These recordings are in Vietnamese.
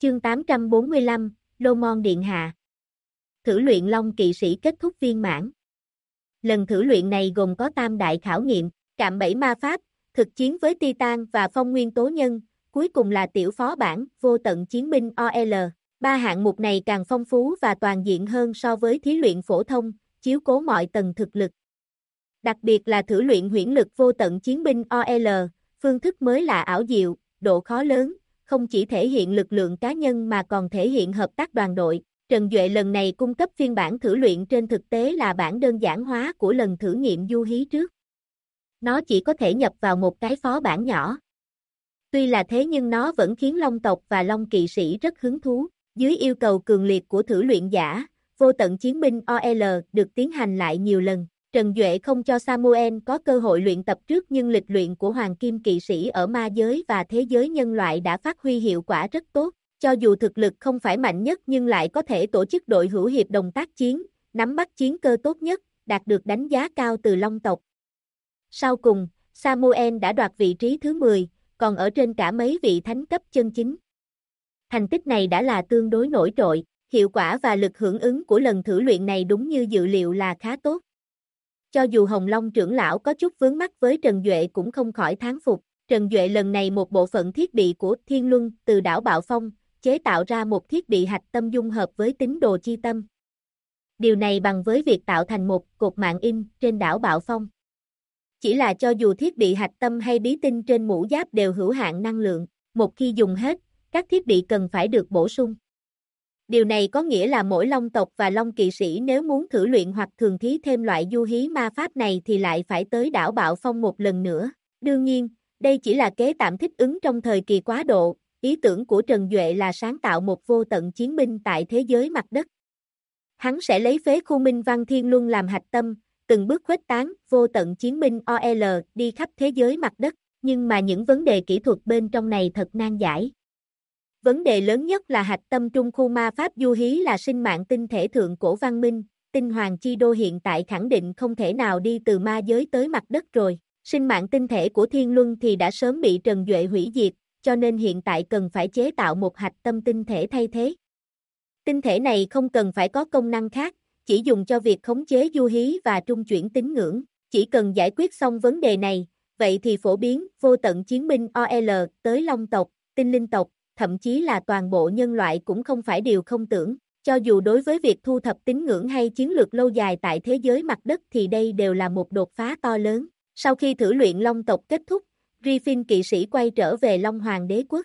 Chương 845, Lô Môn Điện Hạ. Thử luyện Long Kỵ Sĩ kết thúc viên mãn. Lần thử luyện này gồm có tam đại khảo nghiệm, cạm bẫy ma pháp, thực chiến với Titan và phong nguyên tố nhân, cuối cùng là tiểu phó bản, vô tận chiến binh OL. Ba hạng mục này càng phong phú và toàn diện hơn so với thí luyện phổ thông, chiếu cố mọi tầng thực lực. Đặc biệt là thử luyện huyễn lực vô tận chiến binh OL, phương thức mới lạ ảo diệu, độ khó lớn, không chỉ thể hiện lực lượng cá nhân mà còn thể hiện hợp tác đoàn đội. Trần Duệ lần này cung cấp phiên bản thử luyện trên thực tế là bản đơn giản hóa của lần thử nghiệm du hí trước. Nó chỉ có thể nhập vào một cái phó bản nhỏ. Tuy là thế nhưng nó vẫn khiến Long tộc và Long kỵ sĩ rất hứng thú. Dưới yêu cầu cường liệt của thử luyện giả, vô tận chiến binh OL được tiến hành lại nhiều lần. Trần Duệ không cho Samuel có cơ hội luyện tập trước nhưng lịch luyện của Hoàng Kim Kỵ Sĩ ở ma giới và thế giới nhân loại đã phát huy hiệu quả rất tốt. Cho dù thực lực không phải mạnh nhất nhưng lại có thể tổ chức đội hữu hiệp đồng tác chiến, nắm bắt chiến cơ tốt nhất, đạt được đánh giá cao từ Long tộc. Sau cùng, Samuel đã đoạt vị trí thứ 10, còn ở trên cả mấy vị thánh cấp chân chính. Thành tích này đã là tương đối nổi trội, hiệu quả và lực hưởng ứng của lần thử luyện này đúng như dự liệu là khá tốt. Cho dù Hồng Long trưởng lão có chút vướng mắc với Trần Duệ cũng không khỏi thán phục. Trần Duệ lần này một bộ phận thiết bị của Thiên Luân từ đảo Bạo Phong, chế tạo ra một thiết bị hạch tâm dung hợp với tín đồ chi tâm. Điều này bằng với việc tạo thành một cột mạng in trên đảo Bạo Phong. Chỉ là cho dù thiết bị hạch tâm hay bí tinh trên mũ giáp đều hữu hạn năng lượng, một khi dùng hết, các thiết bị cần phải được bổ sung. Điều này có nghĩa là mỗi Long tộc và Long kỵ sĩ nếu muốn thử luyện hoặc thường thí thêm loại du hí ma pháp này thì lại phải tới đảo Bạo Phong một lần nữa. Đương nhiên, đây chỉ là kế tạm thích ứng trong thời kỳ quá độ, ý tưởng của Trần Duệ là sáng tạo một vô tận chiến binh tại thế giới mặt đất. Hắn sẽ lấy phế khu Minh Văn Thiên Luân làm hạch tâm, từng bước khuếch tán vô tận chiến binh OL đi khắp thế giới mặt đất, nhưng mà những vấn đề kỹ thuật bên trong này thật nan giải. Vấn đề lớn nhất là hạch tâm trung khu ma pháp du hí là sinh mạng tinh thể thượng cổ văn minh, tinh hoàng chi đô hiện tại khẳng định không thể nào đi từ ma giới tới mặt đất rồi. Sinh mạng tinh thể của Thiên Luân thì đã sớm bị Trần Duệ hủy diệt, cho nên hiện tại cần phải chế tạo một hạch tâm tinh thể thay thế. Tinh thể này không cần phải có công năng khác, chỉ dùng cho việc khống chế du hí và trung chuyển tín ngưỡng. Chỉ cần giải quyết xong vấn đề này, vậy thì phổ biến vô tận chiến binh OL tới Long tộc, tinh linh tộc, thậm chí là toàn bộ nhân loại cũng không phải điều không tưởng. Cho dù đối với việc thu thập tín ngưỡng hay chiến lược lâu dài tại thế giới mặt đất thì đây đều là một đột phá to lớn. Sau khi thử luyện Long tộc kết thúc, Griffin kỵ sĩ quay trở về Long Hoàng đế quốc.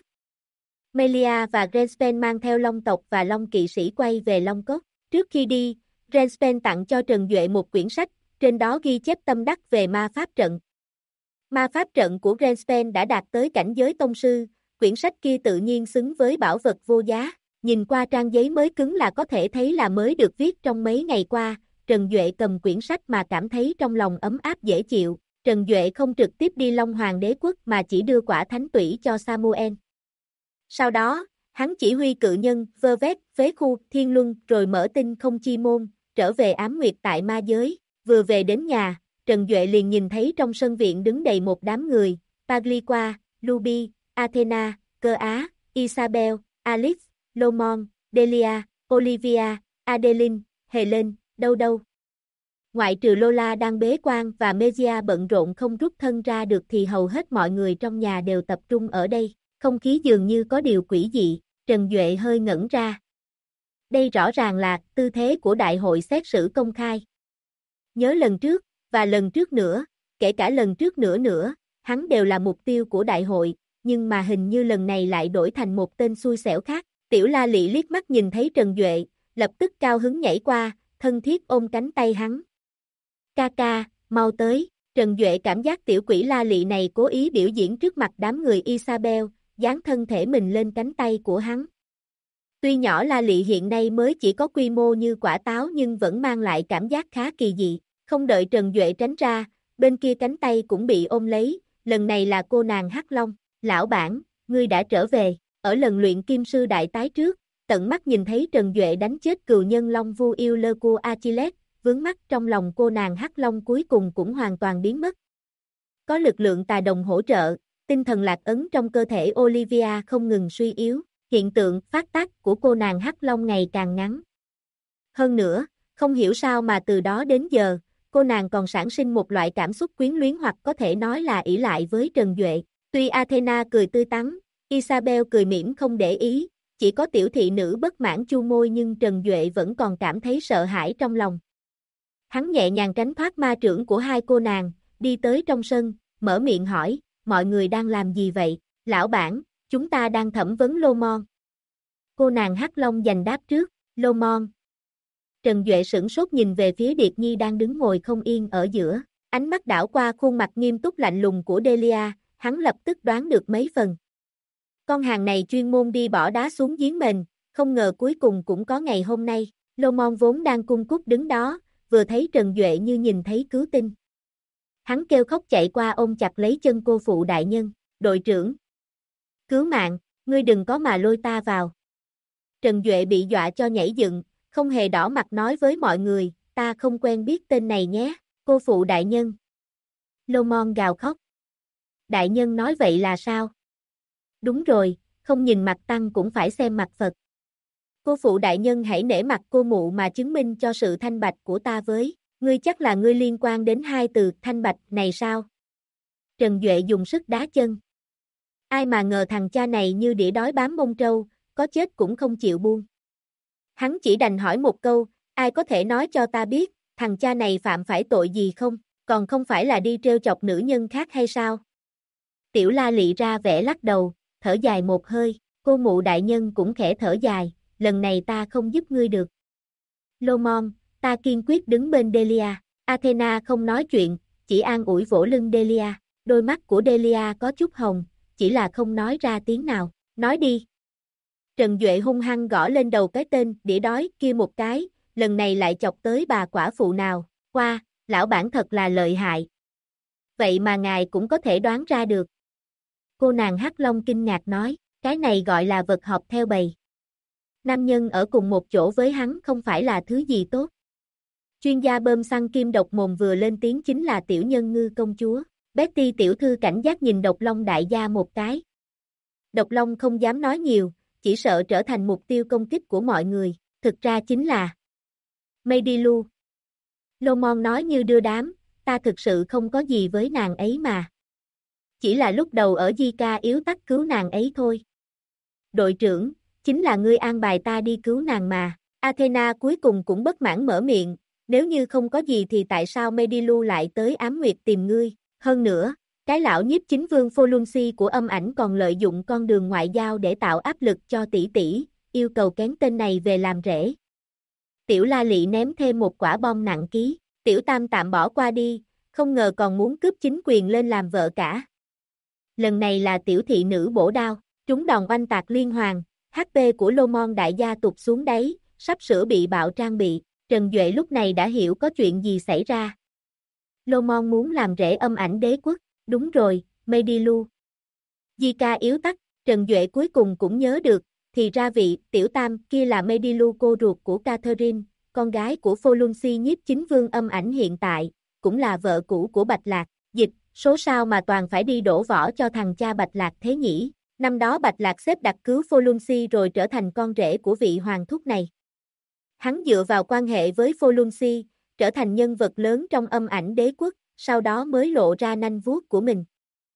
Melia và Grenspen mang theo Long tộc và Long kỵ sĩ quay về Long Cốc. Trước khi đi, Grenspen tặng cho Trần Duệ một quyển sách, trên đó ghi chép tâm đắc về ma pháp trận. Ma pháp trận của Grenspen đã đạt tới cảnh giới tông sư, quyển sách kia tự nhiên xứng với bảo vật vô giá. Nhìn qua trang giấy mới cứng là có thể thấy là mới được viết trong mấy ngày qua, Trần Duệ cầm quyển sách mà cảm thấy trong lòng ấm áp dễ chịu. Trần Duệ không trực tiếp đi Long Hoàng đế quốc mà chỉ đưa quả thánh tủy cho Samuel. Sau đó, hắn chỉ huy cự nhân, vơ vét, phế khu, Thiên Luân rồi mở tinh không chi môn, trở về ám nguyệt tại ma giới. Vừa về đến nhà, Trần Duệ liền nhìn thấy trong sân viện đứng đầy một đám người, Pagliqua, Ruby, Athena, Cơ Á, Isabel, Alice, Lô Môn, Delia, Olivia, Adeline, Helen, đâu. Ngoại trừ Lola đang bế quan và Mejia bận rộn không rút thân ra được thì hầu hết mọi người trong nhà đều tập trung ở đây. Không khí dường như có điều quỷ dị, Trần Duệ hơi ngẩn ra. Đây rõ ràng là tư thế của đại hội xét xử công khai. Nhớ lần trước, và lần trước nữa, kể cả lần trước nữa, hắn đều là mục tiêu của đại hội, nhưng mà hình như lần này lại đổi thành một tên xui xẻo khác. Tiểu La Lị liếc mắt nhìn thấy Trần Duệ, lập tức cao hứng nhảy qua, thân thiết ôm cánh tay hắn. Ca, mau tới. Trần Duệ cảm giác tiểu quỷ La Lị này cố ý biểu diễn trước mặt đám người Isabel, dán thân thể mình lên cánh tay của hắn. Tuy nhỏ La Lị hiện nay mới chỉ có quy mô như quả táo nhưng vẫn mang lại cảm giác khá kỳ dị. Không đợi Trần Duệ tránh ra, bên kia cánh tay cũng bị ôm lấy, lần này là cô nàng Hắc Long. Lão bản, ngươi đã trở về. Ở lần luyện kim sư đại tái trước, tận mắt nhìn thấy Trần Duệ đánh chết cừu nhân Long Vu yêu lơ của Achilles, vướng mắc trong lòng cô nàng Hắc Long cuối cùng cũng hoàn toàn biến mất. Có lực lượng tà đồng hỗ trợ, tinh thần lạc ấn trong cơ thể Olivia không ngừng suy yếu. Hiện tượng phát tác của cô nàng Hắc Long ngày càng ngắn. Hơn nữa, không hiểu sao mà từ đó đến giờ, cô nàng còn sản sinh một loại cảm xúc quyến luyến hoặc có thể nói là ỷ lại với Trần Duệ. Tuy Athena cười tươi tắn, Isabel cười mỉm không để ý, chỉ có tiểu thị nữ bất mãn chu môi nhưng Trần Duệ vẫn còn cảm thấy sợ hãi trong lòng. Hắn nhẹ nhàng tránh thoát ma trưởng của hai cô nàng, đi tới trong sân, mở miệng hỏi, mọi người đang làm gì vậy? Lão bản, chúng ta đang thẩm vấn Lô Mon. Cô nàng Hắc Long giành đáp trước, Lô Mon. Trần Duệ sửng sốt nhìn về phía Điệt Nhi đang đứng ngồi không yên ở giữa, ánh mắt đảo qua khuôn mặt nghiêm túc lạnh lùng của Delia, hắn lập tức đoán được mấy phần. Con hàng này chuyên môn đi bỏ đá xuống giếng mình, không ngờ cuối cùng cũng có ngày hôm nay. Lô Mon vốn đang cung cúc đứng đó, vừa thấy Trần Duệ như nhìn thấy cứu tinh. Hắn kêu khóc chạy qua ôm chặt lấy chân cô phụ đại nhân, đội trưởng. Cứu mạng, ngươi đừng có mà lôi ta vào. Trần Duệ bị dọa cho nhảy dựng, không hề đỏ mặt nói với mọi người, ta không quen biết tên này nhé, cô phụ đại nhân. Lô Mon gào khóc. Đại nhân nói vậy là sao? Đúng rồi, không nhìn mặt tăng cũng phải xem mặt Phật. Cô phụ đại nhân hãy nể mặt cô mụ mà chứng minh cho sự thanh bạch của ta với, ngươi chắc là ngươi liên quan đến hai từ thanh bạch này sao? Trần Duệ dùng sức đá chân. Ai mà ngờ thằng cha này như đĩa đói bám mông trâu, có chết cũng không chịu buông. Hắn chỉ đành hỏi một câu, ai có thể nói cho ta biết, thằng cha này phạm phải tội gì không, còn không phải là đi trêu chọc nữ nhân khác hay sao? Tiểu La lị ra vẻ lắc đầu, thở dài một hơi, cô mụ đại nhân cũng khẽ thở dài, lần này ta không giúp ngươi được. Lô Mon, ta kiên quyết đứng bên Delia. Athena không nói chuyện, chỉ an ủi vỗ lưng Delia, đôi mắt của Delia có chút hồng, chỉ là không nói ra tiếng nào, nói đi. Trần Duệ hung hăng gõ lên đầu cái tên đĩa đói kia một cái, lần này lại chọc tới bà quả phụ nào, qua, lão bản thật là lợi hại. Vậy mà ngài cũng có thể đoán ra được. Cô nàng Hắc Long kinh ngạc nói, cái này gọi là vật họp theo bầy. Nam nhân ở cùng một chỗ với hắn không phải là thứ gì tốt. Chuyên gia bơm xăng kim độc mồm vừa lên tiếng chính là tiểu nhân ngư công chúa. Betty tiểu thư cảnh giác nhìn Độc Long đại gia một cái. Độc Long không dám nói nhiều, chỉ sợ trở thành mục tiêu công kích của mọi người, thực ra chính là Meidilu. Lô Mon nói như đưa đám, ta thực sự không có gì với nàng ấy mà. Chỉ là lúc đầu ở Zika yếu tắc cứu nàng ấy thôi. Đội trưởng, chính là ngươi an bài ta đi cứu nàng mà. Athena cuối cùng cũng bất mãn mở miệng, nếu như không có gì thì tại sao Meidilu lại tới Ám Nguyệt tìm ngươi, hơn nữa, cái lão nhiếp chính vương Folunsi của âm ảnh còn lợi dụng con đường ngoại giao để tạo áp lực cho tỷ tỷ, yêu cầu kén tên này về làm rể. Tiểu La lị ném thêm một quả bom nặng ký, Tiểu Tam tạm bỏ qua đi, không ngờ còn muốn cướp chính quyền lên làm vợ cả. Lần này là tiểu thị nữ bổ đao, trúng đòn oanh tạc liên hoàn, HP của Lô Mon đại gia tụt xuống đáy, sắp sửa bị bạo trang bị, Trần Duệ lúc này đã hiểu có chuyện gì xảy ra. Lô Mon muốn làm rễ âm ảnh đế quốc, đúng rồi, Meidilu. Zika yếu tắc, Trần Duệ cuối cùng cũng nhớ được, thì ra vị Tiểu Tam kia là Meidilu cô ruột của Catherine, con gái của Folunsi nhiếp chính vương âm ảnh hiện tại, cũng là vợ cũ của Bạch Lạc, dịch, số sao mà toàn phải đi đổ vỏ cho thằng cha Bạch Lạc thế nhỉ, năm đó Bạch Lạc xếp đặt cứu Folunsi rồi trở thành con rể của vị hoàng thúc này. Hắn dựa vào quan hệ với Folunsi, trở thành nhân vật lớn trong âm ảnh đế quốc, sau đó mới lộ ra nanh vuốt của mình.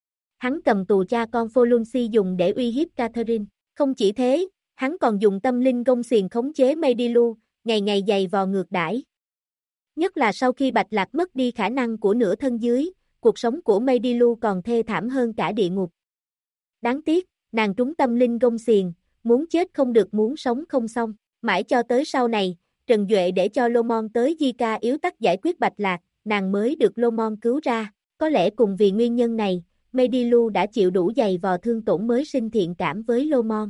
Hắn cầm tù cha con Folunsi dùng để uy hiếp Catherine, không chỉ thế, hắn còn dùng tâm linh gông xiềng khống chế Meidilu, ngày ngày giày vò ngược đãi. Nhất là sau khi Bạch Lạc mất đi khả năng của nửa thân dưới, cuộc sống của Meidilu còn thê thảm hơn cả địa ngục. Đáng tiếc, nàng trúng tâm linh gông xiềng, muốn chết không được muốn sống không xong, mãi cho tới sau này, Trần Duệ để cho Lô Mon tới Zika yếu tắc giải quyết Bạch Lạc, nàng mới được Lô Mon cứu ra, có lẽ cùng vì nguyên nhân này, Meidilu đã chịu đủ giày vò thương tổn mới sinh thiện cảm với Lô Mon.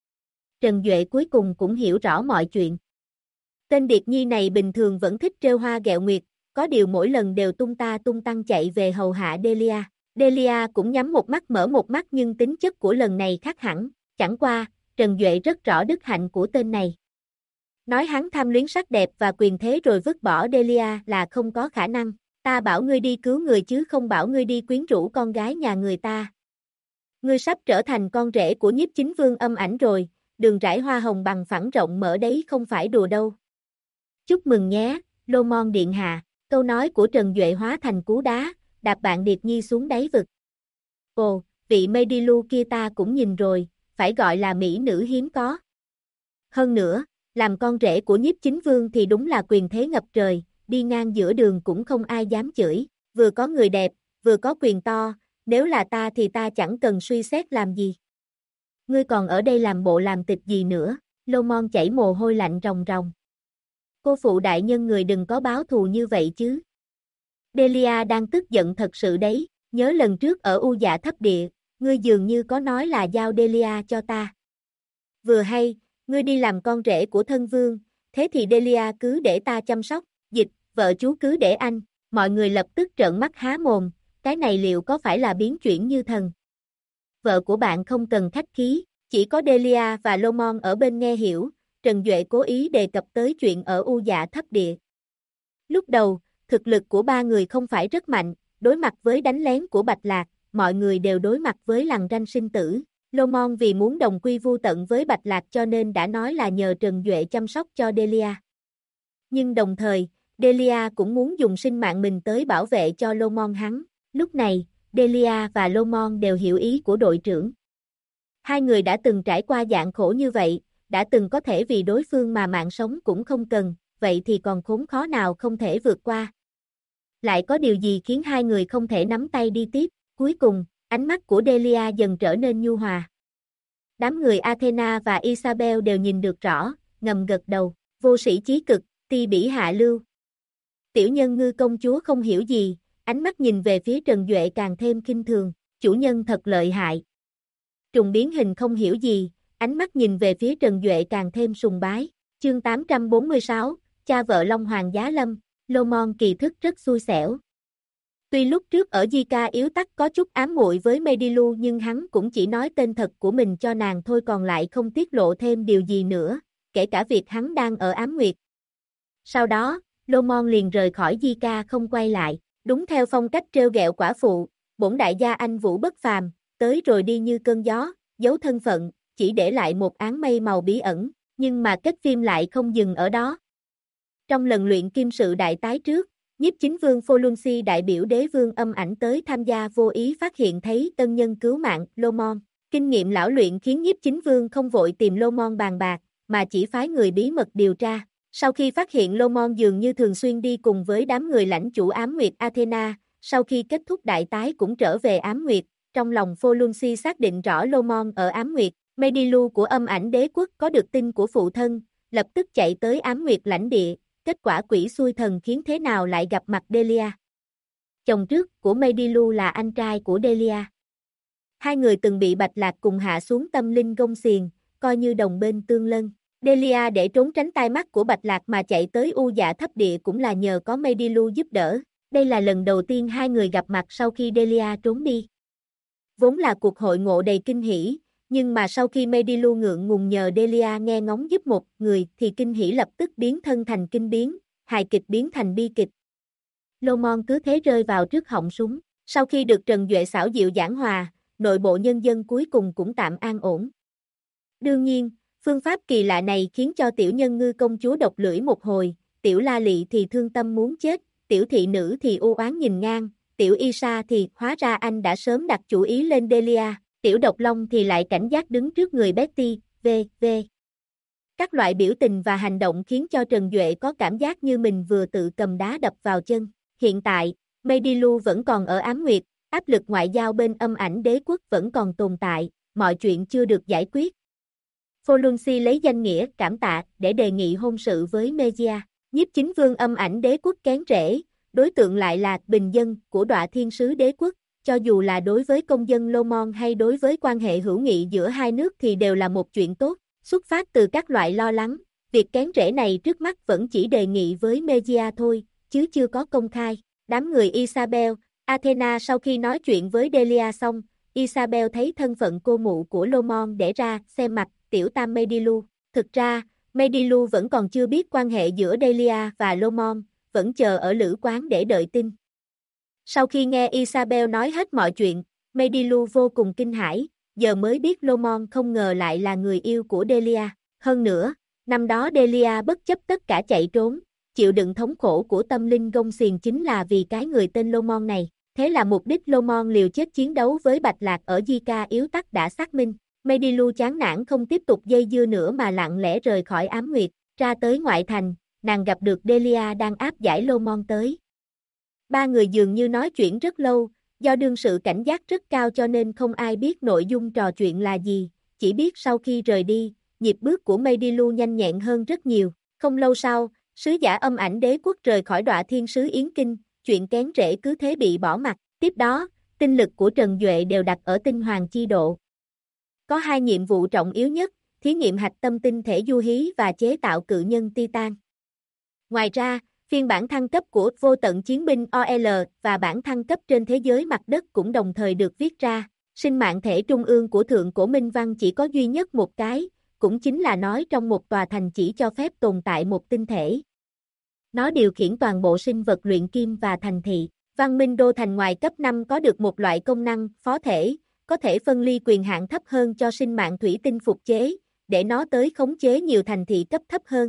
Trần Duệ cuối cùng cũng hiểu rõ mọi chuyện. Tên Điệt Nhi này bình thường vẫn thích trêu hoa ghẹo nguyệt, có điều mỗi lần đều tung ta tung tăng chạy về hầu hạ Delia. Delia cũng nhắm một mắt mở một mắt nhưng tính chất của lần này khác hẳn, chẳng qua, Trần Duệ rất rõ đức hạnh của tên này. Nói hắn tham luyến sắc đẹp và quyền thế rồi vứt bỏ Delia là không có khả năng, ta bảo ngươi đi cứu người chứ không bảo ngươi đi quyến rũ con gái nhà người ta. Ngươi sắp trở thành con rể của nhiếp chính vương âm ảnh rồi, đường rải hoa hồng bằng phẳng rộng mở đấy không phải đùa đâu. Chúc mừng nhé, Lô Mon điện hạ, câu nói của Trần Duệ hóa thành cú đá, đạp bạn Điệp Nhi xuống đáy vực. Ồ, vị Medilu kia ta cũng nhìn rồi, phải gọi là mỹ nữ hiếm có. Hơn nữa, làm con rể của Nhiếp Chính Vương thì đúng là quyền thế ngập trời, đi ngang giữa đường cũng không ai dám chửi, vừa có người đẹp, vừa có quyền to, nếu là ta thì ta chẳng cần suy xét làm gì. Ngươi còn ở đây làm bộ làm tịch gì nữa, Lô Mon chảy mồ hôi lạnh ròng ròng. Cô phụ đại nhân người đừng có báo thù như vậy chứ. Delia đang tức giận thật sự đấy, nhớ lần trước ở U Dạ Thấp Địa, ngươi dường như có nói là giao Delia cho ta. Vừa hay, ngươi đi làm con rể của thân vương, thế thì Delia cứ để ta chăm sóc, Dịch, vợ chú cứ để anh, mọi người lập tức trợn mắt há mồm, cái này liệu có phải là biến chuyển như thần? Vợ của bạn không cần khách khí, chỉ có Delia và Lô Mon ở bên nghe hiểu, Trần Duệ cố ý đề cập tới chuyện ở U Dạ Thấp Địa. Lúc đầu, thực lực của ba người không phải rất mạnh, đối mặt với đánh lén của Bạch Lạc, mọi người đều đối mặt với lằn ranh sinh tử. Lô Mon vì muốn đồng quy vu tận với Bạch Lạc cho nên đã nói là nhờ Trần Duệ chăm sóc cho Delia. Nhưng đồng thời, Delia cũng muốn dùng sinh mạng mình tới bảo vệ cho Lô Mon hắn. Lúc này, Delia và Lô Mon đều hiểu ý của đội trưởng. Hai người đã từng trải qua dạng khổ như vậy, đã từng có thể vì đối phương mà mạng sống cũng không cần, vậy thì còn khốn khó nào không thể vượt qua. Lại có điều gì khiến hai người không thể nắm tay đi tiếp, cuối cùng, ánh mắt của Delia dần trở nên nhu hòa. Đám người Athena và Isabel đều nhìn được rõ, ngầm gật đầu, vô sĩ chí cực, ti bỉ hạ lưu. Tiểu nhân ngư công chúa không hiểu gì, ánh mắt nhìn về phía Trần Duệ càng thêm khinh thường, chủ nhân thật lợi hại. Trùng biến hình không hiểu gì, ánh mắt nhìn về phía Trần Duệ càng thêm sùng bái. Chương 846, cha vợ Long Hoàng Giá Lâm, Lô Mon kỳ thức rất xui xẻo. Tuy lúc trước ở Di-ca yếu tắc có chút ám muội với Medilu nhưng hắn cũng chỉ nói tên thật của mình cho nàng thôi còn lại không tiết lộ thêm điều gì nữa, kể cả việc hắn đang ở Ám Nguyệt. Sau đó, Lô Mon liền rời khỏi Di-ca không quay lại, đúng theo phong cách trêu ghẹo quả phụ, bổn đại gia anh vũ bất phàm, tới rồi đi như cơn gió, giấu thân phận, chỉ để lại một áng mây màu bí ẩn, nhưng mà kết phim lại không dừng ở đó. Trong lần luyện kim sự đại tái trước, Nhiếp Chính Vương Folunsi đại biểu đế vương âm ảnh tới tham gia vô ý phát hiện thấy tân nhân cứu mạng, Lô Mon. Kinh nghiệm lão luyện khiến Nhiếp Chính Vương không vội tìm Lô Mon bàn bạc, mà chỉ phái người bí mật điều tra. Sau khi phát hiện Lô Mon dường như thường xuyên đi cùng với đám người lãnh chủ Ám Nguyệt Athena, sau khi kết thúc đại tái cũng trở về Ám Nguyệt, trong lòng Folunsi xác định rõ Lô Mon ở Ám Nguyệt. Medilu của âm ảnh đế quốc có được tin của phụ thân, lập tức chạy tới Ám Nguyệt lãnh địa. Kết quả quỷ xui thần khiến thế nào lại gặp mặt Delia. Chồng trước của Medilu là anh trai của Delia. Hai người từng bị Bạch Lạc cùng hạ xuống tâm linh gông xiềng, coi như đồng bên tương lân. Delia để trốn tránh tai mắt của Bạch Lạc mà chạy tới U Dạ Thấp Địa cũng là nhờ có Medilu giúp đỡ. Đây là lần đầu tiên hai người gặp mặt sau khi Delia trốn đi. Vốn là cuộc hội ngộ đầy kinh hỉ, nhưng mà sau khi Medilu ngượng ngùng nhờ Delia nghe ngóng giúp một người thì kinh hỉ lập tức biến thân thành kinh biến, hài kịch biến thành bi kịch. Lô Mon cứ thế rơi vào trước họng súng. Sau khi được Trần Duệ xảo diệu giảng hòa, nội bộ nhân dân cuối cùng cũng tạm an ổn. Đương nhiên, phương pháp kỳ lạ này khiến cho tiểu nhân ngư công chúa độc lưỡi một hồi, tiểu La Lị thì thương tâm muốn chết, tiểu thị nữ thì u oán nhìn ngang, tiểu Isa thì hóa ra anh đã sớm đặt chủ ý lên Delia. Tiểu Độc Long thì lại cảnh giác đứng trước người Betty, v.v. Các loại biểu tình và hành động khiến cho Trần Duệ có cảm giác như mình vừa tự cầm đá đập vào chân. Hiện tại, Medilu vẫn còn ở Ám Nguyệt, áp lực ngoại giao bên âm ảnh đế quốc vẫn còn tồn tại, mọi chuyện chưa được giải quyết. Folunsi lấy danh nghĩa cảm tạ để đề nghị hôn sự với Mejia. Nhiếp Chính Vương âm ảnh đế quốc kén rễ, đối tượng lại là bình dân của Đọa Thiên Sứ đế quốc. Cho dù là đối với công dân Lô Mon hay đối với quan hệ hữu nghị giữa hai nước thì đều là một chuyện tốt, xuất phát từ các loại lo lắng, việc kén rễ này trước mắt vẫn chỉ đề nghị với Mejia thôi, chứ chưa có công khai. Đám người Isabel, Athena sau khi nói chuyện với Delia xong, Isabel thấy thân phận cô mụ của Lô Mon để ra xem mặt tiểu tam Medilu. Thực ra, Medilu vẫn còn chưa biết quan hệ giữa Delia và Lô Mon, vẫn chờ ở lữ quán để đợi tin. Sau khi nghe Isabel nói hết mọi chuyện, Medilu vô cùng kinh hãi, giờ mới biết Lomon không ngờ lại là người yêu của Delia. Hơn nữa, năm đó Delia bất chấp tất cả chạy trốn, chịu đựng thống khổ của tâm linh gông xiềng chính là vì cái người tên Lomon này. Thế là mục đích Lomon liều chết chiến đấu với Bạch Lạc ở Zika yếu tắc đã xác minh. Medilu chán nản không tiếp tục dây dưa nữa mà lặng lẽ rời khỏi Ám Nguyệt, ra tới ngoại thành, nàng gặp được Delia đang áp giải Lomon tới. Ba người dường như nói chuyện rất lâu, do đương sự cảnh giác rất cao cho nên không ai biết nội dung trò chuyện là gì, chỉ biết sau khi rời đi, nhịp bước của Medilu nhanh nhẹn hơn rất nhiều. Không lâu sau, sứ giả âm ảnh đế quốc rời khỏi Đọa Thiên sứ Yến Kinh, chuyện kén rễ cứ thế bị bỏ mặc. Tiếp đó, tinh lực của Trần Duệ đều đặt ở tinh hoàng chi độ. Có hai nhiệm vụ trọng yếu nhất, thí nghiệm hạch tâm tinh thể du hí và chế tạo cự nhân Titan. Ngoài ra, phiên bản thăng cấp của Vô tận chiến binh OL và bản thăng cấp trên thế giới mặt đất cũng đồng thời được viết ra. Sinh mạng thể trung ương của Thượng Cổ Minh Văn chỉ có duy nhất một cái, cũng chính là nói trong một tòa thành chỉ cho phép tồn tại một tinh thể. Nó điều khiển toàn bộ sinh vật luyện kim và thành thị. Văn minh đô thành ngoài cấp 5 có được một loại công năng phó thể, có thể phân ly quyền hạn thấp hơn cho sinh mạng thủy tinh phục chế, để nó tới khống chế nhiều thành thị cấp thấp hơn.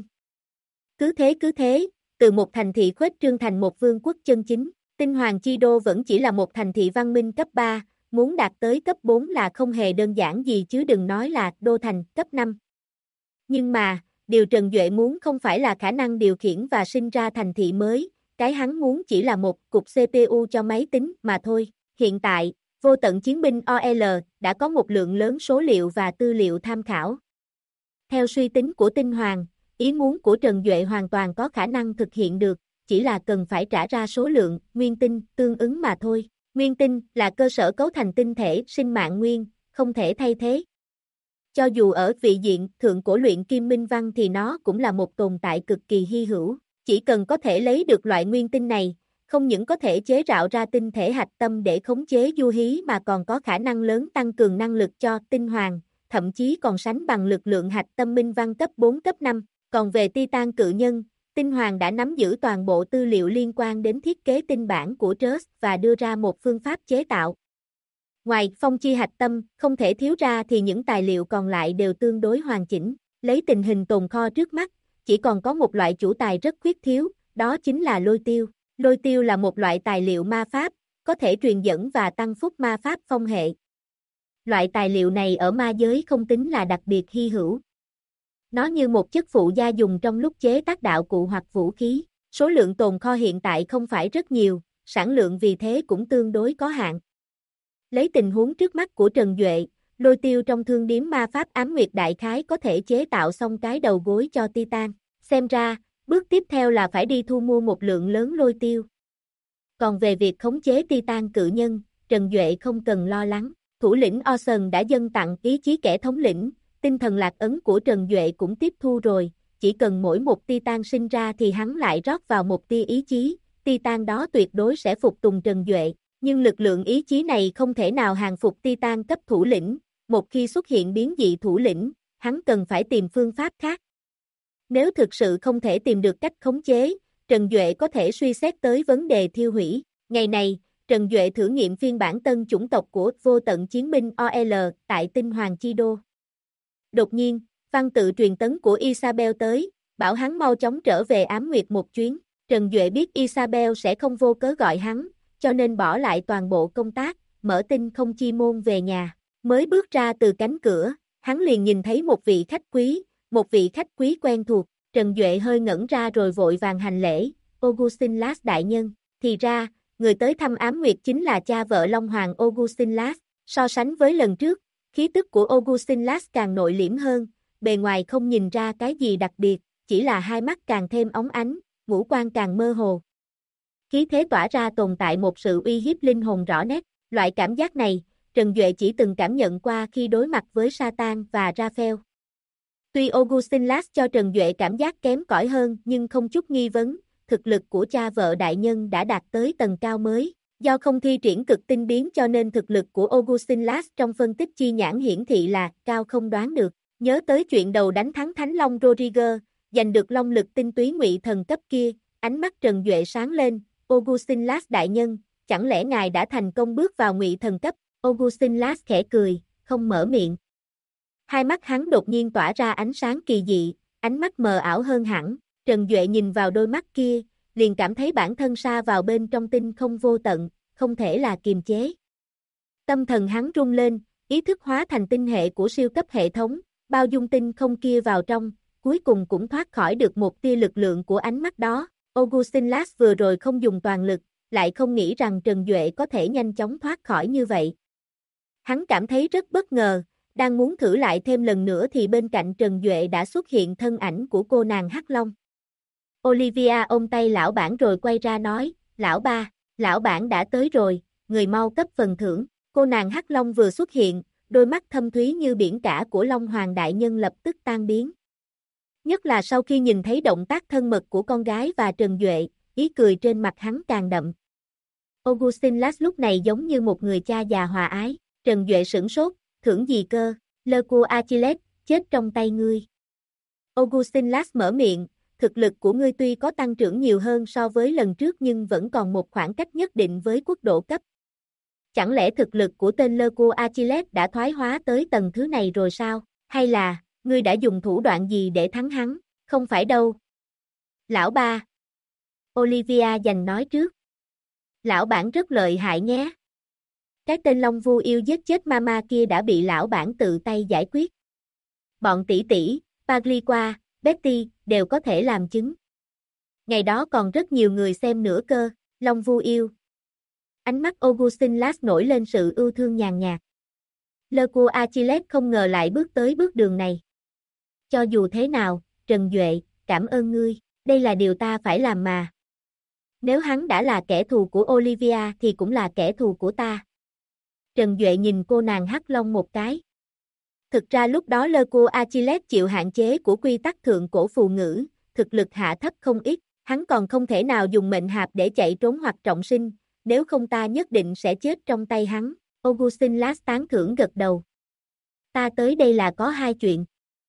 Cứ thế, từ một thành thị khuếch trương thành một vương quốc chân chính, Tinh Hoàng Chi Đô vẫn chỉ là một thành thị văn minh cấp 3, muốn đạt tới cấp 4 là không hề đơn giản gì chứ đừng nói là đô thành cấp 5. Nhưng mà, điều Trần Duệ muốn không phải là khả năng điều khiển và sinh ra thành thị mới, cái hắn muốn chỉ là một cục CPU cho máy tính mà thôi. Hiện tại, Vô tận chiến binh OL đã có một lượng lớn số liệu và tư liệu tham khảo. Theo suy tính của Tinh Hoàng, ý muốn của Trần Duệ hoàn toàn có khả năng thực hiện được, chỉ là cần phải trả ra số lượng nguyên tinh tương ứng mà thôi. Nguyên tinh là cơ sở cấu thành tinh thể sinh mạng nguyên, không thể thay thế. Cho dù ở vị diện thượng cổ luyện kim minh văn thì nó cũng là một tồn tại cực kỳ hy hữu. Chỉ cần có thể lấy được loại nguyên tinh này, không những có thể chế tạo ra tinh thể hạch tâm để khống chế du hí mà còn có khả năng lớn tăng cường năng lực cho Tinh Hoàng, thậm chí còn sánh bằng lực lượng hạch tâm minh văn cấp 4 cấp 5. Còn về Titan cự nhân, Tinh Hoàng đã nắm giữ toàn bộ tư liệu liên quan đến thiết kế tinh bản của Trust và đưa ra một phương pháp chế tạo. Ngoài phong chi hạch tâm, không thể thiếu ra thì những tài liệu còn lại đều tương đối hoàn chỉnh. Lấy tình hình tồn kho trước mắt, chỉ còn có một loại chủ tài rất khuyết thiếu, đó chính là lôi tiêu. Lôi tiêu là một loại tài liệu ma pháp, có thể truyền dẫn và tăng phúc ma pháp phong hệ. Loại tài liệu này ở ma giới không tính là đặc biệt hy hữu. Nó như một chất phụ gia dùng trong lúc chế tác đạo cụ hoặc vũ khí. Số lượng tồn kho hiện tại không phải rất nhiều, sản lượng vì thế cũng tương đối có hạn. Lấy tình huống trước mắt của Trần Duệ, lôi tiêu trong thương điếm ma pháp Ám Nguyệt đại khái có thể chế tạo xong cái đầu gối cho Titan. Xem ra, bước tiếp theo là phải đi thu mua một lượng lớn lôi tiêu. Còn về việc khống chế Titan cự nhân, Trần Duệ không cần lo lắng. Thủ lĩnh Ocean đã dâng tặng ý chí kẻ thống lĩnh, tinh thần lạc ấn của Trần Duệ cũng tiếp thu rồi, chỉ cần mỗi một Titan sinh ra thì hắn lại rót vào một tia ý chí, Titan đó tuyệt đối sẽ phục tùng Trần Duệ, nhưng lực lượng ý chí này không thể nào hàng phục Titan cấp thủ lĩnh, một khi xuất hiện biến dị thủ lĩnh, hắn cần phải tìm phương pháp khác. Nếu thực sự không thể tìm được cách khống chế, Trần Duệ có thể suy xét tới vấn đề thiêu hủy. Ngày này, Trần Duệ thử nghiệm phiên bản tân chủng tộc của Vô tận chiến binh OL tại Tinh Hoàng Chi Đô. Đột nhiên, văn tự truyền tấn của Isabel tới, bảo hắn mau chóng trở về Ám Nguyệt một chuyến. Trần Duệ biết Isabel sẽ không vô cớ gọi hắn, cho nên bỏ lại toàn bộ công tác, mở tinh không chi môn về nhà. Mới bước ra từ cánh cửa, hắn liền nhìn thấy một vị khách quý quen thuộc. Trần Duệ hơi ngẩn ra rồi vội vàng hành lễ, Augustin Lass đại nhân. Thì ra, người tới thăm Ám Nguyệt chính là cha vợ Long Hoàng Augustin Lass. So sánh với lần trước, khí tức của Augustin Lass càng nội liễm hơn, bề ngoài không nhìn ra cái gì đặc biệt, chỉ là hai mắt càng thêm óng ánh, ngũ quan càng mơ hồ. Khí thế tỏa ra tồn tại một sự uy hiếp linh hồn rõ nét, loại cảm giác này, Trần Duệ chỉ từng cảm nhận qua khi đối mặt với Satan và Raphael. Tuy Augustin Lass cho Trần Duệ cảm giác kém cỏi hơn nhưng không chút nghi vấn, thực lực của cha vợ đại nhân đã đạt tới tầng cao mới. Do không thi triển cực tinh biến cho nên thực lực của Augustin Lass trong phân tích chi nhãn hiển thị là cao không đoán được. Nhớ tới chuyện đầu đánh thắng Thánh Long Rodriguez, giành được long lực tinh túy ngụy thần cấp kia, ánh mắt Trần Duệ sáng lên, Augustin Lass đại nhân, chẳng lẽ ngài đã thành công bước vào ngụy thần cấp? Augustin Lass khẽ cười, không mở miệng. Hai mắt hắn đột nhiên tỏa ra ánh sáng kỳ dị, ánh mắt mờ ảo hơn hẳn, Trần Duệ nhìn vào đôi mắt kia, liền cảm thấy bản thân sa vào bên trong tinh không vô tận, không thể là kiềm chế. Tâm thần hắn rung lên, ý thức hóa thành tinh hệ của siêu cấp hệ thống, bao dung tinh không kia vào trong, cuối cùng cũng thoát khỏi được một tia lực lượng của ánh mắt đó. Augustin Lass vừa rồi không dùng toàn lực, lại không nghĩ rằng Trần Duệ có thể nhanh chóng thoát khỏi như vậy. Hắn cảm thấy rất bất ngờ, đang muốn thử lại thêm lần nữa thì bên cạnh Trần Duệ đã xuất hiện thân ảnh của cô nàng Hắc Long. Olivia ôm tay lão bản rồi quay ra nói, lão ba, lão bản đã tới rồi, người mau cấp phần thưởng. Cô nàng Hắc Long vừa xuất hiện, đôi mắt thâm thúy như biển cả của Long Hoàng đại nhân lập tức tan biến. Nhất là sau khi nhìn thấy động tác thân mật của con gái và Trần Duệ, ý cười trên mặt hắn càng đậm. Augustin Lass lúc này giống như một người cha già hòa ái, Trần Duệ sửng sốt, thưởng gì cơ, Le Cou Achilles, chết trong tay ngươi. Augustin Lass mở miệng, thực lực của ngươi tuy có tăng trưởng nhiều hơn so với lần trước nhưng vẫn còn một khoảng cách nhất định với quốc độ cấp. Chẳng lẽ thực lực của tên Le Cou Achilles đã thoái hóa tới tầng thứ này rồi sao? Hay là, ngươi đã dùng thủ đoạn gì để thắng hắn? Không phải đâu. Lão ba. Olivia giành nói trước. Lão bản rất lợi hại nhé. Cái tên Long Vu yêu giết chết mama kia đã bị lão bản tự tay giải quyết. Bọn tỷ tỷ, Pagliqua, Betty, đều có thể làm chứng. Ngày đó còn rất nhiều người xem nữa cơ, Long Vu yêu. Ánh mắt Augustin Lass nổi lên sự ưu thương nhàn nhạt. Le Cou Achilles không ngờ lại bước tới bước đường này. Cho dù thế nào, Trần Duệ, cảm ơn ngươi, đây là điều ta phải làm mà. Nếu hắn đã là kẻ thù của Olivia thì cũng là kẻ thù của ta. Trần Duệ nhìn cô nàng Hắc Long một cái. Thực ra lúc đó Le Cou Achilles chịu hạn chế của quy tắc thượng cổ phù ngữ, thực lực hạ thấp không ít, hắn còn không thể nào dùng mệnh hạp để chạy trốn hoặc trọng sinh, nếu không ta nhất định sẽ chết trong tay hắn. Augustin Lass tán thưởng gật đầu. Ta tới đây là có hai chuyện.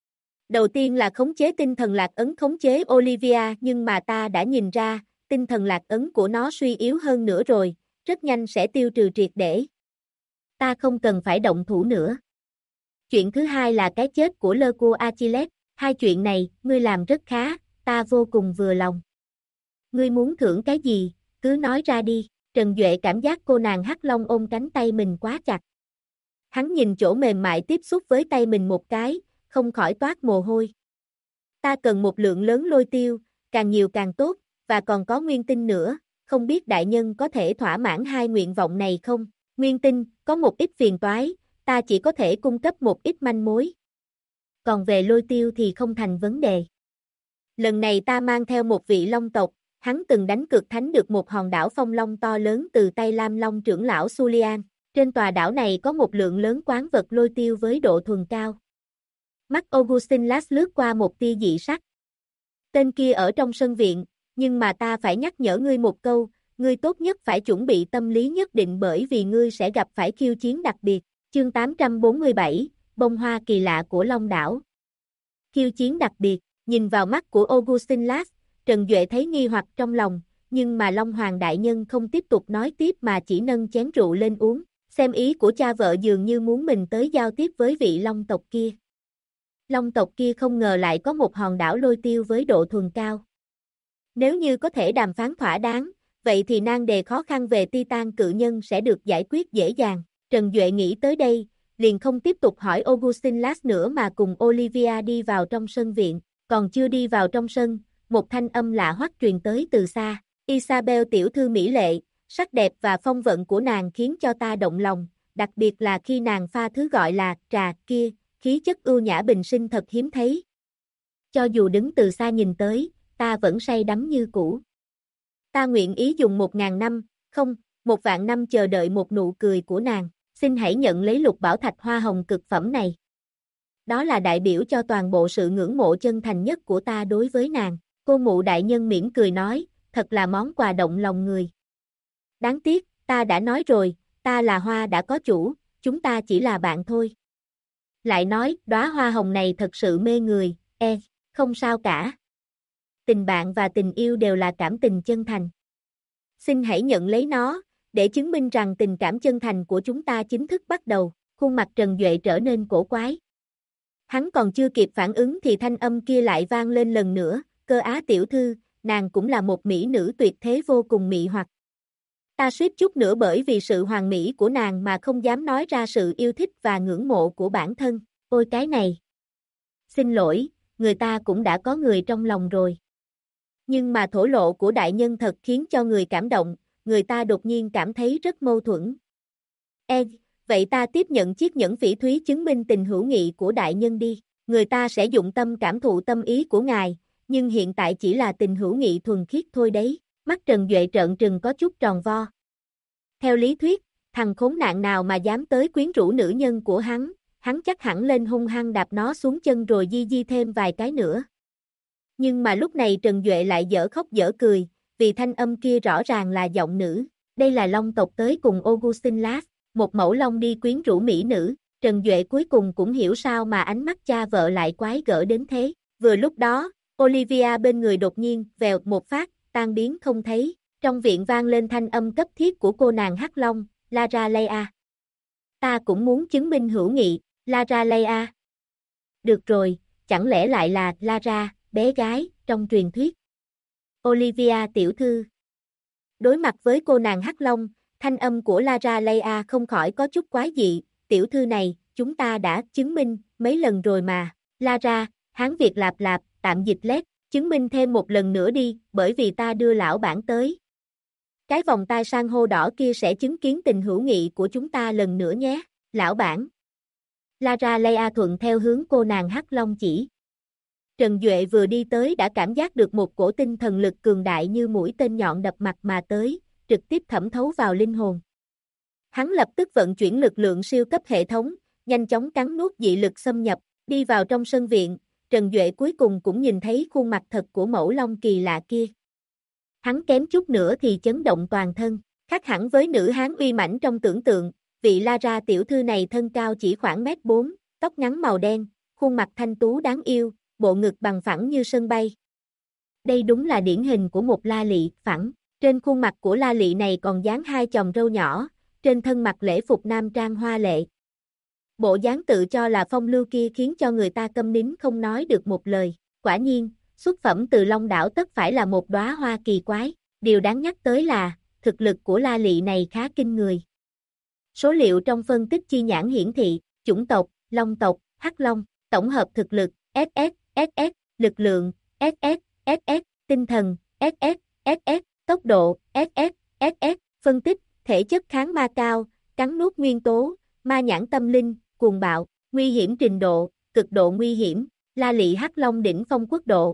Đầu tiên là khống chế tinh thần lạc ấn khống chế Olivia nhưng mà ta đã nhìn ra, tinh thần lạc ấn của nó suy yếu hơn nữa rồi, rất nhanh sẽ tiêu trừ triệt để. Ta không cần phải động thủ nữa. Chuyện thứ hai là cái chết của Le Cou Achilles, hai chuyện này, ngươi làm rất khá, ta vô cùng vừa lòng. Ngươi muốn thưởng cái gì, cứ nói ra đi, Trần Duệ cảm giác cô nàng Hắc Long ôm cánh tay mình quá chặt. Hắn nhìn chỗ mềm mại tiếp xúc với tay mình một cái, không khỏi toát mồ hôi. Ta cần một lượng lớn lôi tiêu, càng nhiều càng tốt, và còn có nguyên tinh nữa, không biết đại nhân có thể thỏa mãn hai nguyện vọng này không? Nguyên tinh, có một ít phiền toái, ta chỉ có thể cung cấp một ít manh mối. Còn về lôi tiêu thì không thành vấn đề. Lần này ta mang theo một vị long tộc, hắn từng đánh cược thánh được một hòn đảo phong long to lớn từ tay Lam Long trưởng lão Sulian. Trên tòa đảo này có một lượng lớn quán vật lôi tiêu với độ thuần cao. Mắt Augustin Lass lướt qua một tia dị sắc. Tên kia ở trong sân viện, nhưng mà ta phải nhắc nhở ngươi một câu, ngươi tốt nhất phải chuẩn bị tâm lý nhất định bởi vì ngươi sẽ gặp phải khiêu chiến đặc biệt. Chương 847, bông hoa kỳ lạ của Long đảo. Khiêu chiến đặc biệt, nhìn vào mắt của Augustin Lass, Trần Duệ thấy nghi hoặc trong lòng, nhưng mà Long Hoàng đại nhân không tiếp tục nói tiếp mà chỉ nâng chén rượu lên uống, xem ý của cha vợ dường như muốn mình tới giao tiếp với vị Long tộc kia. Long tộc kia không ngờ lại có một hòn đảo lôi tiêu với độ thuần cao. Nếu như có thể đàm phán thỏa đáng, vậy thì nan đề khó khăn về Titan cự nhân sẽ được giải quyết dễ dàng. Trần Duệ nghĩ tới đây, liền không tiếp tục hỏi Augustin Lass nữa mà cùng Olivia đi vào trong sân viện. Còn chưa đi vào trong sân, một thanh âm lạ hoắc truyền tới từ xa. Isabel tiểu thư mỹ lệ, sắc đẹp và phong vận của nàng khiến cho ta động lòng, đặc biệt là khi nàng pha thứ gọi là trà kia, khí chất ưu nhã bình sinh thật hiếm thấy. Cho dù đứng từ xa nhìn tới, ta vẫn say đắm như cũ. Ta nguyện ý dùng 1000 năm, không, 1.000.000 năm chờ đợi một nụ cười của nàng, xin hãy nhận lấy lục bảo thạch hoa hồng cực phẩm này. Đó là đại biểu cho toàn bộ sự ngưỡng mộ chân thành nhất của ta đối với nàng. Cô mụ đại nhân mỉm cười nói, thật là món quà động lòng người. Đáng tiếc, ta đã nói rồi, ta là hoa đã có chủ, chúng ta chỉ là bạn thôi. Lại nói, đóa hoa hồng này thật sự mê người, không sao cả. Tình bạn và tình yêu đều là cảm tình chân thành. Xin hãy nhận lấy nó, để chứng minh rằng tình cảm chân thành của chúng ta chính thức bắt đầu. khuôn mặt Trần Duệ trở nên cổ quái. Hắn còn chưa kịp phản ứng thì thanh âm kia lại vang lên lần nữa, Cơ Á tiểu thư, nàng cũng là một mỹ nữ tuyệt thế vô cùng mị hoặc. Ta suýt chút nữa bởi vì sự hoàn mỹ của nàng mà không dám nói ra sự yêu thích và ngưỡng mộ của bản thân, ôi cái này. Xin lỗi, người ta cũng đã có người trong lòng rồi. Nhưng mà thổ lộ của đại nhân thật khiến cho người cảm động, người ta đột nhiên cảm thấy rất mâu thuẫn. Vậy ta tiếp nhận chiếc nhẫn phỉ thúy chứng minh tình hữu nghị của đại nhân đi, người ta sẽ dụng tâm cảm thụ tâm ý của ngài, nhưng hiện tại chỉ là tình hữu nghị thuần khiết thôi đấy, mắt Trần Duệ trợn trừng có chút tròn vo. Theo lý thuyết, thằng khốn nạn nào mà dám tới quyến rũ nữ nhân của hắn chắc hẳn lên hung hăng đạp nó xuống chân rồi di thêm vài cái nữa. Nhưng mà lúc này Trần Duệ lại dở khóc dở cười, vì thanh âm kia rõ ràng là giọng nữ, đây là Long tộc tới cùng Augustin Lass, một mẫu long đi quyến rũ mỹ nữ, Trần Duệ cuối cùng cũng hiểu sao mà ánh mắt cha vợ lại quái gở đến thế. Vừa lúc đó, Olivia bên người đột nhiên vèo một phát, tan biến không thấy, trong viện vang lên thanh âm cấp thiết của cô nàng Hắc Long, Lara Leia. Ta cũng muốn chứng minh hữu nghị, Lara Leia. Được rồi, chẳng lẽ lại là Lara, bé gái, trong truyền thuyết. Olivia tiểu thư. Đối mặt với cô nàng Hắc Long, thanh âm của Lara Leia không khỏi có chút quái dị, tiểu thư này, chúng ta đã chứng minh mấy lần rồi mà. Lara, Hán Việt lạp lạp, tạm dịch lét, chứng minh thêm một lần nữa đi, bởi vì ta đưa lão bản tới. Cái vòng tai san hô đỏ kia sẽ chứng kiến tình hữu nghị của chúng ta lần nữa nhé, lão bản. Lara Leia thuận theo hướng cô nàng Hắc Long chỉ. Trần Duệ vừa đi tới đã cảm giác được một cổ tinh thần lực cường đại như mũi tên nhọn đập mặt mà tới, trực tiếp thẩm thấu vào linh hồn. Hắn lập tức vận chuyển lực lượng siêu cấp hệ thống, nhanh chóng cắn nuốt dị lực xâm nhập, đi vào trong sân viện, Trần Duệ cuối cùng cũng nhìn thấy khuôn mặt thật của mẫu long kỳ lạ kia. Hắn kém chút nữa thì chấn động toàn thân, khác hẳn với nữ hán uy mãnh trong tưởng tượng, vị Lara tiểu thư này thân cao chỉ khoảng 1m4, tóc ngắn màu đen, khuôn mặt thanh tú đáng yêu, bộ ngực bằng phẳng như sân bay. Đây đúng là điển hình của một la lị phẳng, trên khuôn mặt của la lị này còn dán hai chòm râu nhỏ, trên thân mặc lễ phục nam trang hoa lệ. Bộ dáng tự cho là phong lưu kia khiến cho người ta câm nín không nói được một lời, quả nhiên, xuất phẩm từ Long Đảo tất phải là một đóa hoa kỳ quái, điều đáng nhắc tới là, thực lực của la lị này khá kinh người. Số liệu trong phân tích chi nhãn hiển thị, chủng tộc, Long tộc, Hắc Long, tổng hợp thực lực, SS, SS, lực lượng, SS, SS, tinh thần, SS, SS, tốc độ, SS, SS, phân tích, thể chất kháng ma cao, cắn nuốt nguyên tố, ma nhãn tâm linh, cuồng bạo, nguy hiểm trình độ, cực độ nguy hiểm, la lị Hắc Long đỉnh phong quốc độ.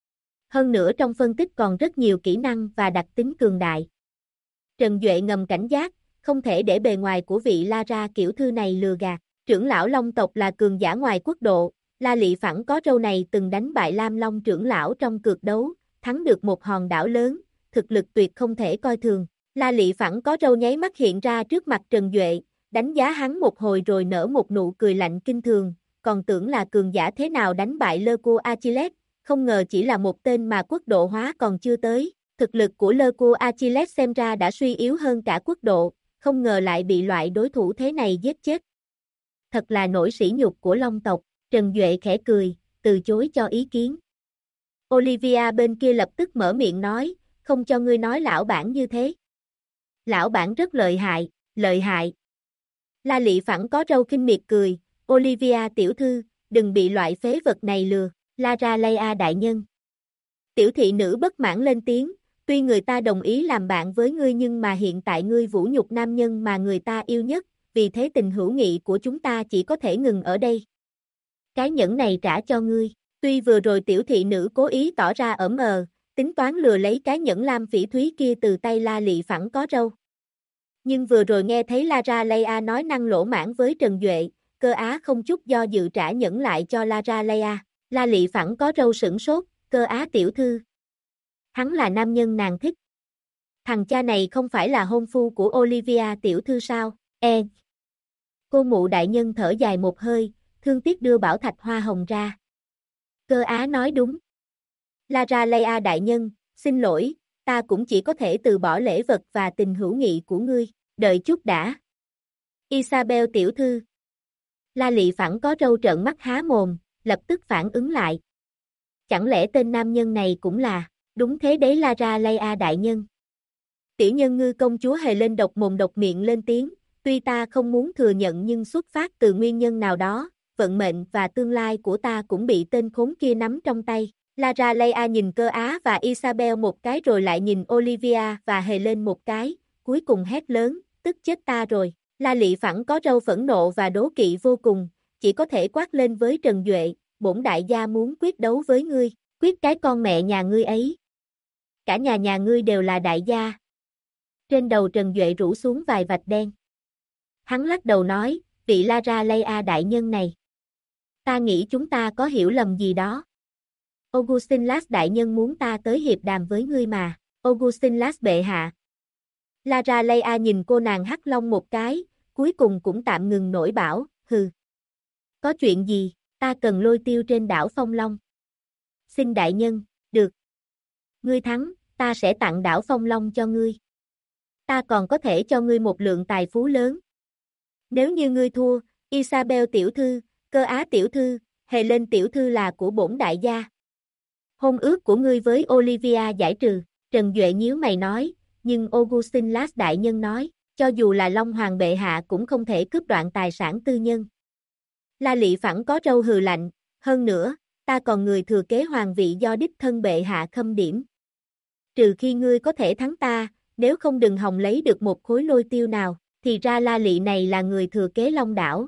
Hơn nữa trong phân tích còn rất nhiều kỹ năng và đặc tính cường đại. Trần Duệ ngầm cảnh giác, không thể để bề ngoài của vị Lara kiểu thư này lừa gạt. Trưởng lão Long tộc là cường giả ngoài quốc độ, La Lị phẳng có râu này từng đánh bại Lam Long trưởng lão trong cược đấu, thắng được một hòn đảo lớn, thực lực tuyệt không thể coi thường. La Lị phẳng có râu nháy mắt hiện ra trước mặt Trần Duệ, đánh giá hắn một hồi rồi nở một nụ cười lạnh kinh thường, còn tưởng là cường giả thế nào đánh bại Lơ-cô Achilles, không ngờ chỉ là một tên mà quốc độ hóa còn chưa tới. Thực lực của Lơ-cô Achilles xem ra đã suy yếu hơn cả quốc độ, không ngờ lại bị loại đối thủ thế này giết chết. Thật là nỗi sỉ nhục của Long tộc, Trần Duệ khẽ cười, từ chối cho ý kiến. Olivia bên kia lập tức mở miệng nói, không cho ngươi nói lão bản như thế. Lão bản rất lợi hại, lợi hại. La Lị phẳng có râu khinh miệt cười, Olivia tiểu thư, đừng bị loại phế vật này lừa, Lara Leia đại nhân. Tiểu thị nữ bất mãn lên tiếng, tuy người ta đồng ý làm bạn với ngươi nhưng mà hiện tại ngươi vũ nhục nam nhân mà người ta yêu nhất, vì thế tình hữu nghị của chúng ta chỉ có thể ngừng ở đây. Cái nhẫn này trả cho ngươi, tuy vừa rồi tiểu thị nữ cố ý tỏ ra ẩn tính toán lừa lấy cái nhẫn lam phỉ thúy kia từ tay La Lị phẳng có râu. Nhưng vừa rồi nghe thấy Lara Leia nói năng lỗ mãn với Trần Duệ, Cơ Á không chút do dự trả nhẫn lại cho Lara Leia. La Lị phẳng có râu sửng sốt, Cơ Á tiểu thư. Hắn là nam nhân nàng thích. Thằng cha này không phải là hôn phu của Olivia tiểu thư sao? Cô mụ đại nhân thở dài một hơi, thương tiếc đưa bảo thạch hoa hồng ra. Cơ Á nói đúng. Lara Leia đại nhân, xin lỗi, ta cũng chỉ có thể từ bỏ lễ vật và tình hữu nghị của ngươi, đợi chút đã. Isabel tiểu thư. La Lị Phẳng có râu trợn mắt há mồm, lập tức phản ứng lại. Chẳng lẽ tên nam nhân này cũng là, đúng thế đấy Lara Leia đại nhân. Tiểu nhân ngư công chúa hề lên độc mồm độc miệng lên tiếng, tuy ta không muốn thừa nhận nhưng xuất phát từ nguyên nhân nào đó, vận mệnh và tương lai của ta cũng bị tên khốn kia nắm trong tay. Lara Leia nhìn Cơ Á và Isabel một cái rồi lại nhìn Olivia và hề lên một cái, cuối cùng hét lớn, tức chết ta rồi. La Lị Phẳng có râu phẫn nộ và đố kỵ vô cùng, chỉ có thể quát lên với Trần Duệ, bổn đại gia muốn quyết đấu với ngươi, quyết cái con mẹ nhà ngươi ấy. Cả nhà ngươi đều là đại gia. Trên đầu Trần Duệ rủ xuống vài vạch đen. Hắn lắc đầu nói, vị Lara Leia đại nhân này. Ta nghĩ chúng ta có hiểu lầm gì đó. Augustin Lass đại nhân muốn ta tới hiệp đàm với ngươi mà, Augustin Lass bệ hạ. Lara Leia nhìn cô nàng Hắc Long một cái, cuối cùng cũng tạm ngừng nổi bảo, hừ. Có chuyện gì, ta cần lôi tiêu trên đảo Phong Long. Xin đại nhân, được. Ngươi thắng, ta sẽ tặng đảo Phong Long cho ngươi. Ta còn có thể cho ngươi một lượng tài phú lớn. Nếu như ngươi thua, Isabel tiểu thư, Cơ Á tiểu thư, hề lên tiểu thư là của bổn đại gia. Hôn ước của ngươi với Olivia giải trừ, Trần Duệ nhíu mày nói, nhưng Augustin Lass đại nhân nói, cho dù là Long Hoàng bệ hạ cũng không thể cướp đoạt tài sản tư nhân. La Lị Phẳng có râu hừ lạnh, hơn nữa, ta còn người thừa kế hoàng vị do đích thân bệ hạ khâm điểm. Trừ khi ngươi có thể thắng ta, nếu không đừng hòng lấy được một khối lôi tiêu nào, thì ra La Lị này là người thừa kế Long đảo.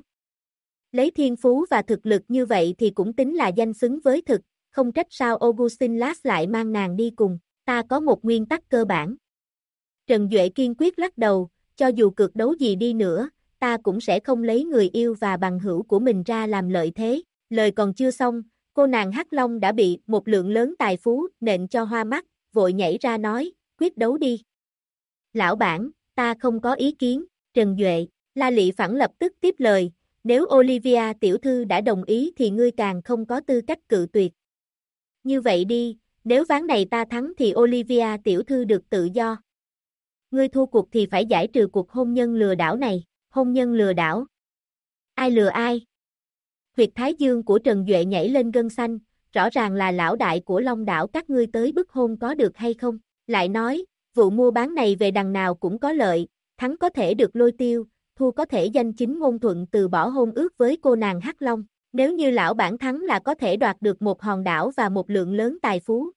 Lấy thiên phú và thực lực như vậy thì cũng tính là danh xứng với thực, không trách sao Augustin Lass lại mang nàng đi cùng, ta có một nguyên tắc cơ bản. Trần Duệ kiên quyết lắc đầu, cho dù cược đấu gì đi nữa, ta cũng sẽ không lấy người yêu và bằng hữu của mình ra làm lợi thế. Lời còn chưa xong, cô nàng Hắc Long đã bị một lượng lớn tài phú nện cho hoa mắt, vội nhảy ra nói, quyết đấu đi. Lão bản, ta không có ý kiến, Trần Duệ, La Lị Phẳng lập tức tiếp lời, nếu Olivia tiểu thư đã đồng ý thì ngươi càng không có tư cách cự tuyệt. Như vậy đi, nếu ván này ta thắng thì Olivia tiểu thư được tự do. Ngươi thua cuộc thì phải giải trừ cuộc hôn nhân lừa đảo này, hôn nhân lừa đảo. Ai lừa ai? Huyệt thái dương của Trần Duệ nhảy lên gân xanh, rõ ràng là lão đại của Long đảo các ngươi tới bức hôn có được hay không? Lại nói, vụ mua bán này về đằng nào cũng có lợi, thắng có thể được lôi tiêu, thua có thể danh chính ngôn thuận từ bỏ hôn ước với cô nàng Hắc Long. Nếu như lão bản thắng là có thể đoạt được một hòn đảo và một lượng lớn tài phú.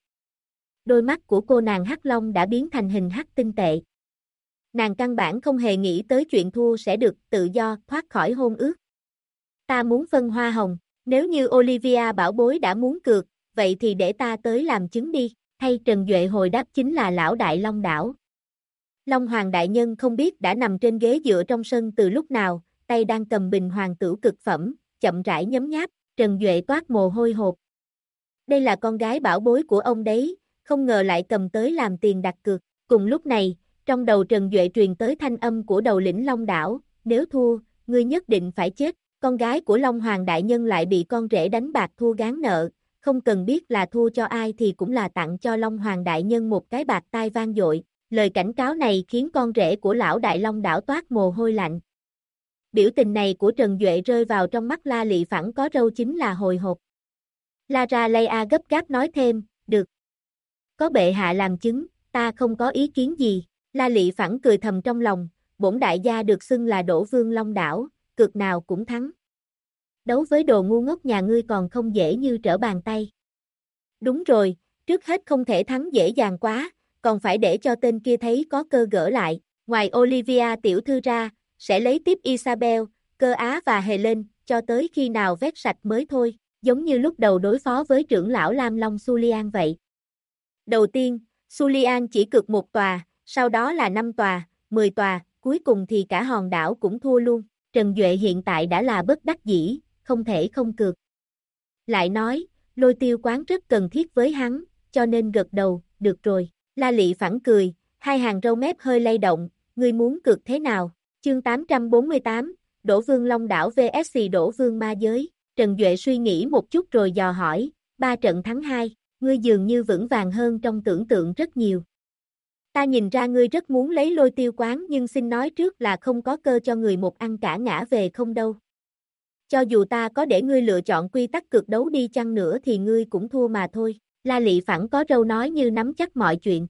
Đôi mắt của cô nàng Hắc Long đã biến thành hình hắc tinh tệ. Nàng căn bản không hề nghĩ tới chuyện thua sẽ được tự do thoát khỏi hôn ước. Ta muốn phân hoa hồng, nếu như Olivia bảo bối đã muốn cược, vậy thì để ta tới làm chứng đi, hay Trần Duệ hồi đáp chính là lão đại Long đảo. Long Hoàng đại nhân không biết đã nằm trên ghế dựa trong sân từ lúc nào, tay đang cầm bình hoàng tửu cực phẩm, chậm rãi nhấm nháp, Trần Duệ toát mồ hôi hột. Đây là con gái bảo bối của ông đấy, không ngờ lại cầm tới làm tiền đặt cược. Cùng lúc này, trong đầu Trần Duệ truyền tới thanh âm của đầu lĩnh Long đảo, nếu thua, ngươi nhất định phải chết. Con gái của Long Hoàng đại nhân lại bị con rể đánh bạc thua gán nợ, không cần biết là thua cho ai thì cũng là tặng cho Long Hoàng đại nhân một cái bạt tai vang dội. Lời cảnh cáo này khiến con rể của lão đại Long đảo toát mồ hôi lạnh. Biểu tình này của Trần Duệ rơi vào trong mắt La Lị Phẳng có râu chính là hồi hộp. Lara Leia gấp gáp nói thêm, được. Có bệ hạ làm chứng, ta không có ý kiến gì. La Lị Phẳng cười thầm trong lòng, bổn đại gia được xưng là Đỗ Vương Long đảo, cược nào cũng thắng. Đấu với đồ ngu ngốc nhà ngươi còn không dễ như trở bàn tay. Đúng rồi, trước hết không thể thắng dễ dàng quá, còn phải để cho tên kia thấy có cơ gỡ lại. Ngoài Olivia tiểu thư ra, sẽ lấy tiếp Isabel, Cơ Á và Helen, cho tới khi nào vét sạch mới thôi, giống như lúc đầu đối phó với trưởng lão Lam Long Sulian vậy. Đầu tiên, Sulian chỉ cược một tòa, sau đó là 5 tòa, 10 tòa, cuối cùng thì cả hòn đảo cũng thua luôn. Trần Duệ hiện tại đã là bất đắc dĩ, không thể không cược. Lại nói, lôi tiêu quán rất cần thiết với hắn, cho nên gật đầu, được rồi. La Lị Phẳng cười, hai hàng râu mép hơi lay động, ngươi muốn cược thế nào? Chương 848, Đỗ Vương Long đảo vs Đỗ Vương Ma giới. Trần Duệ suy nghĩ một chút rồi dò hỏi, 3 trận thắng 2, ngươi dường như vững vàng hơn trong tưởng tượng rất nhiều. Ta nhìn ra ngươi rất muốn lấy lôi tiêu quán nhưng xin nói trước là không có cơ cho người một ăn cả ngã về không đâu. Cho dù ta có để ngươi lựa chọn quy tắc cược đấu đi chăng nữa thì ngươi cũng thua mà thôi. La Lị phẳng có râu nói như nắm chắc mọi chuyện.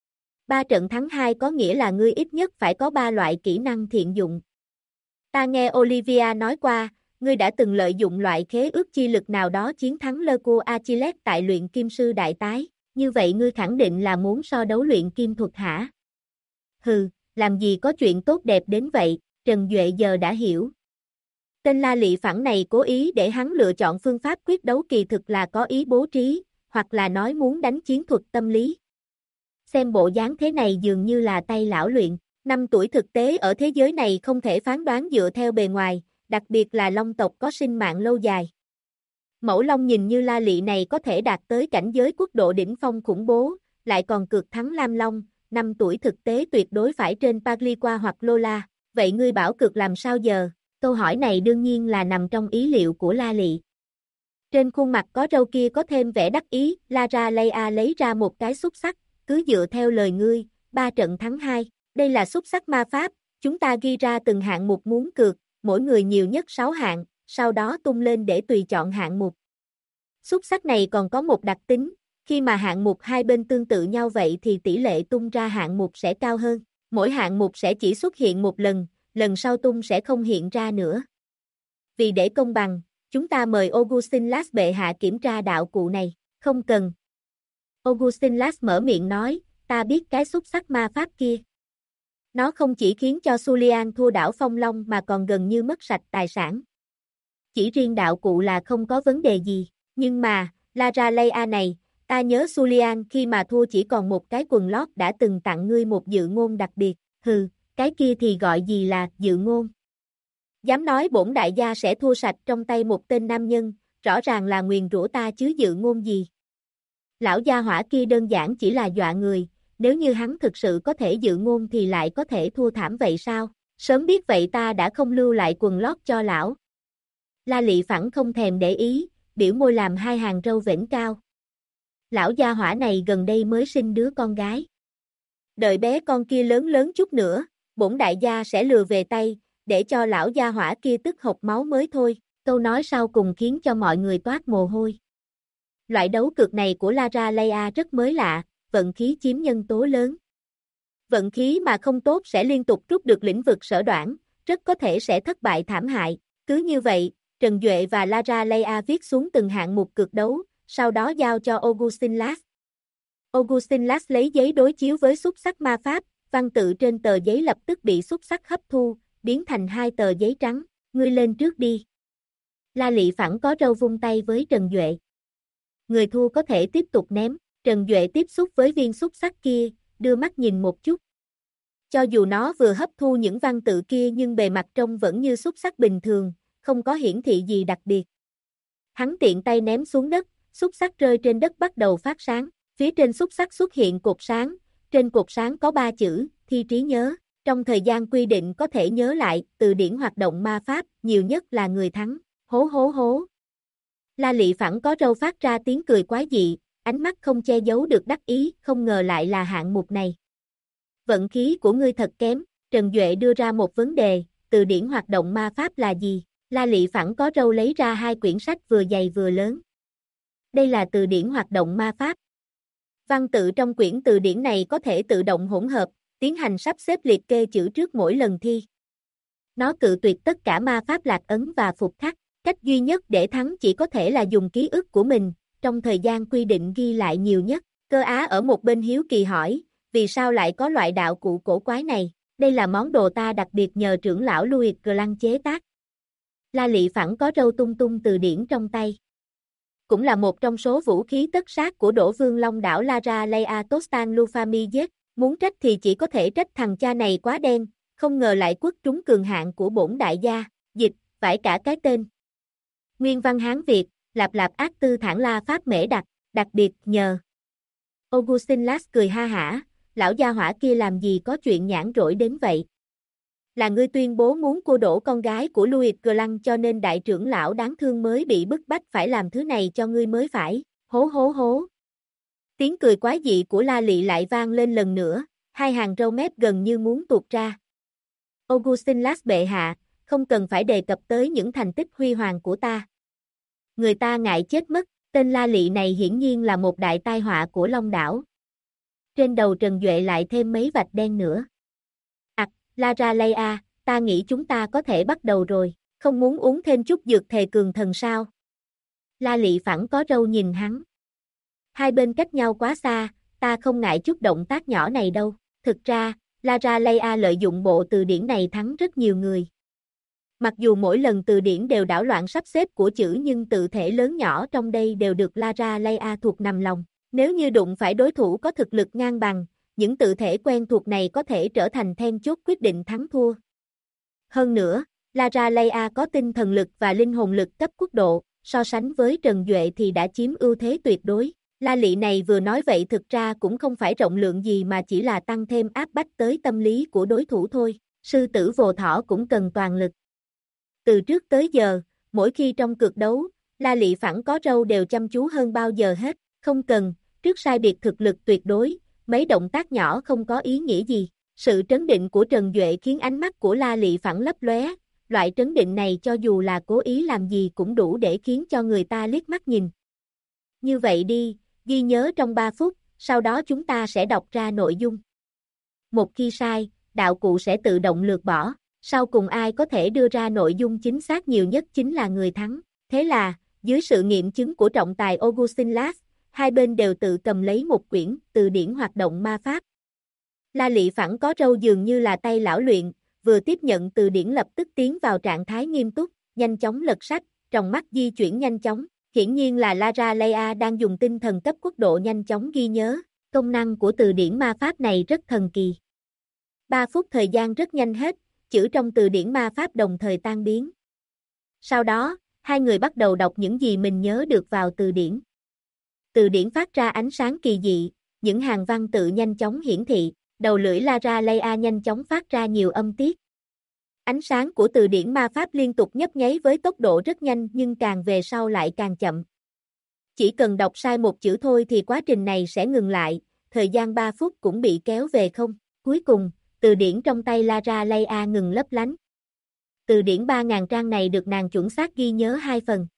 3 trận thắng 2 có nghĩa là ngươi ít nhất phải có 3 loại kỹ năng thiện dụng. Ta nghe Olivia nói qua, ngươi đã từng lợi dụng loại khế ước chi lực nào đó chiến thắng Lơ-cua Achilles tại luyện kim sư đại tái, như vậy ngươi khẳng định là muốn so đấu luyện kim thuật hả? Hừ, làm gì có chuyện tốt đẹp đến vậy, Trần Duệ giờ đã hiểu. Tên La Lị phẳng này cố ý để hắn lựa chọn phương pháp quyết đấu kỳ thực là có ý bố trí, hoặc là nói muốn đánh chiến thuật tâm lý. Xem bộ dáng thế này dường như là tay lão luyện. 5 tuổi thực tế ở thế giới này không thể phán đoán dựa theo bề ngoài, đặc biệt là long tộc có sinh mạng lâu dài. Mẫu long nhìn như La Lị này có thể đạt tới cảnh giới quốc độ đỉnh phong khủng bố, lại còn cược thắng Lam Long, 5 tuổi thực tế tuyệt đối phải trên Pagliqua hoặc Lola, vậy ngươi bảo cược làm sao giờ? Câu hỏi này đương nhiên là nằm trong ý liệu của La Lị. Trên khuôn mặt có râu kia có thêm vẻ đắc ý, Lara Leia lấy ra một cái xúc xắc, cứ dựa theo lời ngươi, 3 trận thắng 2. Đây là xúc xắc ma pháp, chúng ta ghi ra từng hạng mục muốn cược, mỗi người nhiều nhất 6 hạng, sau đó tung lên để tùy chọn hạng mục. Xúc xắc này còn có một đặc tính, khi mà hạng mục hai bên tương tự nhau vậy thì tỷ lệ tung ra hạng mục sẽ cao hơn. Mỗi hạng mục sẽ chỉ xuất hiện một lần, lần sau tung sẽ không hiện ra nữa. Vì để công bằng, chúng ta mời Augustin Lass bệ hạ kiểm tra đạo cụ này, không cần. Augustin Lass mở miệng nói, ta biết cái xúc xắc ma pháp kia. Nó không chỉ khiến cho Sulian thua đảo Phong Long mà còn gần như mất sạch tài sản. Chỉ riêng đạo cụ là không có vấn đề gì, nhưng mà, Lara Leia này, ta nhớ Sulian khi mà thua chỉ còn một cái quần lót đã từng tặng ngươi một dự ngôn đặc biệt, hừ, cái kia thì gọi gì là dự ngôn. Dám nói bổn đại gia sẽ thua sạch trong tay một tên nam nhân, rõ ràng là nguyền rủa ta chứ dự ngôn gì. Lão gia hỏa kia đơn giản chỉ là dọa người, nếu như hắn thực sự có thể dự ngôn thì lại có thể thua thảm vậy sao? Sớm biết vậy ta đã không lưu lại quần lót cho lão. La Lị phẳng không thèm để ý, biểu môi làm hai hàng râu vểnh cao. Lão gia hỏa này gần đây mới sinh đứa con gái. Đợi bé con kia lớn lớn chút nữa, bổn đại gia sẽ lừa về tay, để cho lão gia hỏa kia tức hộc máu mới thôi. Câu nói sau cùng khiến cho mọi người toát mồ hôi. Loại đấu cược này của Lara Leia rất mới lạ, vận khí chiếm nhân tố lớn. Vận khí mà không tốt sẽ liên tục rút được lĩnh vực sở đoản, rất có thể sẽ thất bại thảm hại. Cứ như vậy, Trần Duệ và Lara Leia viết xuống từng hạng mục cược đấu, sau đó giao cho Augustin Lass. Augustin Lass lấy giấy đối chiếu với xúc xắc ma pháp, văn tự trên tờ giấy lập tức bị xúc xắc hấp thu, biến thành 2 tờ giấy trắng. Ngươi lên trước đi. La Lị phẳng có râu vung tay với Trần Duệ. Người thua có thể tiếp tục ném. Trần Duệ tiếp xúc với viên xúc xắc kia, đưa mắt nhìn một chút. Cho dù nó vừa hấp thu những văn tự kia nhưng bề mặt trông vẫn như xúc xắc bình thường, không có hiển thị gì đặc biệt. Hắn tiện tay ném xuống đất, xúc xắc rơi trên đất bắt đầu phát sáng. Phía trên xúc xắc xuất hiện cột sáng, trên cột sáng có 3 chữ, thi trí nhớ. Trong thời gian quy định có thể nhớ lại, từ điển hoạt động ma pháp, nhiều nhất là người thắng. Hố hố hố. La Lị phẳng có râu phát ra tiếng cười quái dị, ánh mắt không che giấu được đắc ý, không ngờ lại là hạng mục này. Vận khí của ngươi thật kém, Trần Duệ đưa ra một vấn đề, từ điển hoạt động ma pháp là gì? La Lị phẳng có râu lấy ra 2 quyển sách vừa dày vừa lớn. Đây là từ điển hoạt động ma pháp. Văn tự trong quyển từ điển này có thể tự động hỗn hợp, tiến hành sắp xếp liệt kê chữ trước mỗi lần thi. Nó cự tuyệt tất cả ma pháp lạc ấn và phục khắc. Cách duy nhất để thắng chỉ có thể là dùng ký ức của mình, trong thời gian quy định ghi lại nhiều nhất. Cơ Á ở một bên hiếu kỳ hỏi, vì sao lại có loại đạo cụ cổ quái này? Đây là món đồ ta đặc biệt nhờ trưởng lão Louis Glan chế tác. La Lị phẳng có râu tung tung từ điển trong tay. Cũng là một trong số vũ khí tất sát của Đỗ Vương Long đảo Lara Leia Tostan Lufami. Muốn trách thì chỉ có thể trách thằng cha này quá đen, không ngờ lại quất trúng cường hạn của bổn đại gia. Dịch, phải cả cái tên. Nguyên văn Hán Việt, lạp lạp ác tư thản la pháp mễ đặc biệt nhờ. Augustin Lass cười ha hả, lão gia hỏa kia làm gì có chuyện nhãn rỗi đến vậy. Là ngươi tuyên bố muốn cua đổ con gái của Louis Glan cho nên đại trưởng lão đáng thương mới bị bức bách phải làm thứ này cho ngươi mới phải, hố hố hố. Tiếng cười quái dị của La Lị lại vang lên lần nữa, 2 hàng râu mép gần như muốn tuột ra. Augustin Lass bệ hạ, không cần phải đề cập tới những thành tích huy hoàng của ta. Người ta ngại chết mất, tên La Lị này hiển nhiên là một đại tai họa của Long đảo. Trên đầu Trần Duệ lại thêm mấy vạch đen nữa. Lara Leia, ta nghĩ chúng ta có thể bắt đầu rồi, không muốn uống thêm chút dược thề cường thần sao? La Lị phẳng có râu nhìn hắn. Hai bên cách nhau quá xa, ta không ngại chút động tác nhỏ này đâu. Thực ra, Lara Leia lợi dụng bộ từ điển này thắng rất nhiều người. Mặc dù mỗi lần từ điển đều đảo loạn sắp xếp của chữ nhưng tự thể lớn nhỏ trong đây đều được Lara Leia thuộc nằm lòng. Nếu như đụng phải đối thủ có thực lực ngang bằng, những tự thể quen thuộc này có thể trở thành then chốt quyết định thắng thua. Hơn nữa, Lara Leia có tinh thần lực và linh hồn lực cấp quốc độ, so sánh với Trần Duệ thì đã chiếm ưu thế tuyệt đối. La Lị này vừa nói vậy thực ra cũng không phải rộng lượng gì mà chỉ là tăng thêm áp bách tới tâm lý của đối thủ thôi. Sư tử vồ thỏ cũng cần toàn lực. Từ trước tới giờ, mỗi khi trong cuộc đấu, La Lị phẳng có râu đều chăm chú hơn bao giờ hết. Không cần, trước sai biệt thực lực tuyệt đối, mấy động tác nhỏ không có ý nghĩa gì. Sự trấn định của Trần Duệ khiến ánh mắt của La Lị phẳng lấp lóe. Loại trấn định này cho dù là cố ý làm gì cũng đủ để khiến cho người ta liếc mắt nhìn. Như vậy đi, ghi nhớ trong 3 phút, sau đó chúng ta sẽ đọc ra nội dung. Một khi sai, đạo cụ sẽ tự động lược bỏ, sau cùng ai có thể đưa ra nội dung chính xác nhiều nhất chính là người thắng. Thế là, dưới sự nghiệm chứng của trọng tài Augustin Lass, hai bên đều tự cầm lấy một quyển từ điển hoạt động ma pháp. La Lị phẳng có râu dường như là tay lão luyện, vừa tiếp nhận từ điển lập tức tiến vào trạng thái nghiêm túc, nhanh chóng lật sách, trong mắt di chuyển nhanh chóng. Hiển nhiên là Lara Leia đang dùng tinh thần cấp quốc độ nhanh chóng ghi nhớ, công năng của từ điển ma pháp này rất thần kỳ. 3 phút thời gian rất nhanh hết, chữ trong từ điển ma pháp đồng thời tan biến. Sau đó, hai người bắt đầu đọc những gì mình nhớ được vào từ điển. Từ điển phát ra ánh sáng kỳ dị, những hàng văn tự nhanh chóng hiển thị, đầu lưỡi Lara Leia nhanh chóng phát ra nhiều âm tiết. Ánh sáng của từ điển ma pháp liên tục nhấp nháy với tốc độ rất nhanh nhưng càng về sau lại càng chậm. Chỉ cần đọc sai một chữ thôi thì quá trình này sẽ ngừng lại, thời gian 3 phút cũng bị kéo về không. Cuối cùng, từ điển trong tay Lara Leia ngừng lấp lánh. Từ điển 3.000 trang này được nàng chuẩn xác ghi nhớ 2 phần.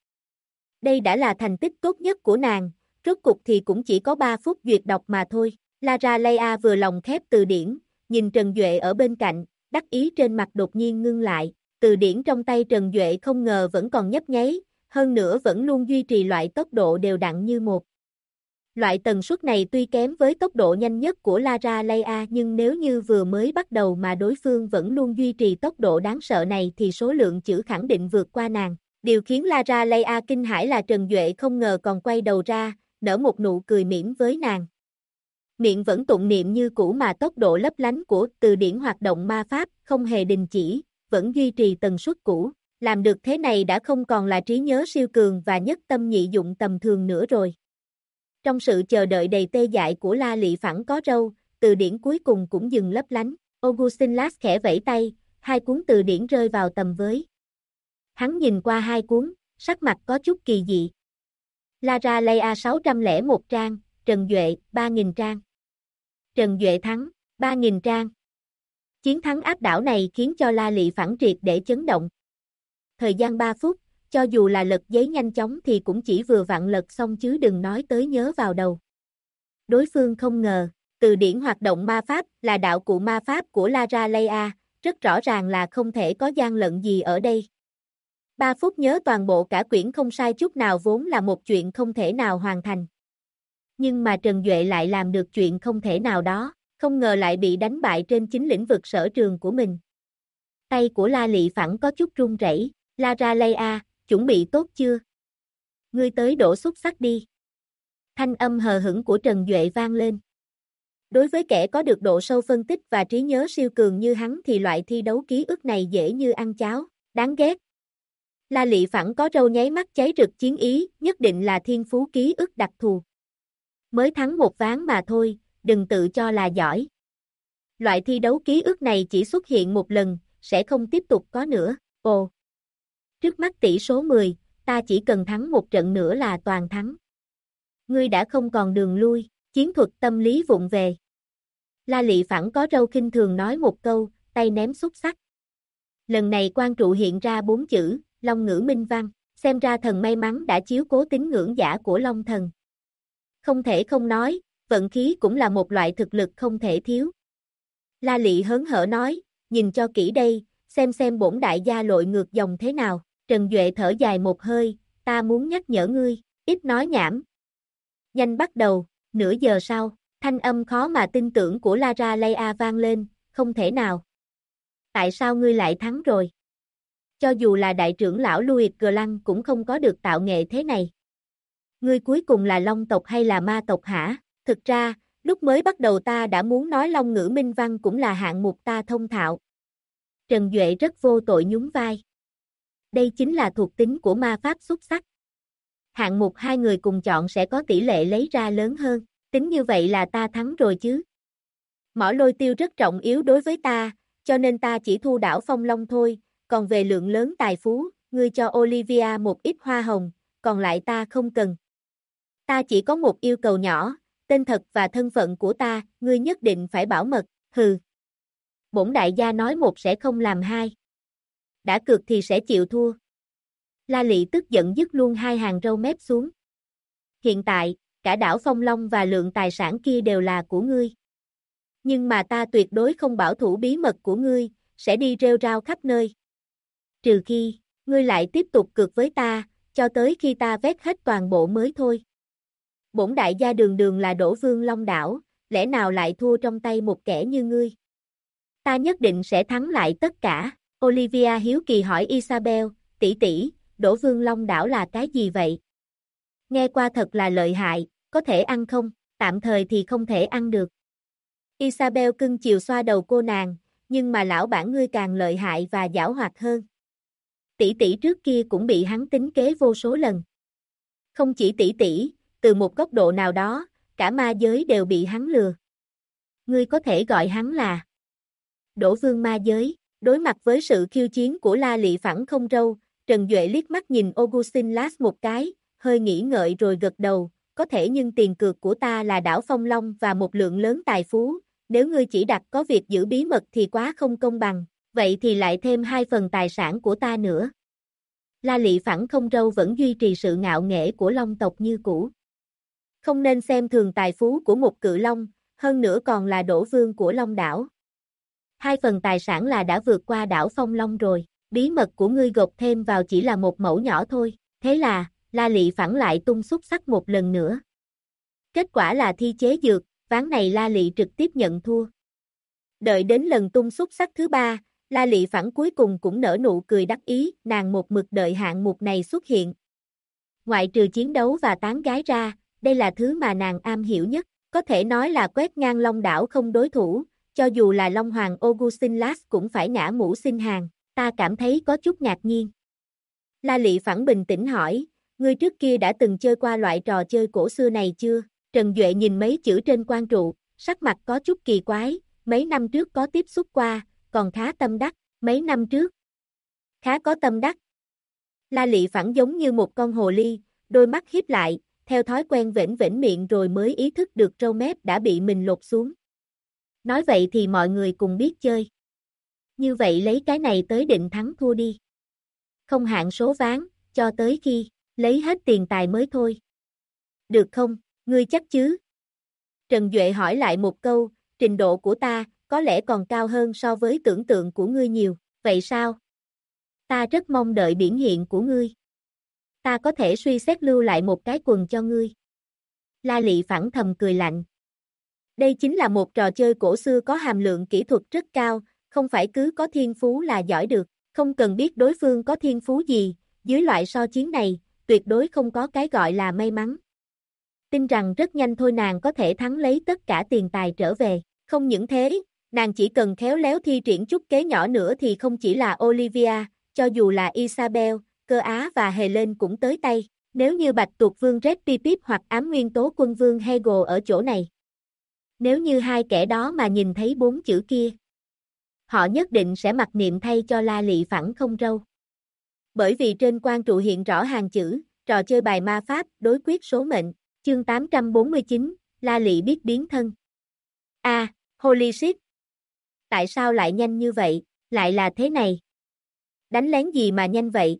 Đây đã là thành tích tốt nhất của nàng, rốt cục thì cũng chỉ có 3 phút duyệt đọc mà thôi. Lara Leia vừa lòng khép từ điển, nhìn Trần Duệ ở bên cạnh, đắc ý trên mặt đột nhiên ngưng lại. Từ điển trong tay Trần Duệ không ngờ vẫn còn nhấp nháy, hơn nữa vẫn luôn duy trì loại tốc độ đều đặn như một. Loại tần suất này tuy kém với tốc độ nhanh nhất của Lara Leia nhưng nếu như vừa mới bắt đầu mà đối phương vẫn luôn duy trì tốc độ đáng sợ này thì số lượng chữ khẳng định vượt qua nàng. Điều khiến Lara Leia kinh hãi là Trần Duệ không ngờ còn quay đầu ra, nở một nụ cười mỉm với nàng. Miệng vẫn tụng niệm như cũ mà tốc độ lấp lánh của từ điển hoạt động ma pháp không hề đình chỉ, vẫn duy trì tần suất cũ. Làm được thế này đã không còn là trí nhớ siêu cường và nhất tâm nhị dụng tầm thường nữa rồi. Trong sự chờ đợi đầy tê dại của La Lị phẳng có râu, từ điển cuối cùng cũng dừng lấp lánh. Augustin Lass khẽ vẫy tay, 2 cuốn từ điển rơi vào tầm với. Hắn nhìn qua 2 cuốn, sắc mặt có chút kỳ dị. Lara Leia 601 trang, Trần Duệ 3.000 trang. Trần Duệ thắng, 3.000 trang. Chiến thắng áp đảo này khiến cho La Lị phẳng triệt để chấn động. Thời gian 3 phút, cho dù là lật giấy nhanh chóng thì cũng chỉ vừa vặn lật xong chứ đừng nói tới nhớ vào đầu. Đối phương không ngờ, từ điển hoạt động ma pháp là đạo cụ ma pháp của Lara Leia, rất rõ ràng là không thể có gian lận gì ở đây. 3 phút nhớ toàn bộ cả quyển không sai chút nào vốn là một chuyện không thể nào hoàn thành. Nhưng mà Trần Duệ lại làm được chuyện không thể nào đó, không ngờ lại bị đánh bại trên chính lĩnh vực sở trường của mình. Tay của La Lị phẳng có chút run rẩy. Lara Leia, chuẩn bị tốt chưa? Ngươi tới đổ xúc xắc đi. Thanh âm hờ hững của Trần Duệ vang lên. Đối với kẻ có được độ sâu phân tích và trí nhớ siêu cường như hắn thì loại thi đấu ký ức này dễ như ăn cháo, đáng ghét. La Lị phẳng có râu nháy mắt cháy rực chiến ý, nhất định là thiên phú ký ức đặc thù. Mới thắng một ván mà thôi, đừng tự cho là giỏi. Loại thi đấu ký ức này chỉ xuất hiện một lần, sẽ không tiếp tục có nữa. Ồ! Trước mắt tỷ số 10, ta chỉ cần thắng một trận nữa là toàn thắng. Ngươi đã không còn đường lui, chiến thuật tâm lý vụng về. La Lị phẳng có râu khinh thường nói một câu, tay ném xúc xắc. Lần này quan trụ hiện ra 4 chữ, Long ngữ minh văn, xem ra thần may mắn đã chiếu cố tín ngưỡng giả của Long thần. Không thể không nói, vận khí cũng là một loại thực lực không thể thiếu. La Lị hớn hở nói, nhìn cho kỹ đây, xem bổn đại gia lội ngược dòng thế nào. Trần Duệ thở dài một hơi, ta muốn nhắc nhở ngươi, ít nói nhảm. Nhanh bắt đầu, nửa giờ sau, thanh âm khó mà tin tưởng của Lara Leia vang lên, không thể nào. Tại sao ngươi lại thắng rồi? Cho dù là đại trưởng lão Louis Glan cũng không có được tạo nghệ thế này. Ngươi cuối cùng là Long tộc hay là ma tộc hả? Thực ra, lúc mới bắt đầu ta đã muốn nói Long ngữ minh văn cũng là hạng mục ta thông thạo. Trần Duệ rất vô tội nhún vai. Đây chính là thuộc tính của ma pháp xuất sắc. Hạng mục hai người cùng chọn sẽ có tỷ lệ lấy ra lớn hơn, tính như vậy là ta thắng rồi chứ. Mỏ lôi tiêu rất trọng yếu đối với ta, cho nên ta chỉ thu đảo Phong Long thôi, còn về lượng lớn tài phú, ngươi cho Olivia một ít hoa hồng, còn lại ta không cần. Ta chỉ có một yêu cầu nhỏ, tên thật và thân phận của ta, ngươi nhất định phải bảo mật, hừ. Bổn đại gia nói một sẽ không làm hai. Đã cược thì sẽ chịu thua. La Lị tức giận dứt luôn hai hàng râu mép xuống. Hiện tại, cả đảo Phong Long và lượng tài sản kia đều là của ngươi. Nhưng mà ta tuyệt đối không bảo thủ bí mật của ngươi, sẽ đi rêu rao khắp nơi. Trừ khi, ngươi lại tiếp tục cược với ta, cho tới khi ta vét hết toàn bộ mới thôi. Bổn đại gia đường đường là Đỗ Vương Long đảo, lẽ nào lại thua trong tay một kẻ như ngươi? Ta nhất định sẽ thắng lại tất cả. Olivia hiếu kỳ hỏi Isabel, tỷ tỷ, Đỗ Vương Long đảo là cái gì vậy? Nghe qua thật là lợi hại, có thể ăn không? Tạm thời thì không thể ăn được. Isabel cưng chiều xoa đầu cô nàng, nhưng mà lão bản ngươi càng lợi hại và giảo hoạt hơn. Tỷ tỷ trước kia cũng bị hắn tính kế vô số lần. Không chỉ tỷ tỷ, từ một góc độ nào đó, cả ma giới đều bị hắn lừa. Ngươi có thể gọi hắn là Đỗ Vương ma giới. Đối mặt với sự khiêu chiến của La Lị phẳng không râu, Trần Duệ liếc mắt nhìn Augustin Lass một cái, hơi nghĩ ngợi rồi gật đầu, có thể nhưng tiền cược của ta là đảo Phong Long và một lượng lớn tài phú, nếu ngươi chỉ đặt có việc giữ bí mật thì quá không công bằng, vậy thì lại thêm 2 phần tài sản của ta nữa. La Lị phẳng không râu vẫn duy trì sự ngạo nghễ của Long tộc như cũ. Không nên xem thường tài phú của một cự long, hơn nữa còn là Đỗ Vương của Long đảo. 2 phần tài sản là đã vượt qua đảo Phong Long rồi, bí mật của ngươi gộp thêm vào chỉ là một mẫu nhỏ thôi, thế là, La Lị phẳng lại tung xúc sắc một lần nữa. Kết quả là thi chế dược, ván này La Lị trực tiếp nhận thua. Đợi đến lần tung xúc sắc thứ 3, La Lị phẳng cuối cùng cũng nở nụ cười đắc ý, nàng một mực đợi hạng mục này xuất hiện. Ngoại trừ chiến đấu và tán gái ra, đây là thứ mà nàng am hiểu nhất, có thể nói là quét ngang Long đảo không đối thủ. Cho dù là Long Hoàng Augustin Lass cũng phải ngã mũ xin hàng, ta cảm thấy có chút ngạc nhiên. La Lị phẳng bình tĩnh hỏi, ngươi trước kia đã từng chơi qua loại trò chơi cổ xưa này chưa? Trần Duệ nhìn mấy chữ trên quan trụ, sắc mặt có chút kỳ quái, mấy năm trước có tiếp xúc qua, còn khá tâm đắc, mấy năm trước. Khá có tâm đắc. La Lị phẳng giống như một con hồ ly, đôi mắt híp lại, theo thói quen vểnh vểnh miệng rồi mới ý thức được râu mép đã bị mình lột xuống. Nói vậy thì mọi người cùng biết chơi. Như vậy lấy cái này tới định thắng thua đi. Không hạn số ván, cho tới khi lấy hết tiền tài mới thôi. Được không, ngươi chắc chứ? Trần Duệ hỏi lại một câu, trình độ của ta có lẽ còn cao hơn so với tưởng tượng của ngươi nhiều, vậy sao? Ta rất mong đợi biểu hiện của ngươi. Ta có thể suy xét lưu lại một cái quần cho ngươi. La Lị phẳng thầm cười lạnh. Đây chính là một trò chơi cổ xưa có hàm lượng kỹ thuật rất cao, không phải cứ có thiên phú là giỏi được, không cần biết đối phương có thiên phú gì, dưới loại so chiến này, tuyệt đối không có cái gọi là may mắn. Tin rằng rất nhanh thôi nàng có thể thắng lấy tất cả tiền tài trở về, không những thế, nàng chỉ cần khéo léo thi triển chút kế nhỏ nữa thì không chỉ là Olivia, cho dù là Isabel, Cơ Á và Helen cũng tới tay, nếu như Bạch Tuộc Vương Red Pipip hoặc Ám Nguyên Tố Quân Vương Hegel ở chỗ này. Nếu như hai kẻ đó mà nhìn thấy 4 chữ kia, họ nhất định sẽ mặc niệm thay cho La Lị phẳng không râu. Bởi vì trên quan trụ hiện rõ hàng chữ, trò chơi bài ma pháp, đối quyết số mệnh, chương 849, La Lị biết biến thân. Holy shit! Tại sao lại nhanh như vậy, lại là thế này? đánh lén gì mà nhanh vậy,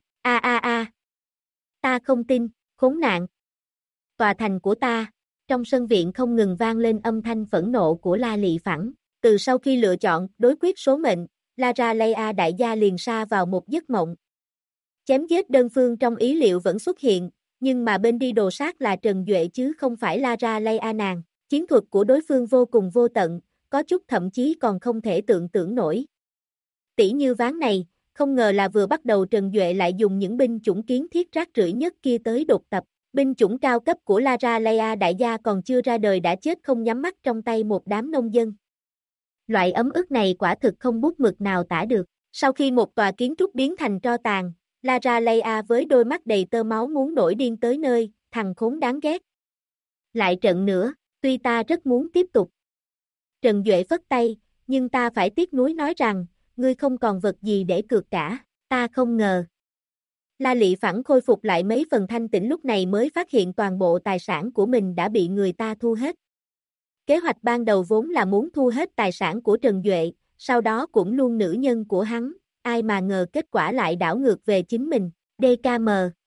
ta không tin, khốn nạn. Tòa thành của ta, trong sân viện không ngừng vang lên âm thanh phẫn nộ của La Lị Phẳng, từ sau khi lựa chọn đối quyết số mệnh, Lara Leia đại gia liền sa vào một giấc mộng. Chém giết đơn phương trong ý liệu vẫn xuất hiện, nhưng mà bên đi đồ sát là Trần Duệ chứ không phải Lara Leia nàng. Chiến thuật của đối phương vô cùng vô tận, có chút thậm chí còn không thể tưởng tượng nổi. Tỷ như ván này, không ngờ là vừa bắt đầu Trần Duệ lại dùng những binh chủng kiến thiết rác rưởi nhất kia tới đột tập. Binh chủng cao cấp của Lara Leia đại gia còn chưa ra đời đã chết không nhắm mắt trong tay một đám nông dân. Loại ấm ức này quả thực không bút mực nào tả được. Sau khi một tòa kiến trúc biến thành tro tàn, Lara Leia với đôi mắt đầy tơ máu muốn nổi điên tới nơi, thằng khốn đáng ghét. Lại trận nữa, tuy ta rất muốn tiếp tục. Trần Duệ phất tay, nhưng ta phải tiếc nuối nói rằng, ngươi không còn vật gì để cược cả, ta không ngờ. La Lị Phẳng khôi phục lại mấy phần thanh tĩnh lúc này mới phát hiện toàn bộ tài sản của mình đã bị người ta thu hết. Kế hoạch ban đầu vốn là muốn thu hết tài sản của Trần Duệ, sau đó cũng luôn nữ nhân của hắn, ai mà ngờ kết quả lại đảo ngược về chính mình, DKM.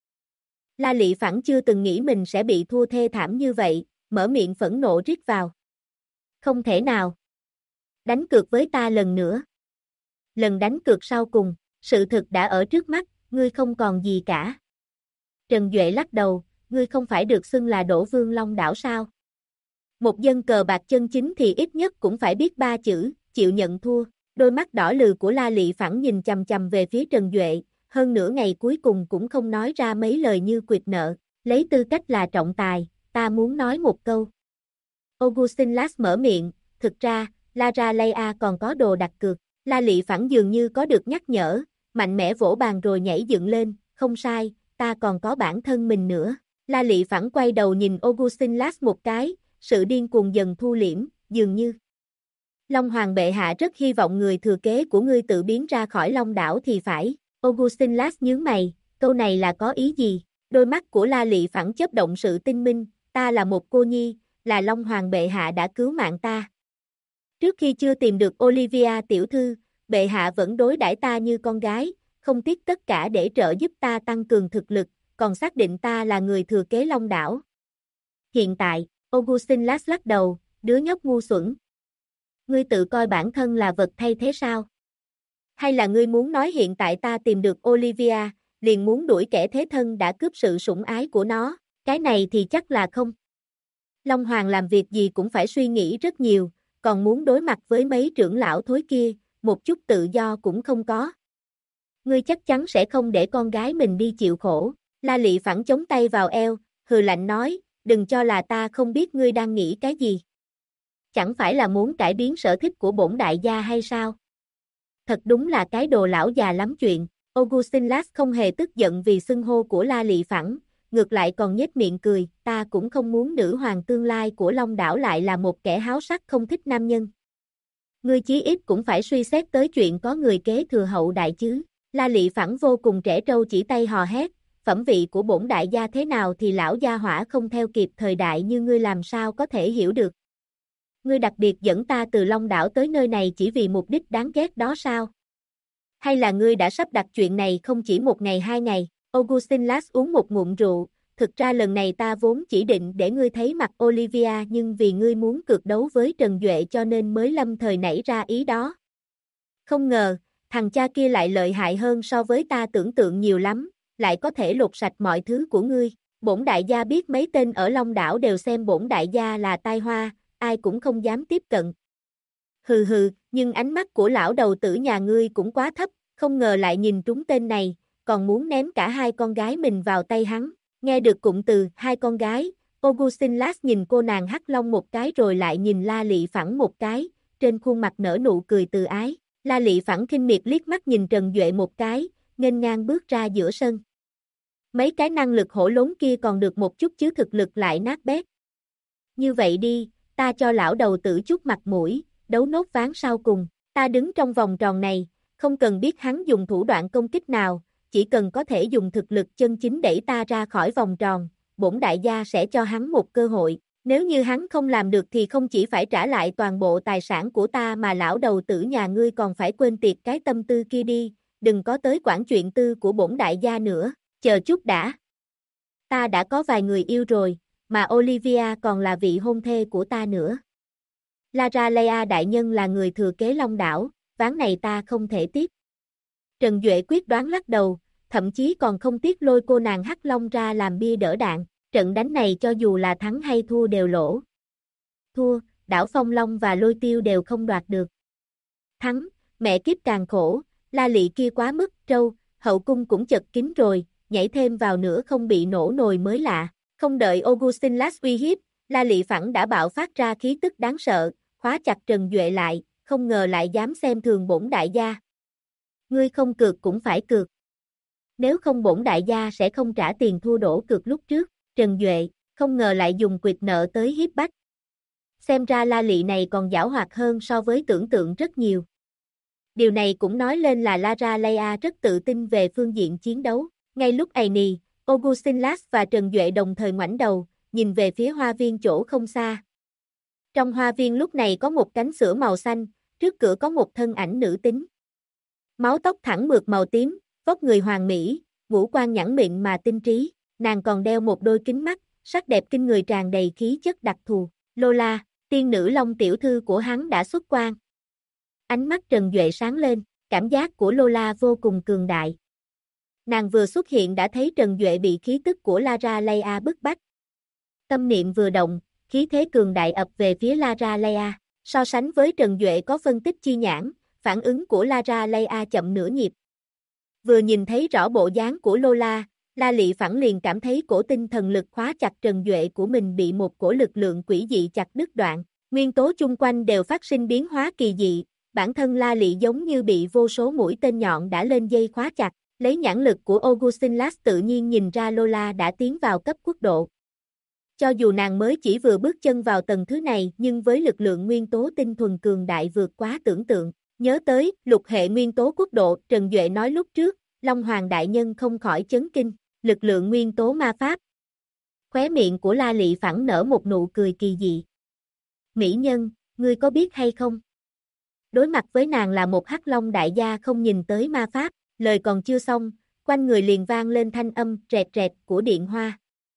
La Lị Phẳng chưa từng nghĩ mình sẽ bị thua thê thảm như vậy, mở miệng phẫn nộ rít vào. Không thể nào. Đánh cược với ta lần nữa. Lần đánh cược sau cùng, sự thực đã ở trước mắt, ngươi không còn gì cả. Trần Duệ lắc đầu, ngươi không phải được xưng là Đỗ Vương Long Đảo sao? Một dân cờ bạc chân chính thì ít nhất cũng phải biết 3 chữ, chịu nhận thua. Đôi mắt đỏ lừ của La Lị Phẳng nhìn chằm chằm về phía Trần Duệ, hơn nửa ngày cuối cùng cũng không nói ra mấy lời như quỵt nợ, lấy tư cách là trọng tài, ta muốn nói một câu. Augustin Lass mở miệng, thực ra, Lara Leia còn có đồ đặt cược. La Lị Phẳng dường như có được nhắc nhở, mạnh mẽ vỗ bàn rồi nhảy dựng lên, không sai, ta còn có bản thân mình nữa. La Lị Phẳng quay đầu nhìn Augustin Lass một cái, sự điên cuồng dần thu liễm, dường như. Long Hoàng bệ hạ rất hy vọng người thừa kế của ngươi tự biến ra khỏi Long đảo thì phải. Augustin Lass nhướng mày, câu này là có ý gì? Đôi mắt của La Lị Phẳng chớp động sự tinh minh, ta là một cô nhi, là Long Hoàng bệ hạ đã cứu mạng ta. Trước khi chưa tìm được Olivia tiểu thư, bệ hạ vẫn đối đãi ta như con gái, không tiếc tất cả để trợ giúp ta tăng cường thực lực, còn xác định ta là người thừa kế Long đảo. Hiện tại, Augustin Lass lắc đầu, đứa nhóc ngu xuẩn. Ngươi tự coi bản thân là vật thay thế sao? Hay là ngươi muốn nói hiện tại ta tìm được Olivia, liền muốn đuổi kẻ thế thân đã cướp sự sủng ái của nó, cái này thì chắc là không. Long Hoàng làm việc gì cũng phải suy nghĩ rất nhiều, còn muốn đối mặt với mấy trưởng lão thối kia, một chút tự do cũng không có. Ngươi chắc chắn sẽ không để con gái mình đi chịu khổ. La Lị Phẳng chống tay vào eo, hừ lạnh nói, đừng cho là ta không biết ngươi đang nghĩ cái gì. Chẳng phải là muốn cải biến sở thích của bổn đại gia hay sao? Thật đúng là cái đồ lão già lắm chuyện. Augustin Lass không hề tức giận vì xưng hô của La Lị Phẳng, ngược lại còn nhếch miệng cười, ta cũng không muốn nữ hoàng tương lai của Long đảo lại là một kẻ háo sắc không thích nam nhân. Ngươi chí ít cũng phải suy xét tới chuyện có người kế thừa hậu đại chứ. La Lị Phẳng vô cùng trẻ trâu chỉ tay hò hét, phẩm vị của bổn đại gia thế nào thì lão gia hỏa không theo kịp thời đại như ngươi làm sao có thể hiểu được. Ngươi đặc biệt dẫn ta từ Long đảo tới nơi này chỉ vì mục đích đáng ghét đó sao? Hay là ngươi đã sắp đặt chuyện này không chỉ một ngày 2 ngày? Augustin Lass uống một ngụm rượu, thực ra lần này ta vốn chỉ định để ngươi thấy mặt Olivia nhưng vì ngươi muốn cược đấu với Trần Duệ cho nên mới lâm thời nảy ra ý đó. Không ngờ, thằng cha kia lại lợi hại hơn so với ta tưởng tượng nhiều lắm, lại có thể lột sạch mọi thứ của ngươi. Bổn đại gia biết mấy tên ở Long đảo đều xem bổn đại gia là tai hoa, ai cũng không dám tiếp cận. Hừ hừ, nhưng ánh mắt của lão đầu tử nhà ngươi cũng quá thấp, không ngờ lại nhìn trúng tên này, còn muốn ném cả 2 con gái mình vào tay hắn. Nghe được cụm từ 2 con gái, Augustin Lass nhìn cô nàng Hắc Long một cái rồi lại nhìn La Lị Phẳng một cái, trên khuôn mặt nở nụ cười từ ái. La Lị Phẳng khinh miệt liếc mắt nhìn Trần Duệ một cái, nghênh ngang bước ra giữa sân. Mấy cái năng lực hổ lốn kia còn được một chút chứ thực lực lại nát bét. Như vậy đi, ta cho lão đầu tử chút mặt mũi, đấu nốt ván sau cùng. Ta đứng trong vòng tròn này, không cần biết hắn dùng thủ đoạn công kích nào, chỉ cần có thể dùng thực lực chân chính đẩy ta ra khỏi vòng tròn, bổn đại gia sẽ cho hắn một cơ hội. Nếu như hắn không làm được thì không chỉ phải trả lại toàn bộ tài sản của ta mà lão đầu tử nhà ngươi còn phải quên tiệt cái tâm tư kia đi, đừng có tới quản chuyện tư của bổn đại gia nữa, chờ chút đã. Ta đã có vài người yêu rồi, mà Olivia còn là vị hôn thê của ta nữa. Lara Leia đại nhân là người thừa kế Long đảo, ván này ta không thể tiếp. Trần Duệ quyết đoán lắc đầu, thậm chí còn không tiếc lôi cô nàng Hắc Long ra làm bia đỡ đạn, trận đánh này cho dù là thắng hay thua đều lỗ. Thua, đảo Phong Long và Lôi Tiêu đều không đoạt được. Thắng, mẹ kiếp càng khổ, La Lị kia quá mức trâu, hậu cung cũng chật kín rồi, nhảy thêm vào nữa không bị nổ nồi mới lạ. Không đợi Augustin Lass uy hiếp, La Lị phẳng đã bạo phát ra khí tức đáng sợ, khóa chặt Trần Duệ lại, không ngờ lại dám xem thường bổn đại gia. Ngươi không cược cũng phải cược. Nếu không bổn đại gia sẽ không trả tiền thua đổ cược lúc trước. Trần Duệ, không ngờ lại dùng quyệt nợ tới hiếp bách. Xem ra La Lị này còn giảo hoạt hơn so với tưởng tượng rất nhiều. Điều này cũng nói lên là Lara Leia rất tự tin về phương diện chiến đấu. Ngay lúc này, Augustin Lass và Trần Duệ đồng thời ngoảnh đầu, nhìn về phía hoa viên chỗ không xa. Trong hoa viên lúc này có một cánh sữa màu xanh, trước cửa có một thân ảnh nữ tính. Máu tóc thẳng mượt màu tím, vóc người hoàn mỹ, ngũ quan nhẵn mịn mà tinh trí, nàng còn đeo một đôi kính mắt, sắc đẹp kinh người tràn đầy khí chất đặc thù. Lola, tiên nữ Long tiểu thư của hắn đã xuất quan. Ánh mắt Trần Duệ sáng lên, cảm giác của Lola vô cùng cường đại. Nàng vừa xuất hiện đã thấy Trần Duệ bị khí tức của Lara Leia bức bách. Tâm niệm vừa động, khí thế cường đại ập về phía Lara Leia. So sánh với Trần Duệ có phân tích chi nhãn, phản ứng của Lara Leia chậm nửa nhịp. Vừa nhìn thấy rõ bộ dáng của Lola, La Lị phẳng liền cảm thấy cổ tinh thần lực khóa chặt Trần Duệ của mình bị một cổ lực lượng quỷ dị chặt đứt đoạn. Nguyên tố chung quanh đều phát sinh biến hóa kỳ dị, bản thân La Lị giống như bị vô số mũi tên nhọn đã lên dây khóa chặt. Lấy nhãn lực của Augustin Lass tự nhiên nhìn ra Lola đã tiến vào cấp quốc độ. Cho dù nàng mới chỉ vừa bước chân vào tầng thứ này nhưng với lực lượng nguyên tố tinh thuần cường đại vượt quá tưởng tượng. Nhớ tới lục hệ nguyên tố quốc độ Trần Duệ nói lúc trước, Long Hoàng đại nhân không khỏi chấn kinh, lực lượng nguyên tố ma pháp. Khóe miệng của La Lị phẳng nở một nụ cười kỳ dị. Mỹ nhân, ngươi có biết hay không? Đối mặt với nàng là một Hắc Long đại gia không nhìn tới ma pháp. Lời còn chưa xong, quanh người liền vang lên thanh âm rẹt rẹt của điện hoa.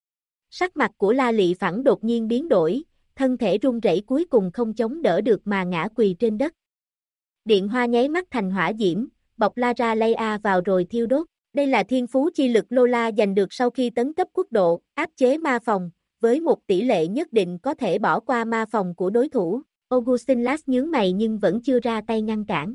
Sắc mặt của La Lị phẳng đột nhiên biến đổi, thân thể run rẩy cuối cùng không chống đỡ được mà ngã quỳ trên đất. Điện hoa nháy mắt thành hỏa diễm, bọc Lara Leia vào rồi thiêu đốt. Đây là thiên phú chi lực Lola giành được sau khi tấn cấp quốc độ, áp chế ma phòng, với một tỷ lệ nhất định có thể bỏ qua ma phòng của đối thủ. Augustin Lass nhướng mày nhưng vẫn chưa ra tay ngăn cản.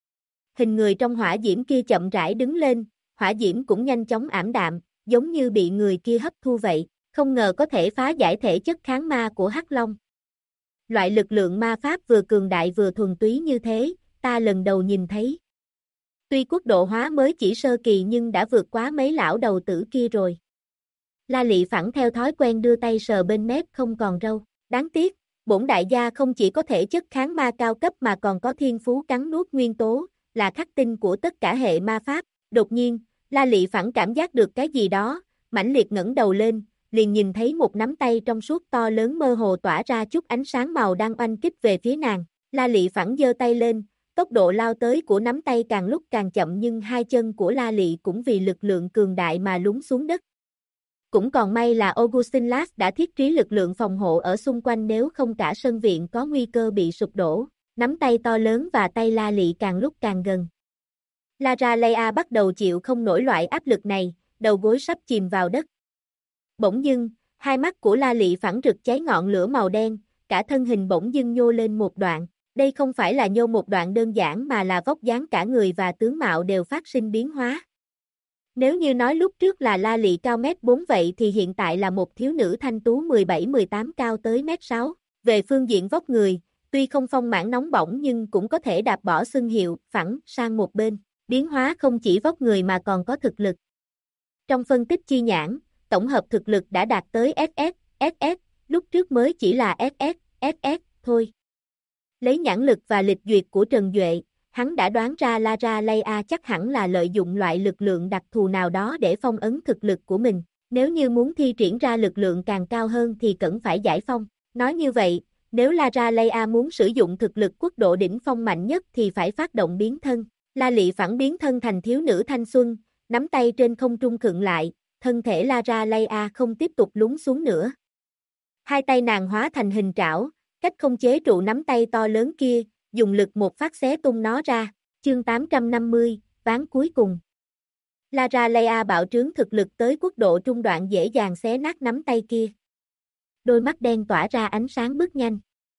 Hình người trong hỏa diễm kia chậm rãi đứng lên, hỏa diễm cũng nhanh chóng ảm đạm, giống như bị người kia hấp thu vậy, không ngờ có thể phá giải thể chất kháng ma của Hắc Long. Loại lực lượng ma pháp vừa cường đại vừa thuần túy như thế, ta lần đầu nhìn thấy. Tuy quốc độ hóa mới chỉ sơ kỳ nhưng đã vượt quá mấy lão đầu tử kia rồi. La Lị phẳng theo thói quen đưa tay sờ bên mép không còn râu, đáng tiếc, bổn đại gia không chỉ có thể chất kháng ma cao cấp mà còn có thiên phú cắn nuốt nguyên tố, là khắc tinh của tất cả hệ ma pháp. Đột nhiên, La Lị phẳng cảm giác được cái gì đó, mãnh liệt ngẩng đầu lên, liền nhìn thấy một nắm tay trong suốt to lớn mơ hồ tỏa ra chút ánh sáng màu đang oanh kích về phía nàng. La Lị phẳng giơ tay lên, tốc độ lao tới của nắm tay càng lúc càng chậm nhưng hai chân của La Lị cũng vì lực lượng cường đại mà lún xuống đất. Cũng còn may là Augustin Lass đã thiết trí lực lượng phòng hộ ở xung quanh nếu không cả sân viện có nguy cơ bị sụp đổ. Nắm tay to lớn và tay La Lị càng lúc càng gần. Lara Leia bắt đầu chịu không nổi loại áp lực này, đầu gối sắp chìm vào đất. Bỗng dưng, hai mắt của La Lị phẳng rực cháy ngọn lửa màu đen, cả thân hình bỗng dưng nhô lên một đoạn. Đây không phải là nhô một đoạn đơn giản mà là vóc dáng cả người và tướng mạo đều phát sinh biến hóa. Nếu như nói lúc trước là La Lị cao mét 4 vậy thì hiện tại là một thiếu nữ thanh tú 17-18 cao tới mét 6. Về phương diện vóc người, tuy không phong mãn nóng bỏng nhưng cũng có thể đạp bỏ xưng hiệu phẳng sang một bên. Biến hóa không chỉ vóc người mà còn có thực lực. Trong phân tích chi nhãn, tổng hợp thực lực đã đạt tới SS, lúc trước mới chỉ là SS thôi. Lấy nhãn lực và lịch duyệt của Trần Duệ, hắn đã đoán ra Lara Leia chắc hẳn là lợi dụng loại lực lượng đặc thù nào đó để phong ấn thực lực của mình. Nếu như muốn thi triển ra lực lượng càng cao hơn thì cần phải giải phong. Nói như vậy, nếu Lara Leia muốn sử dụng thực lực quốc độ đỉnh phong mạnh nhất thì phải phát động biến thân. La Lị phản biến thân thành thiếu nữ thanh xuân, nắm tay trên không trung khựng lại, thân thể Lara Leia không tiếp tục lún xuống nữa. Hai tay nàng hóa thành hình trảo, cách không chế trụ nắm tay to lớn kia, dùng lực một phát xé tung nó ra. Chương 850, ván cuối cùng. Lara Leia bạo trướng thực lực tới quốc độ trung đoạn dễ dàng xé nát nắm tay kia. Đôi mắt đen tỏa ra ánh sáng bước nhanh.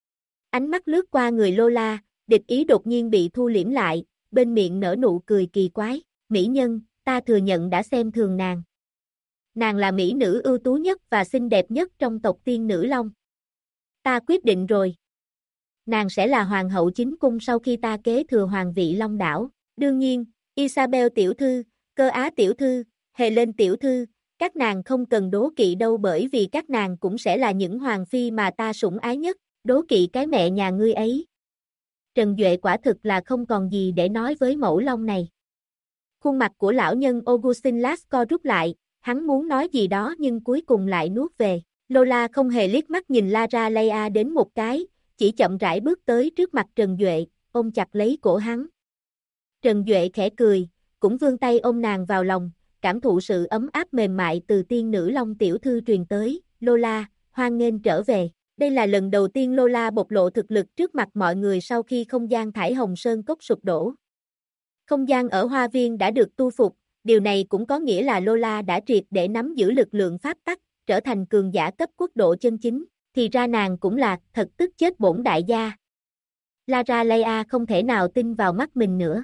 Ánh mắt lướt qua người Lola, địch ý đột nhiên bị thu liễm lại, bên miệng nở nụ cười kỳ quái. Mỹ nhân, ta thừa nhận đã xem thường nàng. Nàng là mỹ nữ ưu tú nhất và xinh đẹp nhất trong tộc tiên nữ Long. Ta quyết định rồi. Nàng sẽ là hoàng hậu chính cung sau khi ta kế thừa hoàng vị Long đảo. Đương nhiên, Isabel tiểu thư, Cơ Á tiểu thư, Helen tiểu thư, các nàng không cần đố kỵ đâu bởi vì các nàng cũng sẽ là những hoàng phi mà ta sủng ái nhất. Đố kỵ cái mẹ nhà ngươi ấy. Trần Duệ quả thực là không còn gì để nói với mẫu Long này. Khuôn mặt của lão nhân Augustin Lask co rút lại, hắn muốn nói gì đó nhưng cuối cùng lại nuốt về. Lola không hề liếc mắt nhìn Lara Leia đến một cái, chỉ chậm rãi bước tới trước mặt Trần Duệ, ôm chặt lấy cổ hắn. Trần Duệ khẽ cười, cũng vươn tay ôm nàng vào lòng, cảm thụ sự ấm áp mềm mại từ tiên nữ Long tiểu thư truyền tới. Lola, hoan nghênh trở về. Đây là lần đầu tiên Lola bộc lộ thực lực trước mặt mọi người sau khi không gian Thải Hồng Sơn Cốc sụp đổ. Không gian ở Hoa Viên đã được tu phục, điều này cũng có nghĩa là Lola đã triệt để nắm giữ lực lượng pháp tắc, trở thành cường giả cấp quốc độ chân chính, thì ra nàng cũng là thật tức chết bổn đại gia. Lara Leia không thể nào tin vào mắt mình nữa.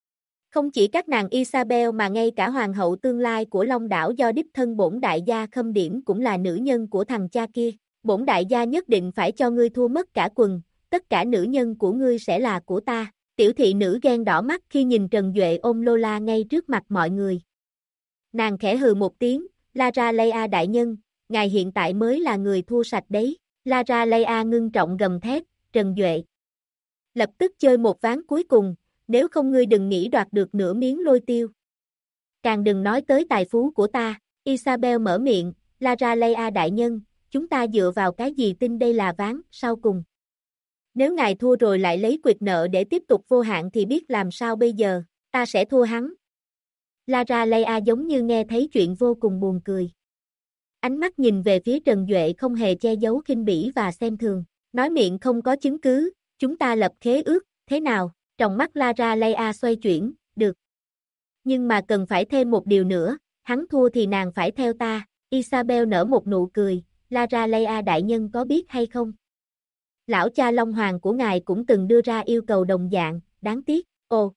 Không chỉ các nàng Isabel mà ngay cả hoàng hậu tương lai của Long đảo do đích thân bổn đại gia khâm điểm cũng là nữ nhân của thằng cha kia. Bổn đại gia nhất định phải cho ngươi thua mất cả quần, tất cả nữ nhân của ngươi sẽ là của ta. Tiểu thị nữ ghen đỏ mắt khi nhìn Trần Duệ ôm Lola ngay trước mặt mọi người. Nàng khẽ hừ một tiếng, Lara Leia đại nhân, ngài hiện tại mới là người thua sạch đấy. Lara Leia ngưng trọng gầm thét, Trần Duệ. Lập tức chơi một ván cuối cùng, nếu không ngươi đừng nghĩ đoạt được nửa miếng lôi tiêu. Càng đừng nói tới tài phú của ta. Isabel mở miệng, Lara Leia đại nhân, chúng ta dựa vào cái gì tin đây là ván sau cùng. Nếu ngài thua rồi lại lấy quyệt nợ để tiếp tục vô hạn thì biết làm sao bây giờ, ta sẽ thua hắn. Lara Leia giống như nghe thấy chuyện vô cùng buồn cười. Ánh mắt nhìn về phía Trần Duệ không hề che giấu khinh bỉ và xem thường, nói miệng không có chứng cứ, chúng ta lập khế ước, thế nào? Trong mắt Lara Leia xoay chuyển, được. Nhưng mà cần phải thêm một điều nữa, hắn thua thì nàng phải theo ta. Isabel nở một nụ cười, Lara Leia đại nhân có biết hay không? Lão cha Long Hoàng của ngài cũng từng đưa ra yêu cầu đồng dạng, đáng tiếc. Ồ!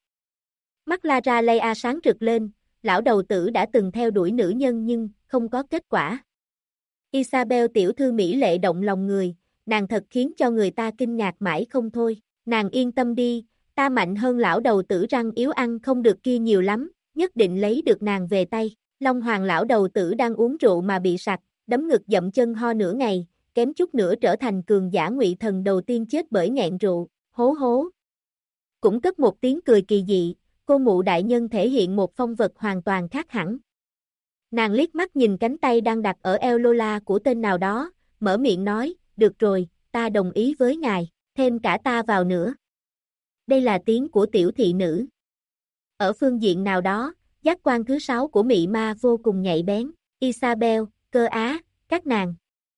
Mắt Lara Leia sáng rực lên, lão đầu tử đã từng theo đuổi nữ nhân nhưng không có kết quả. Isabel tiểu thư mỹ lệ động lòng người, nàng thật khiến cho người ta kinh ngạc mãi không thôi. Nàng yên tâm đi, ta mạnh hơn lão đầu tử răng yếu ăn không được kia nhiều lắm, nhất định lấy được nàng về tay. Long Hoàng lão đầu tử đang uống rượu mà bị sặc, đấm ngực dậm chân ho nửa ngày, kém chút nữa trở thành cường giả ngụy thần đầu tiên chết bởi nghẹn rượu, hố hố. Cũng cất một tiếng cười kỳ dị, cô mụ đại nhân thể hiện một phong vật hoàn toàn khác hẳn. Nàng liếc mắt nhìn cánh tay đang đặt ở eo Lola của tên nào đó, mở miệng nói, được rồi, ta đồng ý với ngài, thêm cả ta vào nữa. Đây là tiếng của tiểu thị nữ. Ở phương diện nào đó, giác quan thứ 6 của mị ma vô cùng nhạy bén, Isabel, Cơ Á, các nàng.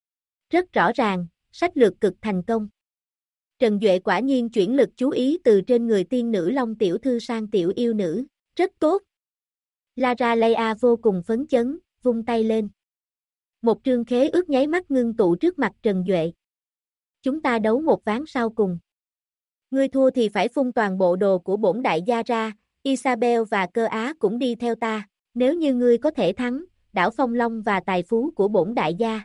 Rất rõ ràng, sách lược cực thành công. Trần Duệ quả nhiên chuyển lực chú ý từ trên người tiên nữ Long tiểu thư sang tiểu yêu nữ, rất tốt. Lara Leia vô cùng phấn chấn, vung tay lên. Một trương khế ước nháy mắt ngưng tụ trước mặt Trần Duệ. Chúng ta đấu một ván sau cùng. Ngươi thua thì phải phun toàn bộ đồ của bổn đại gia ra, Isabel và Cơ Á cũng đi theo ta, nếu như ngươi có thể thắng, đảo Phong Long và tài phú của bổn đại gia.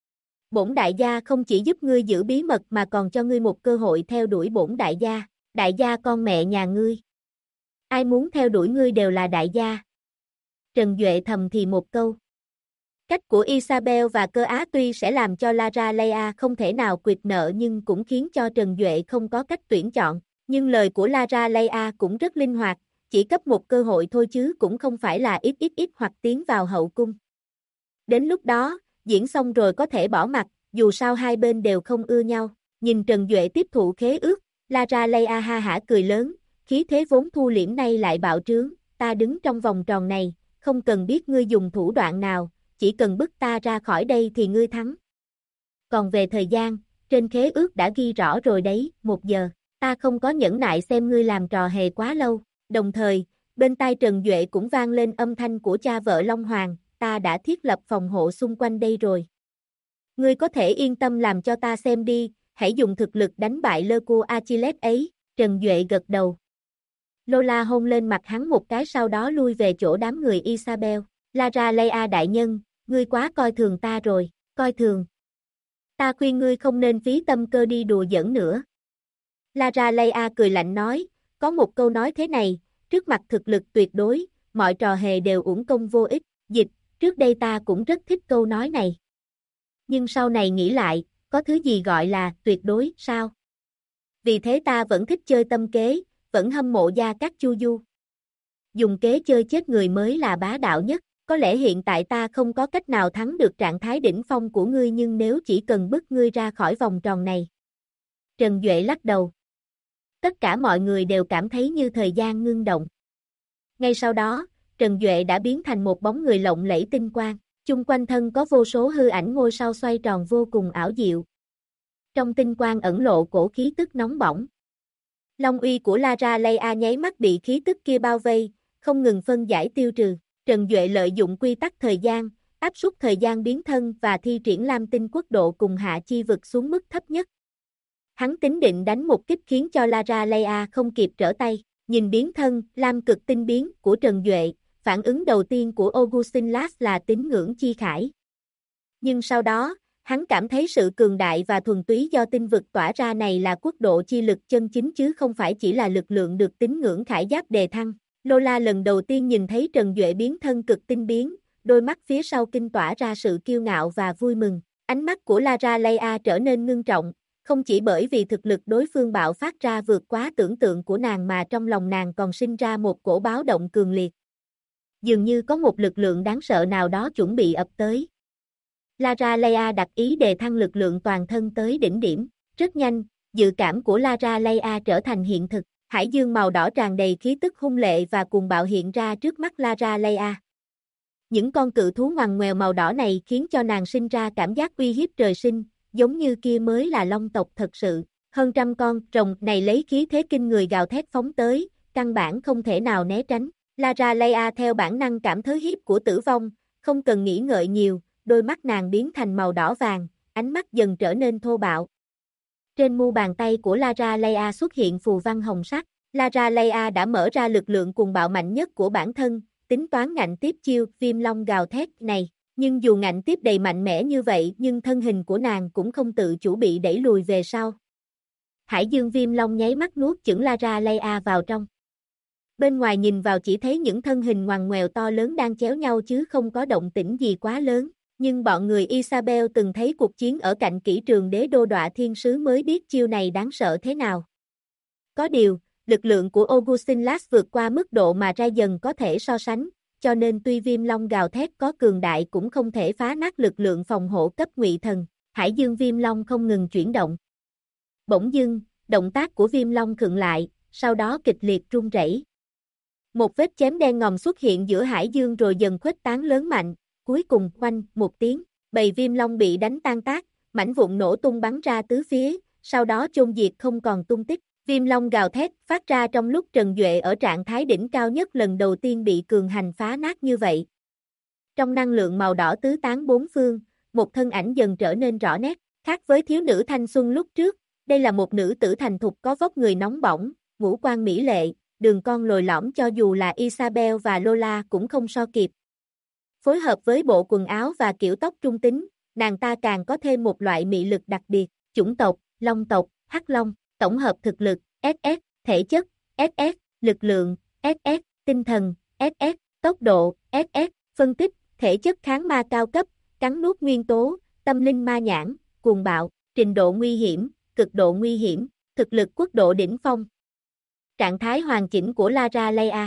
Bổn đại gia không chỉ giúp ngươi giữ bí mật mà còn cho ngươi một cơ hội theo đuổi bổn đại gia con mẹ nhà ngươi. Ai muốn theo đuổi ngươi đều là đại gia. Trần Duệ thầm thì một câu. Cách của Isabel và Cơ Á tuy sẽ làm cho Lara Leia không thể nào quyệt nợ nhưng cũng khiến cho Trần Duệ không có cách tuyển chọn. Nhưng lời của Lara Leia cũng rất linh hoạt, chỉ cấp một cơ hội thôi chứ cũng không phải là ít hoặc tiến vào hậu cung. Đến lúc đó, diễn xong rồi có thể bỏ mặt, dù sao hai bên đều không ưa nhau. Nhìn Trần Duệ tiếp thụ khế ước, Lara Leia ha hả cười lớn, khí thế vốn thu liễm nay lại bạo trướng, ta đứng trong vòng tròn này, không cần biết ngươi dùng thủ đoạn nào, chỉ cần bức ta ra khỏi đây thì ngươi thắng. Còn về thời gian, trên khế ước đã ghi rõ rồi đấy, 1 giờ, ta không có nhẫn nại xem ngươi làm trò hề quá lâu. Đồng thời, bên tai Trần Duệ cũng vang lên âm thanh của cha vợ Long Hoàng, ta đã thiết lập phòng hộ xung quanh đây rồi. Ngươi có thể yên tâm làm cho ta xem đi, hãy dùng thực lực đánh bại lơ cô Achilles ấy, Trần Duệ gật đầu. Lola hôn lên mặt hắn một cái sau đó lui về chỗ đám người Isabel. Lara Leia đại nhân, ngươi quá coi thường ta rồi, coi thường. Ta khuyên ngươi không nên phí tâm cơ đi đùa giỡn nữa. Lara Leia cười lạnh nói, có một câu nói thế này, trước mặt thực lực tuyệt đối, mọi trò hề đều uổng công vô ích. Dịch, trước đây ta cũng rất thích câu nói này. Nhưng sau này nghĩ lại, có thứ gì gọi là tuyệt đối sao? Vì thế ta vẫn thích chơi tâm kế, vẫn hâm mộ Gia Cát Chu Du. Dùng kế chơi chết người mới là bá đạo nhất, có lẽ hiện tại ta không có cách nào thắng được trạng thái đỉnh phong của ngươi nhưng nếu chỉ cần bức ngươi ra khỏi vòng tròn này. Trần Duệ lắc đầu. Tất cả mọi người đều cảm thấy như thời gian ngưng động. Ngay sau đó, Trần Duệ đã biến thành một bóng người lộng lẫy tinh quang, chung quanh thân có vô số hư ảnh ngôi sao xoay tròn vô cùng ảo diệu. Trong tinh quang ẩn lộ cổ khí tức nóng bỏng. Long uy của Lara Leia nháy mắt bị khí tức kia bao vây, không ngừng phân giải tiêu trừ. Trần Duệ lợi dụng quy tắc thời gian, áp suất thời gian biến thân và thi triển Lam Tinh quốc độ cùng hạ chi vực xuống mức thấp nhất. Hắn tính định đánh một kích khiến cho Lara Leia không kịp trở tay. Nhìn biến thân, Lam cực tinh biến của Trần Duệ, phản ứng đầu tiên của Augustin Lass là tín ngưỡng chi khải. Nhưng sau đó, hắn cảm thấy sự cường đại và thuần túy do tinh vực tỏa ra này là quốc độ chi lực chân chính chứ không phải chỉ là lực lượng được tín ngưỡng khải giáp đề thăng. Lola lần đầu tiên nhìn thấy Trần Duệ biến thân cực tinh biến, đôi mắt phía sau kinh tỏa ra sự kiêu ngạo và vui mừng. Ánh mắt của Lara Leia trở nên ngưng trọng, không chỉ bởi vì thực lực đối phương bạo phát ra vượt quá tưởng tượng của nàng mà trong lòng nàng còn sinh ra một cổ báo động cường liệt. Dường như có một lực lượng đáng sợ nào đó chuẩn bị ập tới. Lara Leia đặt ý đề thăng lực lượng toàn thân tới đỉnh điểm. Rất nhanh, dự cảm của Lara Leia trở thành hiện thực. Hải dương màu đỏ tràn đầy khí tức hung lệ và cuồng bạo hiện ra trước mắt Lara Leia. Những con cự thú ngoằn ngoèo màu đỏ này khiến cho nàng sinh ra cảm giác uy hiếp trời sinh, giống như kia mới là long tộc thật sự. Hơn trăm con rồng này lấy khí thế kinh người gào thét phóng tới, căn bản không thể nào né tránh. Lara Leia theo bản năng cảm thấy hiếp của tử vong, không cần nghĩ ngợi nhiều, đôi mắt nàng biến thành màu đỏ vàng, ánh mắt dần trở nên thô bạo. Trên mu bàn tay của Lara Leia xuất hiện phù văn hồng sắc. Lara Leia đã mở ra lực lượng cuồng bạo mạnh nhất của bản thân, tính toán ngạnh tiếp chiêu viêm long gào thét này. Nhưng dù ngạnh tiếp đầy mạnh mẽ như vậy nhưng thân hình của nàng cũng không tự chủ bị đẩy lùi về sau. Hải dương viêm long nháy mắt nuốt chửng Lara Leia vào trong. Bên ngoài nhìn vào chỉ thấy những thân hình ngoằn ngoèo to lớn đang chéo nhau chứ không có động tĩnh gì quá lớn. Nhưng bọn người Isabel từng thấy cuộc chiến ở cạnh kỷ trường đế đô đọa thiên sứ mới biết chiêu này đáng sợ thế nào. Có điều, lực lượng của Augustin Lass vượt qua mức độ mà Ra dần có thể so sánh, cho nên tuy viêm long gào thét có cường đại cũng không thể phá nát lực lượng phòng hộ cấp ngụy thần. Hải dương viêm long không ngừng chuyển động. Bỗng dưng, động tác của viêm long khựng lại, sau đó kịch liệt rung rẩy. Một vết chém đen ngòm xuất hiện giữa hải dương rồi dần khuếch tán lớn mạnh, cuối cùng oanh một tiếng, bầy viêm long bị đánh tan tác, mảnh vụn nổ tung bắn ra tứ phía, sau đó chôn diệt không còn tung tích. Viêm long gào thét phát ra trong lúc Trần Duệ ở trạng thái đỉnh cao nhất lần đầu tiên bị cường hành phá nát như vậy. Trong năng lượng màu đỏ tứ tán bốn phương, một thân ảnh dần trở nên rõ nét, khác với thiếu nữ thanh xuân lúc trước, đây là một nữ tử thành thục có vóc người nóng bỏng, ngũ quan mỹ lệ, đường cong lồi lõm cho dù là Isabel và Lola cũng không so kịp. Phối hợp với bộ quần áo và kiểu tóc trung tính, nàng ta càng có thêm một loại mị lực đặc biệt, chủng tộc, long tộc, hắc long, tổng hợp thực lực, SS, thể chất, SS, lực lượng, SS, tinh thần, SS, tốc độ, SS, phân tích, thể chất kháng ma cao cấp, cắn nuốt nguyên tố, tâm linh ma nhãn, cuồng bạo, trình độ nguy hiểm, cực độ nguy hiểm, thực lực quốc độ đỉnh phong. Trạng thái hoàn chỉnh của Lara Leia.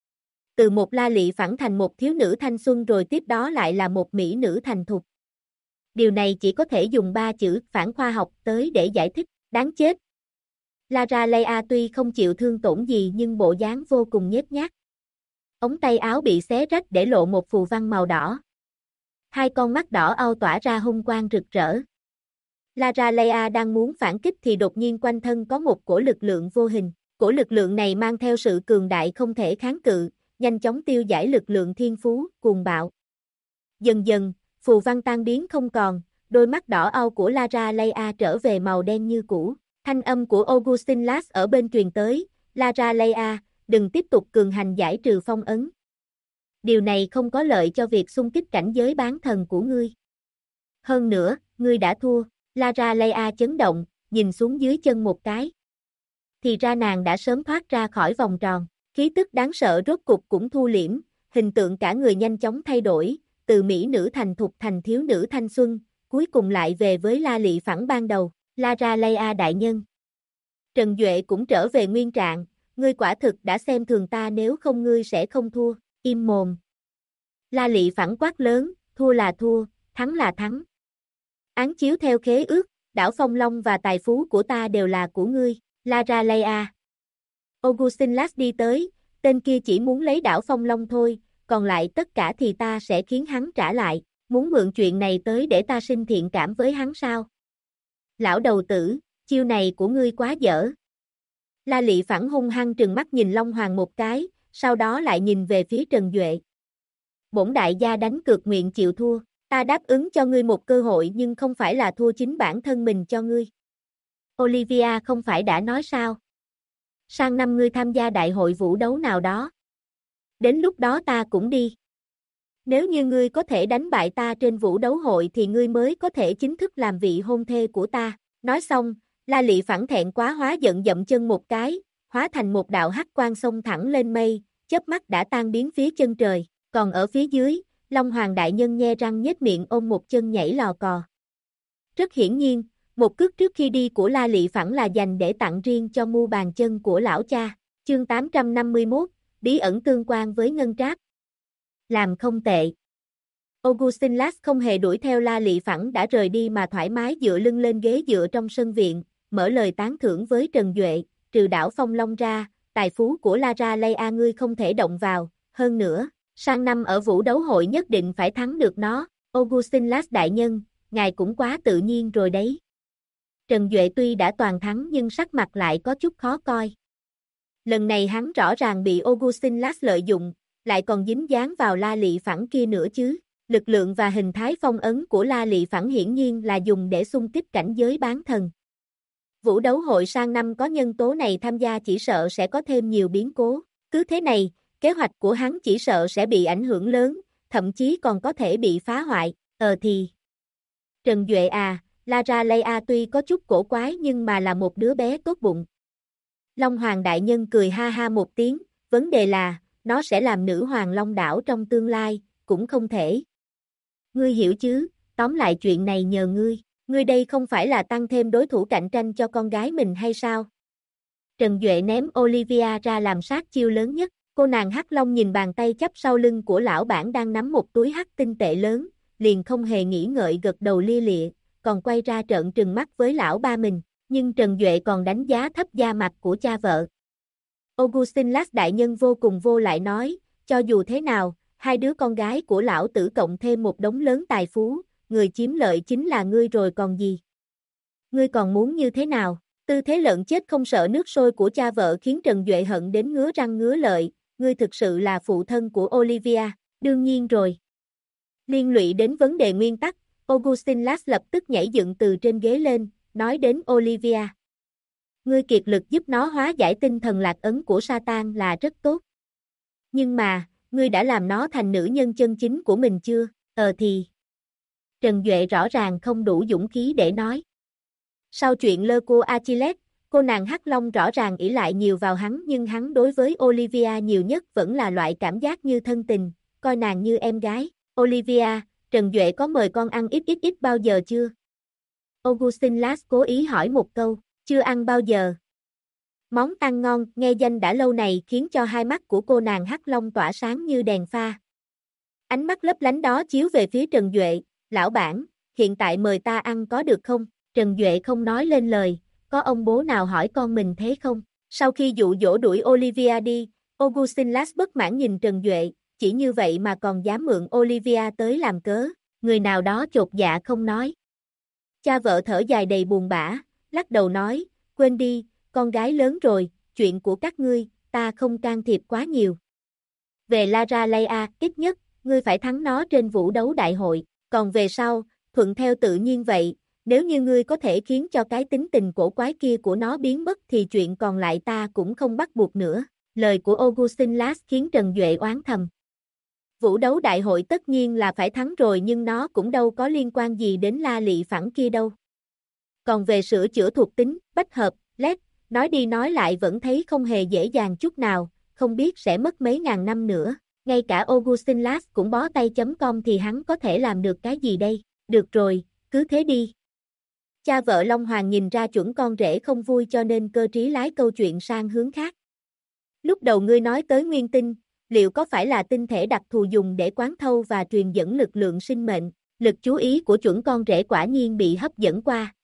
Từ một la lị phẳng thành một thiếu nữ thanh xuân rồi tiếp đó lại là một mỹ nữ thành thục. Điều này chỉ có thể dùng 3 chữ phản khoa học tới để giải thích, đáng chết. Lara Leia tuy không chịu thương tổn gì nhưng bộ dáng vô cùng nhếch nhác. Ống tay áo bị xé rách để lộ một phù văn màu đỏ. Hai con mắt đỏ au tỏa ra hung quang rực rỡ. Lara Leia đang muốn phản kích thì đột nhiên quanh thân có một cổ lực lượng vô hình. Cổ lực lượng này mang theo sự cường đại không thể kháng cự, nhanh chóng tiêu giải lực lượng thiên phú, cuồng bạo. Dần dần, phù văn tan biến không còn, đôi mắt đỏ au của Lara Leia trở về màu đen như cũ. Thanh âm của Augustin Lass ở bên truyền tới, Lara Leia, đừng tiếp tục cường hành giải trừ phong ấn. Điều này không có lợi cho việc xung kích cảnh giới bán thần của ngươi. Hơn nữa, ngươi đã thua. Lara Leia chấn động, nhìn xuống dưới chân một cái. Thì ra nàng đã sớm thoát ra khỏi vòng tròn. Khí tức đáng sợ rốt cục cũng thu liễm, hình tượng cả người nhanh chóng thay đổi, từ mỹ nữ thành thục thành thiếu nữ thanh xuân, cuối cùng lại về với La Lị phẳng ban đầu. Lara Leia đại nhân. Trần Duệ cũng trở về nguyên trạng, ngươi quả thực đã xem thường ta, nếu không ngươi sẽ không thua. Im mồm. La Lị phẳng quát lớn, thua là thua, thắng là thắng. Án chiếu theo khế ước, đảo Phong Long và tài phú của ta đều là của ngươi. Lara Leia. Augustin Lass đi tới, tên kia chỉ muốn lấy đảo Phong Long thôi, còn lại tất cả thì ta sẽ khiến hắn trả lại. Muốn mượn chuyện này tới để ta sinh thiện cảm với hắn sao? Lão đầu tử, chiêu này của ngươi quá dở. La Lị phẳng hung hăng trừng mắt nhìn Long Hoàng một cái, sau đó lại nhìn về phía Trần Duệ. Bổn đại gia đánh cược nguyện chịu thua, ta đáp ứng cho ngươi một cơ hội nhưng không phải là thua chính bản thân mình cho ngươi. Olivia không phải đã nói sao? Sang năm ngươi tham gia đại hội vũ đấu nào đó. Đến lúc đó ta cũng đi. Nếu như ngươi có thể đánh bại ta trên vũ đấu hội thì ngươi mới có thể chính thức làm vị hôn thê của ta. Nói xong, La Lị phẳng thẹn quá hóa giận dậm chân một cái, hóa thành một đạo hắc quang xông thẳng lên mây, chớp mắt đã tan biến phía chân trời. Còn ở phía dưới, Long Hoàng đại nhân nhe răng nhếch miệng ôm một chân nhảy lò cò. Rất hiển nhiên, một cước trước khi đi của La Lị phẳng là dành để tặng riêng cho mu bàn chân của lão cha. Chương 851, bí ẩn tương quan với ngân tráp. Làm không tệ. Augustin Lass không hề đuổi theo La Lị phẳng đã rời đi mà thoải mái dựa lưng lên ghế dựa trong sân viện, mở lời tán thưởng với Trần Duệ, trừ đảo Phong Long ra, tài phú của Lara Leia ngươi không thể động vào, hơn nữa, sang năm ở vũ đấu hội nhất định phải thắng được nó. Augustin Lass đại nhân, ngài cũng quá tự nhiên rồi đấy. Trần Duệ tuy đã toàn thắng nhưng sắc mặt lại có chút khó coi. Lần này hắn rõ ràng bị Augustin Lass lợi dụng, lại còn dính dáng vào La Lị phẳng kia nữa chứ. Lực lượng và hình thái phong ấn của La Lị phẳng hiển nhiên là dùng để xung kích cảnh giới bán thần. Vũ đấu hội sang năm có nhân tố này tham gia chỉ sợ sẽ có thêm nhiều biến cố. Cứ thế này, kế hoạch của hắn chỉ sợ sẽ bị ảnh hưởng lớn, thậm chí còn có thể bị phá hoại. Thì. Trần Duệ à, Lara Leia tuy có chút cổ quái nhưng mà là một đứa bé tốt bụng. Long Hoàng đại nhân cười ha ha một tiếng, vấn đề là, nó sẽ làm nữ hoàng Long đảo trong tương lai, cũng không thể. Ngươi hiểu chứ, tóm lại chuyện này nhờ ngươi đây không phải là tăng thêm đối thủ cạnh tranh cho con gái mình hay sao? Trần Duệ ném Olivia ra làm sát chiêu lớn nhất, cô nàng Hắc Long nhìn bàn tay chắp sau lưng của lão bản đang nắm một túi hắc tinh tệ lớn, liền không hề nghĩ ngợi gật đầu lia lịa, còn quay ra trợn trừng mắt với lão ba mình, nhưng Trần Duệ còn đánh giá thấp da mặt của cha vợ. Augustin Lass đại nhân vô cùng vô lại nói, cho dù thế nào, hai đứa con gái của lão tử cộng thêm một đống lớn tài phú, người chiếm lợi chính là ngươi rồi còn gì. Ngươi còn muốn như thế nào? Tư thế lợn chết không sợ nước sôi của cha vợ khiến Trần Duệ hận đến ngứa răng ngứa lợi, ngươi thực sự là phụ thân của Olivia, đương nhiên rồi. Liên lụy đến vấn đề nguyên tắc, Augustin Lass lập tức nhảy dựng từ trên ghế lên, nói đến Olivia. Ngươi kiệt lực giúp nó hóa giải tinh thần lạc ấn của Satan là rất tốt. Nhưng mà, ngươi đã làm nó thành nữ nhân chân chính của mình chưa? Thì. Trần Duệ rõ ràng không đủ dũng khí để nói. Sau chuyện lơ cô Achilles, cô nàng Hắc Long rõ ràng ỷ lại nhiều vào hắn nhưng hắn đối với Olivia nhiều nhất vẫn là loại cảm giác như thân tình, coi nàng như em gái. Olivia, Trần Duệ có mời con ăn ít ít ít bao giờ chưa? Augustin Lass cố ý hỏi một câu, chưa ăn bao giờ. Món ăn ngon, nghe danh đã lâu này khiến cho hai mắt của cô nàng Hắc Long tỏa sáng như đèn pha. Ánh mắt lấp lánh đó chiếu về phía Trần Duệ, lão bản, hiện tại mời ta ăn có được không? Trần Duệ không nói lên lời, có ông bố nào hỏi con mình thế không? Sau khi dụ dỗ đuổi Olivia đi, Augustinus bất mãn nhìn Trần Duệ, chỉ như vậy mà còn dám mượn Olivia tới làm cớ, người nào đó chột dạ không nói. Cha vợ thở dài đầy buồn bã, lắc đầu nói, quên đi, con gái lớn rồi, chuyện của các ngươi, ta không can thiệp quá nhiều. Về Lara Leia, ít nhất, ngươi phải thắng nó trên vũ đấu đại hội, còn về sau, thuận theo tự nhiên vậy, nếu như ngươi có thể khiến cho cái tính tình cổ quái kia của nó biến mất thì chuyện còn lại ta cũng không bắt buộc nữa. Lời của Augustinus khiến Trần Duệ oán thầm. Vũ đấu đại hội tất nhiên là phải thắng rồi nhưng nó cũng đâu có liên quan gì đến La Lị Phẳng kia đâu. Còn về sửa chữa thuộc tính, bách hợp, led, nói đi nói lại vẫn thấy không hề dễ dàng chút nào, không biết sẽ mất mấy ngàn năm nữa. Ngay cả Augustinus cũng bó tay chấm com thì hắn có thể làm được cái gì đây? Được rồi, cứ thế đi. Cha vợ Long Hoàng nhìn ra chuẩn con rể không vui cho nên cơ trí lái câu chuyện sang hướng khác. Lúc đầu ngươi nói tới nguyên tinh, liệu có phải là tinh thể đặc thù dùng để quán thâu và truyền dẫn lực lượng sinh mệnh? Lực chú ý của chuẩn con rể quả nhiên bị hấp dẫn qua.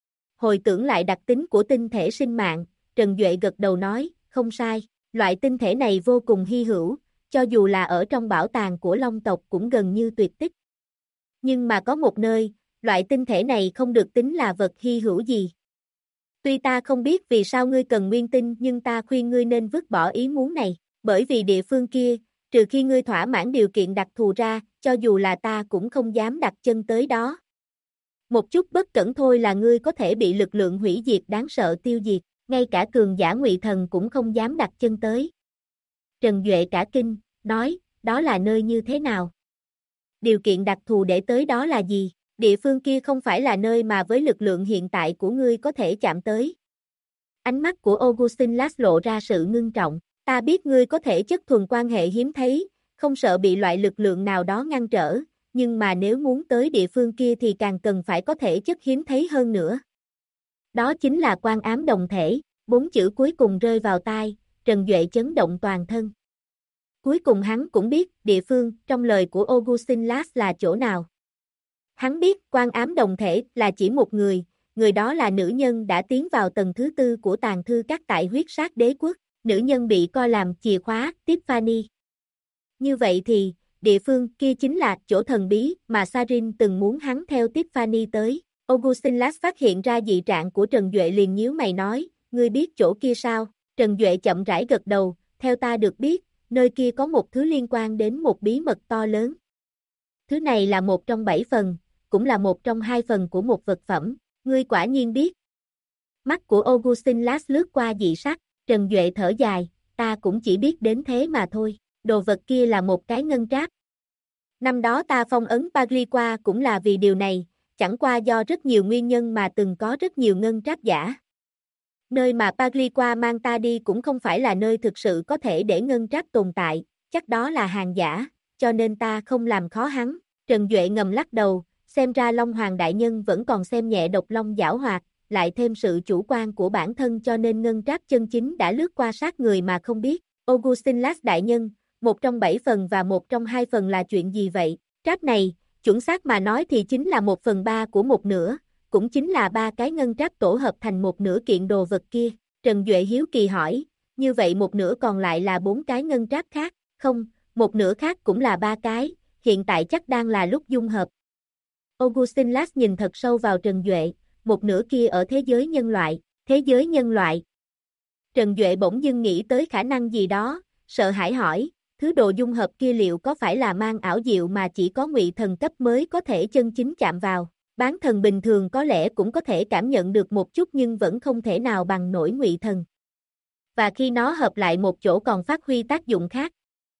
Hồi tưởng lại đặc tính của tinh thể sinh mạng, Trần Duệ gật đầu nói, không sai, loại tinh thể này vô cùng hy hữu, cho dù là ở trong bảo tàng của Long tộc cũng gần như tuyệt tích. Nhưng mà có một nơi, loại tinh thể này không được tính là vật hy hữu gì. Tuy ta không biết vì sao ngươi cần nguyên tinh nhưng ta khuyên ngươi nên vứt bỏ ý muốn này, bởi vì địa phương kia, trừ khi ngươi thỏa mãn điều kiện đặc thù ra, cho dù là ta cũng không dám đặt chân tới đó. Một chút bất cẩn thôi là ngươi có thể bị lực lượng hủy diệt đáng sợ tiêu diệt, ngay cả cường giả Ngụy Thần cũng không dám đặt chân tới. Trần Duệ cả kinh, nói, đó là nơi như thế nào? Điều kiện đặc thù để tới đó là gì? Địa phương kia không phải là nơi mà với lực lượng hiện tại của ngươi có thể chạm tới. Ánh mắt của Augustinus lộ ra sự ngưng trọng, ta biết ngươi có thể chất thuần quan hệ hiếm thấy, không sợ bị loại lực lượng nào đó ngăn trở, nhưng mà nếu muốn tới địa phương kia thì càng cần phải có thể chất hiếm thấy hơn nữa. Đó chính là quan ám đồng thể, 4 chữ cuối cùng rơi vào tai, Trần Duệ chấn động toàn thân. Cuối cùng hắn cũng biết địa phương trong lời của Augustinus là chỗ nào. Hắn biết quan ám đồng thể là chỉ một người đó là nữ nhân đã tiến vào tầng thứ 4 của tàng thư các tại huyết sát đế quốc, nữ nhân bị coi làm chìa khóa, Tiffany. Như vậy thì, địa phương kia chính là chỗ thần bí mà Sarin từng muốn hắn theo Tiffany tới. Augustinus phát hiện ra dị trạng của Trần Duệ liền nhíu mày nói, ngươi biết chỗ kia sao? Trần Duệ chậm rãi gật đầu, theo ta được biết, nơi kia có một thứ liên quan đến một bí mật to lớn. Thứ này là một trong 7 phần, cũng là một trong 2 phần của một vật phẩm, ngươi quả nhiên biết. Mắt của Augustinus lướt qua dị sắc, Trần Duệ thở dài, ta cũng chỉ biết đến thế mà thôi, đồ vật kia là một cái ngân tráp. Năm đó ta phong ấn Pagriqua cũng là vì điều này, chẳng qua do rất nhiều nguyên nhân mà từng có rất nhiều ngân tráp giả. Nơi mà Pagriqua mang ta đi cũng không phải là nơi thực sự có thể để ngân tráp tồn tại, chắc đó là hàng giả, cho nên ta không làm khó hắn. Trần Duệ ngầm lắc đầu, xem ra Long Hoàng đại nhân vẫn còn xem nhẹ độc long giảo hoạt, lại thêm sự chủ quan của bản thân cho nên ngân tráp chân chính đã lướt qua sát người mà không biết. Augustinus đại nhân, một trong 7 phần và một trong 2 phần là chuyện gì vậy? Tráp này, chuẩn xác mà nói thì chính là 1/3 của một nửa, cũng chính là 3 cái ngân tráp tổ hợp thành một nửa kiện đồ vật kia. Trần Duệ hiếu kỳ hỏi, như vậy một nửa còn lại là 4 cái ngân tráp khác, không, một nửa khác cũng là 3 cái, hiện tại chắc đang là lúc dung hợp. Augustinus nhìn thật sâu vào Trần Duệ, một nửa kia ở thế giới nhân loại, thế giới nhân loại. Trần Duệ bỗng dưng nghĩ tới khả năng gì đó, sợ hãi hỏi, thứ đồ dung hợp kia liệu có phải là mang ảo diệu mà chỉ có Ngụy Thần cấp mới có thể chân chính chạm vào, bán thần bình thường có lẽ cũng có thể cảm nhận được một chút nhưng vẫn không thể nào bằng nổi Ngụy Thần. Và khi nó hợp lại một chỗ còn phát huy tác dụng khác.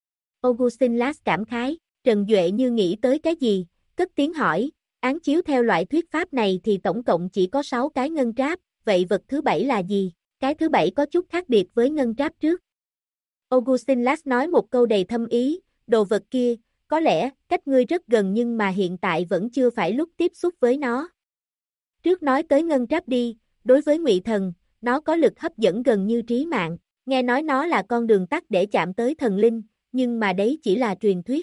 Augustinus cảm khái, Trần Duệ như nghĩ tới cái gì, cất tiếng hỏi, án chiếu theo loại thuyết pháp này thì tổng cộng chỉ có 6 cái ngân tráp, vậy vật thứ 7 là gì? Cái thứ 7 có chút khác biệt với ngân tráp trước. Augustinus nói một câu đầy thâm ý, đồ vật kia, có lẽ, cách ngươi rất gần nhưng mà hiện tại vẫn chưa phải lúc tiếp xúc với nó. Trước nói tới ngân tráp đi, đối với Ngụy Thần, nó có lực hấp dẫn gần như trí mạng, nghe nói nó là con đường tắt để chạm tới thần linh, nhưng mà đấy chỉ là truyền thuyết.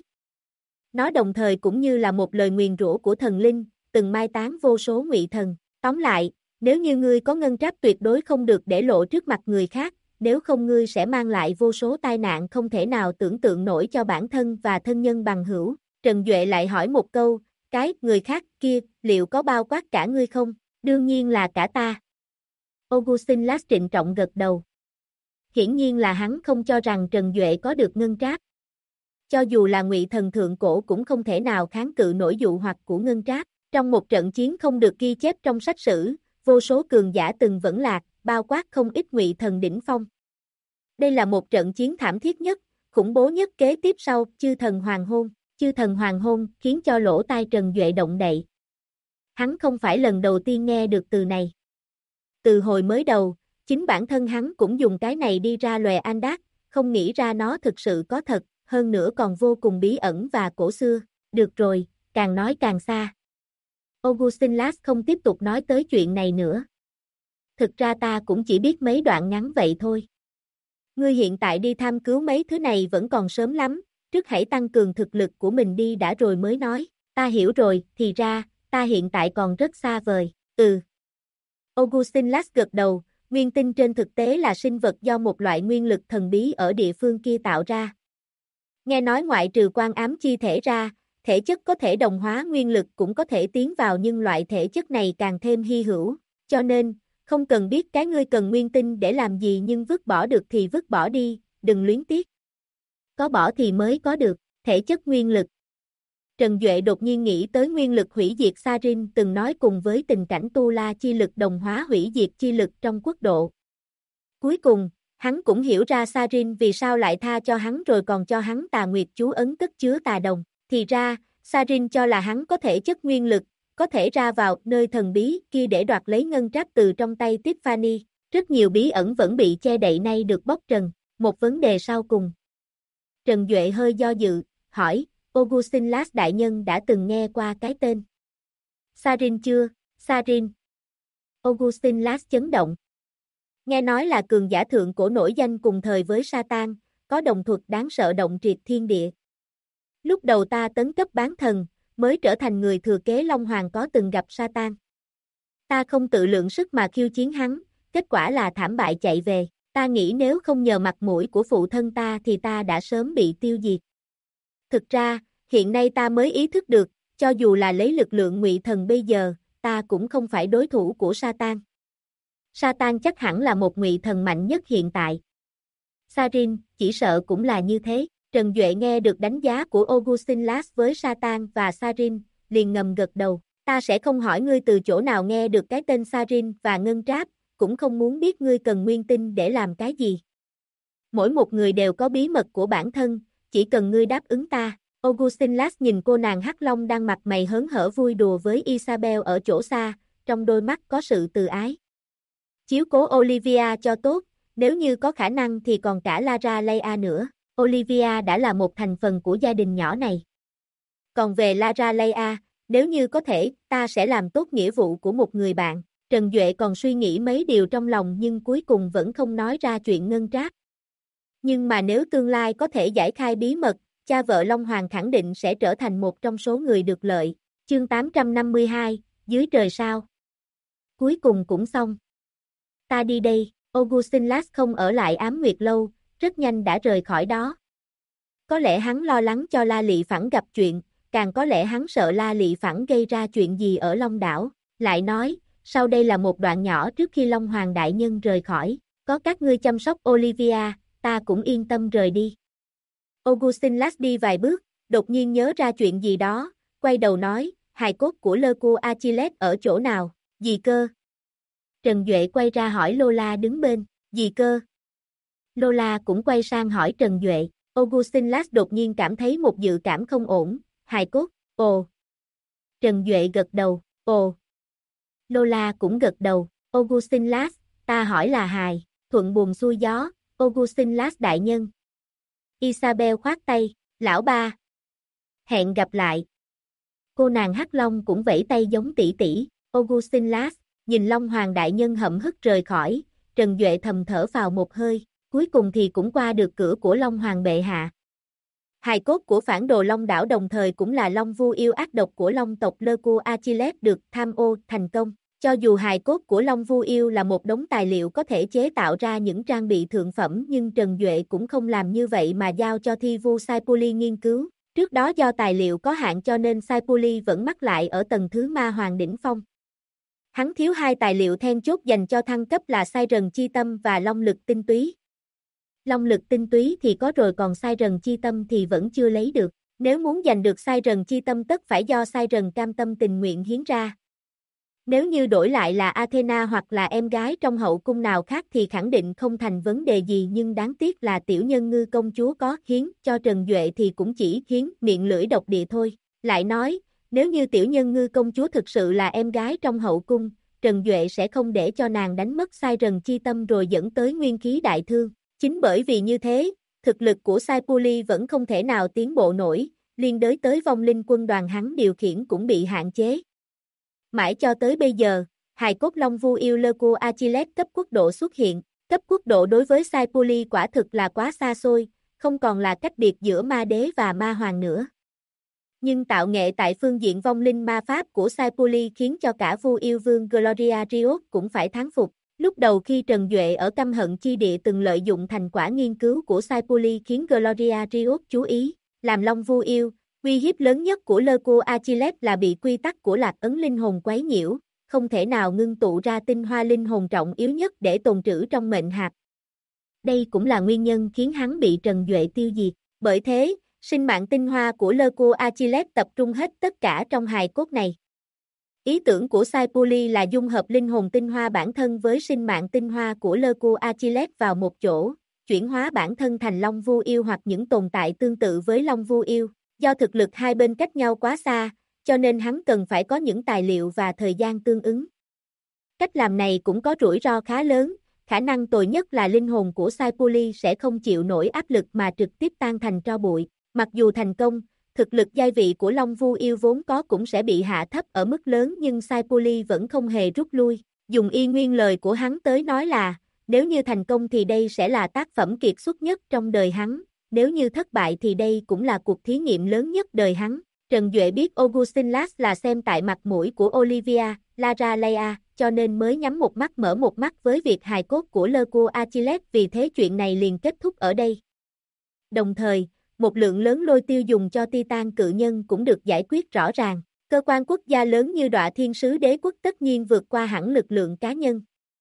Nó đồng thời cũng như là một lời nguyền rủa của thần linh, từng mai táng vô số Ngụy Thần. Tóm lại, Nếu như ngươi có ngân tráp tuyệt đối không được để lộ trước mặt người khác, nếu không ngươi sẽ mang lại vô số tai nạn không thể nào tưởng tượng nổi cho bản thân và thân nhân bằng hữu. Trần Duệ lại hỏi một câu, cái người khác kia, liệu có bao quát cả ngươi không? Đương nhiên là cả ta. Augustin Lass trịnh trọng gật đầu. Hiển nhiên là hắn không cho rằng Trần Duệ có được ngân tráp. Cho dù là Ngụy Thần thượng cổ cũng không thể nào kháng cự nổi dụ hoặc của ngân tráp. Trong một trận chiến không được ghi chép trong sách sử, vô số cường giả từng vẫn lạc, bao quát không ít Ngụy Thần đỉnh phong. Đây là một trận chiến thảm thiết nhất, khủng bố nhất kế tiếp sau Chư Thần Hoàng Hôn. Chư Thần Hoàng Hôn khiến cho lỗ tai Trần Duệ động đậy. Hắn không phải lần đầu tiên nghe được từ này. Từ hồi mới đầu, chính bản thân hắn cũng dùng cái này đi ra lòe Andak, không nghĩ ra nó thực sự có thật, hơn nữa còn vô cùng bí ẩn và cổ xưa. Được rồi, càng nói càng xa. Augustin Lass không tiếp tục nói tới chuyện này nữa. Thực ra ta cũng chỉ biết mấy đoạn ngắn vậy thôi. Ngươi hiện tại đi tham cứu mấy thứ này vẫn còn sớm lắm, trước hãy tăng cường thực lực của mình đi đã rồi mới nói. Ta hiểu rồi, thì ra, ta hiện tại còn rất xa vời. Augustin Lass gật đầu, nguyên tinh trên thực tế là sinh vật do một loại nguyên lực thần bí ở địa phương kia tạo ra. Nghe nói ngoại trừ quan ám chi thể ra, thể chất có thể đồng hóa nguyên lực cũng có thể tiến vào nhưng loại thể chất này càng thêm hy hữu, cho nên, không cần biết cái ngươi cần nguyên tinh để làm gì nhưng vứt bỏ được thì vứt bỏ đi, đừng luyến tiếc. Có bỏ thì mới có được, thể chất nguyên lực. Trần Duệ đột nhiên nghĩ tới nguyên lực hủy diệt Sarin từng nói cùng với tình cảnh tu la chi lực đồng hóa hủy diệt chi lực trong quốc độ. Cuối cùng, hắn cũng hiểu ra Sarin vì sao lại tha cho hắn rồi còn cho hắn tà nguyệt chú ấn cất chứa tà đồng. Thì ra, Sarin cho là hắn có thể chất nguyên lực, có thể ra vào nơi thần bí kia để đoạt lấy ngân tráp từ trong tay Tiffany. Rất nhiều bí ẩn vẫn bị che đậy nay được bóc trần. Một vấn đề sau cùng. Trần Duệ hơi do dự, hỏi, Augustin Lass đại nhân đã từng nghe qua cái tên Sarin chưa? Sarin. Augustin Lass chấn động. Nghe nói là cường giả thượng cổ nổi danh cùng thời với Satan, có đồng thuật đáng sợ động triệt thiên địa. Lúc đầu ta tấn cấp bán thần, mới trở thành người thừa kế Long Hoàng có từng gặp Satan. Ta không tự lượng sức mà khiêu chiến hắn, kết quả là thảm bại chạy về. Ta nghĩ nếu không nhờ mặt mũi của phụ thân ta thì ta đã sớm bị tiêu diệt. Thực ra, hiện nay ta mới ý thức được, cho dù là lấy lực lượng Ngụy Thần bây giờ, ta cũng không phải đối thủ của Satan. Satan chắc hẳn là một Ngụy Thần mạnh nhất hiện tại. Sarin, chỉ sợ cũng là như thế. Trần Duệ nghe được đánh giá của Augustin Lass với Satan và Sarin, liền ngầm gật đầu. Ta sẽ không hỏi ngươi từ chỗ nào nghe được cái tên Sarin và ngân tráp, cũng không muốn biết ngươi cần nguyên tinh để làm cái gì. Mỗi một người đều có bí mật của bản thân, chỉ cần ngươi đáp ứng ta. Augustin Lass nhìn cô nàng Hắc Long đang mặt mày hớn hở vui đùa với Isabel ở chỗ xa, trong đôi mắt có sự từ ái. Chiếu cố Olivia cho tốt, nếu như có khả năng thì còn cả Lara Leia nữa. Olivia đã là một thành phần của gia đình nhỏ này. Còn về Lara Leia, nếu như có thể, ta sẽ làm tốt nghĩa vụ của một người bạn. Trần Duệ còn suy nghĩ mấy điều trong lòng nhưng cuối cùng vẫn không nói ra chuyện ngân tráp. Nhưng mà nếu tương lai có thể giải khai bí mật, cha vợ Long Hoàng khẳng định sẽ trở thành một trong số người được lợi. Chương 852, dưới trời sao. Cuối cùng cũng xong. Ta đi đây, Augustin Lass không ở lại Ám Nguyệt lâu, rất nhanh đã rời khỏi đó. Có lẽ hắn lo lắng cho La Lị Phẳng gặp chuyện, càng có lẽ hắn sợ La Lị Phẳng gây ra chuyện gì ở Long đảo. Lại nói, sau đây là một đoạn nhỏ trước khi Long Hoàng đại nhân rời khỏi, có các ngươi chăm sóc Olivia, ta cũng yên tâm rời đi. Augustin Lass đi vài bước, đột nhiên nhớ ra chuyện gì đó, quay đầu nói, hài cốt của Lơ-cu Achilles ở chỗ nào, gì cơ? Trần Duệ quay ra hỏi Lola đứng bên, gì cơ? Lola cũng quay sang hỏi Trần Duệ, Augustin Lass đột nhiên cảm thấy một dự cảm không ổn, hài cốt, ồ. Trần Duệ gật đầu, ồ. Lola cũng gật đầu, Augustin Lass, ta hỏi là hài, thuận buồm xuôi gió, Augustin Lass đại nhân. Isabel khoát tay, lão ba. Hẹn gặp lại. Cô nàng Hắc Long cũng vẫy tay giống tỷ tỷ, Augustin Lass, nhìn Long Hoàng đại nhân hậm hực rời khỏi, Trần Duệ thầm thở vào một hơi, cuối cùng thì cũng qua được cửa của Long Hoàng bệ hạ. Hài cốt của phản đồ Long đảo đồng thời cũng là Long Vu yêu ác độc của Long tộc Lơ-cu Achilles được tham ô thành công. Cho dù hài cốt của Long Vu Yêu là một đống tài liệu có thể chế tạo ra những trang bị thượng phẩm, nhưng Trần Duệ cũng không làm như vậy mà giao cho Thi Vu Saipuli nghiên cứu. Trước đó do tài liệu có hạn cho nên Saipuli vẫn mắc lại ở tầng thứ ma hoàng đỉnh phong. Hắn thiếu hai tài liệu then chốt dành cho thăng cấp là Sai Rần Chi Tâm và Long Lực Tinh Túy. Long Lực Tinh Túy thì có rồi, còn Sai Rần Chi Tâm thì vẫn chưa lấy được. Nếu muốn giành được Sai Rần Chi Tâm tất phải do Sai Rần cam tâm tình nguyện hiến ra. Nếu như đổi lại là Athena hoặc là em gái trong hậu cung nào khác thì khẳng định không thành vấn đề gì, nhưng đáng tiếc là tiểu nhân ngư công chúa có hiến cho Trần Duệ thì cũng chỉ hiến miệng lưỡi độc địa thôi. Lại nói, nếu như tiểu nhân ngư công chúa thực sự là em gái trong hậu cung, Trần Duệ sẽ không để cho nàng đánh mất Sai Rần Chi Tâm rồi dẫn tới nguyên khí đại thương. Chính bởi vì như thế, thực lực của Saipuli vẫn không thể nào tiến bộ nổi, liên đới tới vong linh quân đoàn hắn điều khiển cũng bị hạn chế. Mãi cho tới bây giờ, hài cốt Long Vu Yêu Lơ-cu Achilles cấp quốc độ xuất hiện. Cấp quốc độ đối với Saipuli quả thực là quá xa xôi, không còn là cách biệt giữa ma đế và ma hoàng nữa. Nhưng tạo nghệ tại phương diện vong linh ma pháp của Saipuli khiến cho cả Vu Yêu Vương Gloria Riot cũng phải thán phục. Lúc đầu khi Trần Duệ ở Căm Hận Chi Địa từng lợi dụng thành quả nghiên cứu của Saipuli khiến Gloria Riot chú ý, làm Long Vu Yêu. Uy hiếp lớn nhất của Lơ-cu Achilles là bị quy tắc của lạc ấn linh hồn quấy nhiễu, không thể nào ngưng tụ ra tinh hoa linh hồn trọng yếu nhất để tồn trữ trong mệnh hạt. Đây cũng là nguyên nhân khiến hắn bị Trần Duệ tiêu diệt. Bởi thế, sinh mạng tinh hoa của Lơ-cu Achilles tập trung hết tất cả trong hài cốt này. Ý tưởng của Saipuli là dung hợp linh hồn tinh hoa bản thân với sinh mạng tinh hoa của Lơ-cu Achilles vào một chỗ, chuyển hóa bản thân thành Long Vu Yêu hoặc những tồn tại tương tự với Long Vu Yêu. Do thực lực hai bên cách nhau quá xa, cho nên hắn cần phải có những tài liệu và thời gian tương ứng. Cách làm này cũng có rủi ro khá lớn, khả năng tồi nhất là linh hồn của Saipuli sẽ không chịu nổi áp lực mà trực tiếp tan thành tro bụi. Mặc dù thành công, thực lực giai vị của Long Vu Yêu vốn có cũng sẽ bị hạ thấp ở mức lớn, nhưng Saipuli vẫn không hề rút lui. Dùng y nguyên lời của hắn tới nói là, nếu như thành công thì đây sẽ là tác phẩm kiệt xuất nhất trong đời hắn. Nếu như thất bại thì đây cũng là cuộc thí nghiệm lớn nhất đời hắn. Trần Duệ biết Augustin Lass là xem tại mặt mũi của Olivia, Lara Leia, cho nên mới nhắm một mắt mở một mắt với việc hài cốt của Lơ-cu Achilles, vì thế chuyện này liền kết thúc ở đây. Đồng thời, một lượng lớn lôi tiêu dùng cho Titan cự nhân cũng được giải quyết rõ ràng. Cơ quan quốc gia lớn như Đọa Thiên Sứ Đế quốc tất nhiên vượt qua hẳn lực lượng cá nhân.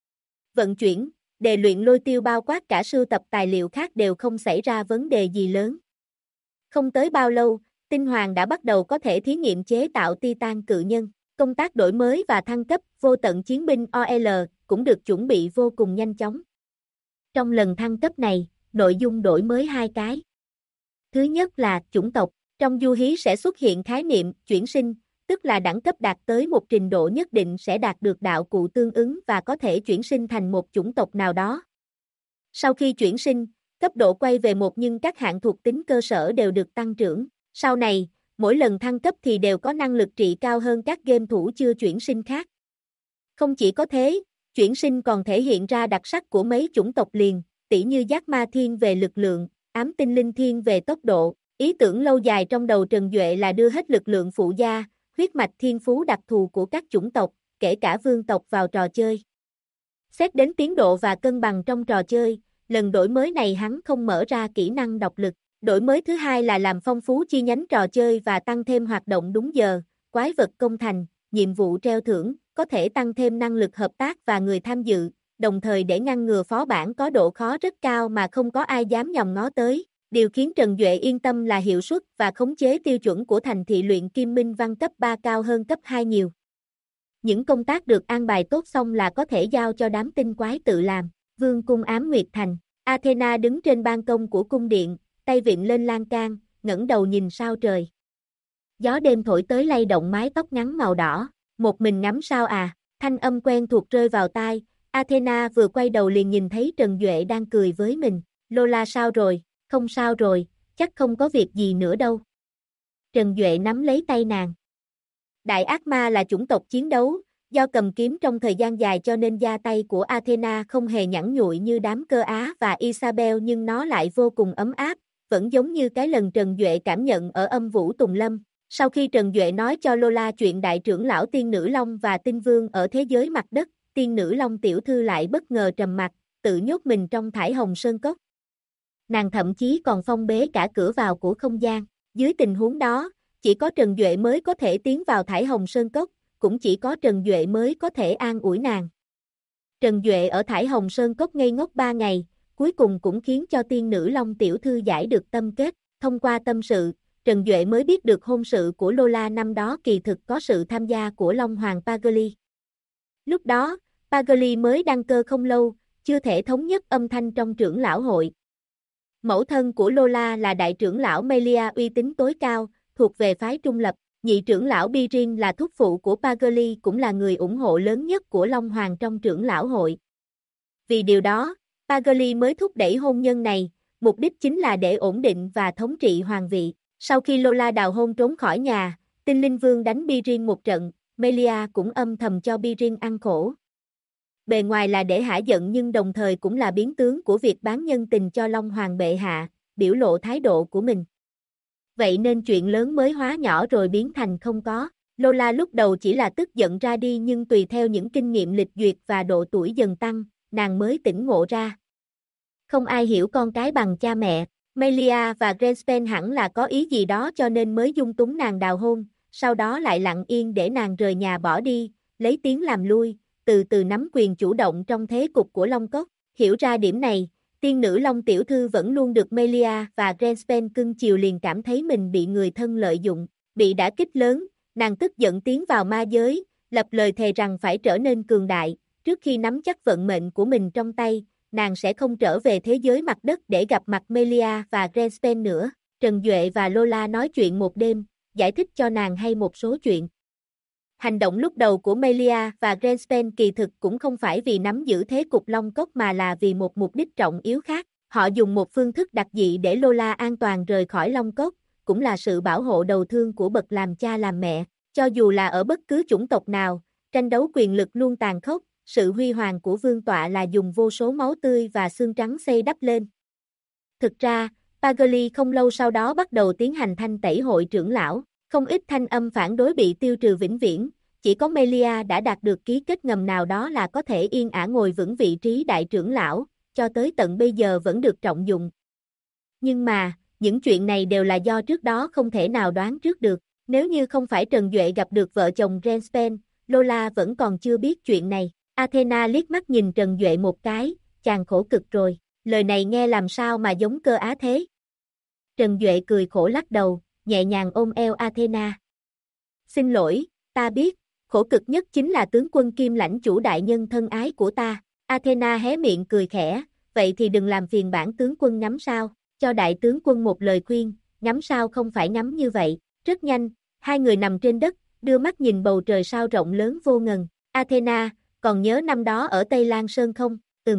Vận chuyển, đề luyện lôi tiêu bao quát cả sưu tập tài liệu khác đều không xảy ra vấn đề gì lớn. Không tới bao lâu, Tinh Hoàng đã bắt đầu có thể thí nghiệm chế tạo Titan cự nhân. Công tác đổi mới và thăng cấp vô tận chiến binh OL cũng được chuẩn bị vô cùng nhanh chóng. Trong lần thăng cấp này, nội dung đổi mới hai cái. Thứ nhất là chủng tộc. Trong du hí sẽ xuất hiện khái niệm chuyển sinh, tức là đẳng cấp đạt tới một trình độ nhất định sẽ đạt được đạo cụ tương ứng và có thể chuyển sinh thành một chủng tộc nào đó. Sau khi chuyển sinh, cấp độ quay về một nhưng các hạng thuộc tính cơ sở đều được tăng trưởng. Sau này, mỗi lần thăng cấp thì đều có năng lực trị cao hơn các game thủ chưa chuyển sinh khác. Không chỉ có thế, chuyển sinh còn thể hiện ra đặc sắc của mấy chủng tộc liền, tỉ như Giác Ma Thiên về lực lượng, Ám Tinh Linh Thiên về tốc độ. Ý tưởng lâu dài trong đầu Trần Duệ là đưa hết lực lượng phụ gia, huyết mạch thiên phú đặc thù của các chủng tộc, kể cả vương tộc vào trò chơi. Xét đến tiến độ và cân bằng trong trò chơi, lần đổi mới này hắn không mở ra kỹ năng độc lực. Đổi mới thứ hai là làm phong phú chi nhánh trò chơi và tăng thêm hoạt động đúng giờ, quái vật công thành, nhiệm vụ treo thưởng, có thể tăng thêm năng lực hợp tác và người tham dự, đồng thời để ngăn ngừa phó bản có độ khó rất cao mà không có ai dám nhòm ngó tới. Điều khiến Trần Duệ yên tâm là hiệu suất và khống chế tiêu chuẩn của thành thị luyện kim minh văn cấp 3 cao hơn cấp 2 nhiều. Những công tác được an bài tốt xong là có thể giao cho đám tinh quái tự làm. Vương cung Ám Nguyệt Thành, Athena đứng trên ban công của cung điện, tay vịn lên lan can, ngẩng đầu nhìn sao trời. Gió đêm thổi tới lay động mái tóc ngắn màu đỏ, một mình ngắm sao à, thanh âm quen thuộc rơi vào tai, Athena vừa quay đầu liền nhìn thấy Trần Duệ đang cười với mình. Lola sao rồi? Không sao rồi, chắc không có việc gì nữa đâu. Trần Duệ nắm lấy tay nàng. Đại ác ma là chủng tộc chiến đấu, do cầm kiếm trong thời gian dài cho nên da tay của Athena không hề nhẵn nhụi như đám Cơ Á và Isabel, nhưng nó lại vô cùng ấm áp, vẫn giống như cái lần Trần Duệ cảm nhận ở Âm Vũ Tùng Lâm. Sau khi Trần Duệ nói cho Lola chuyện đại trưởng lão Tiên Nữ Long và Tinh Vương ở thế giới mặt đất, Tiên Nữ Long tiểu thư lại bất ngờ trầm mặt, tự nhốt mình trong Thải Hồng Sơn Cốc. Nàng thậm chí còn phong bế cả cửa vào của không gian. Dưới tình huống đó, chỉ có Trần Duệ mới có thể tiến vào Thải Hồng Sơn Cốc, cũng chỉ có Trần Duệ mới có thể an ủi nàng. Trần Duệ ở Thải Hồng Sơn Cốc ngây ngốc 3 ngày, cuối cùng cũng khiến cho Tiên Nữ Long tiểu thư giải được tâm kết. Thông qua tâm sự, Trần Duệ mới biết được hôn sự của Lola năm đó kỳ thực có sự tham gia của Long Hoàng Pagli. Lúc đó, Pagli mới đăng cơ không lâu, chưa thể thống nhất âm thanh trong trưởng lão hội. Mẫu thân của Lola là đại trưởng lão Melia uy tín tối cao, thuộc về phái trung lập. Nhị trưởng lão Birin là thúc phụ của Pagli cũng là người ủng hộ lớn nhất của Long Hoàng trong trưởng lão hội. Vì điều đó, Pagli mới thúc đẩy hôn nhân này, mục đích chính là để ổn định và thống trị hoàng vị. Sau khi Lola đào hôn trốn khỏi nhà, Tinh Linh Vương đánh Birin một trận, Melia cũng âm thầm cho Birin ăn khổ. Bề ngoài là để hả giận nhưng đồng thời cũng là biến tướng của việc bán nhân tình cho Long Hoàng bệ hạ, biểu lộ thái độ của mình. Vậy nên chuyện lớn mới hóa nhỏ rồi biến thành không có. Lola lúc đầu chỉ là tức giận ra đi nhưng tùy theo những kinh nghiệm lịch duyệt và độ tuổi dần tăng, nàng mới tỉnh ngộ ra. Không ai hiểu con cái bằng cha mẹ, Melia và Grenspen hẳn là có ý gì đó cho nên mới dung túng nàng đào hôn, sau đó lại lặng yên để nàng rời nhà bỏ đi, lấy tiếng làm lui, từ từ nắm quyền chủ động trong thế cục của Long Cốc. Hiểu ra điểm này, Tiên Nữ Long tiểu thư vẫn luôn được Melia và Grenspen cưng chiều liền cảm thấy mình bị người thân lợi dụng, bị đả kích lớn, nàng tức giận tiến vào ma giới, lập lời thề rằng phải trở nên cường đại, trước khi nắm chắc vận mệnh của mình trong tay, nàng sẽ không trở về thế giới mặt đất để gặp mặt Melia và Grenspen nữa. Trần Duệ và Lola nói chuyện một đêm, giải thích cho nàng hay một số chuyện. Hành động lúc đầu của Melia và Grenspen kỳ thực cũng không phải vì nắm giữ thế cục Long Cốc mà là vì một mục đích trọng yếu khác. Họ dùng một phương thức đặc dị để Lola an toàn rời khỏi Long Cốc, cũng là sự bảo hộ đầu thương của bậc làm cha làm mẹ. Cho dù là ở bất cứ chủng tộc nào, tranh đấu quyền lực luôn tàn khốc, sự huy hoàng của vương tọa là dùng vô số máu tươi và xương trắng xây đắp lên. Thực ra, Pagli không lâu sau đó bắt đầu tiến hành thanh tẩy hội trưởng lão. Không ít thanh âm phản đối bị tiêu trừ vĩnh viễn, chỉ có Melia đã đạt được ký kết ngầm nào đó là có thể yên ả ngồi vững vị trí đại trưởng lão, cho tới tận bây giờ vẫn được trọng dụng. Nhưng mà, những chuyện này đều là do trước đó không thể nào đoán trước được. Nếu như không phải Trần Duệ gặp được vợ chồng Grenspen, Lola vẫn còn chưa biết chuyện này. Athena liếc mắt nhìn Trần Duệ một cái, chàng khổ cực rồi, lời này nghe làm sao mà giống Cơ Á thế. Trần Duệ cười khổ lắc đầu, nhẹ nhàng ôm eo Athena. Xin lỗi, ta biết, khổ cực nhất chính là tướng quân Kim lãnh chủ đại nhân thân ái của ta. Athena hé miệng cười khẽ, vậy thì đừng làm phiền bản tướng quân ngắm sao, cho đại tướng quân một lời khuyên, ngắm sao không phải ngắm như vậy. Rất nhanh, hai người nằm trên đất, đưa mắt nhìn bầu trời sao rộng lớn vô ngần. Athena, còn nhớ năm đó ở Tây Lan Sơn không?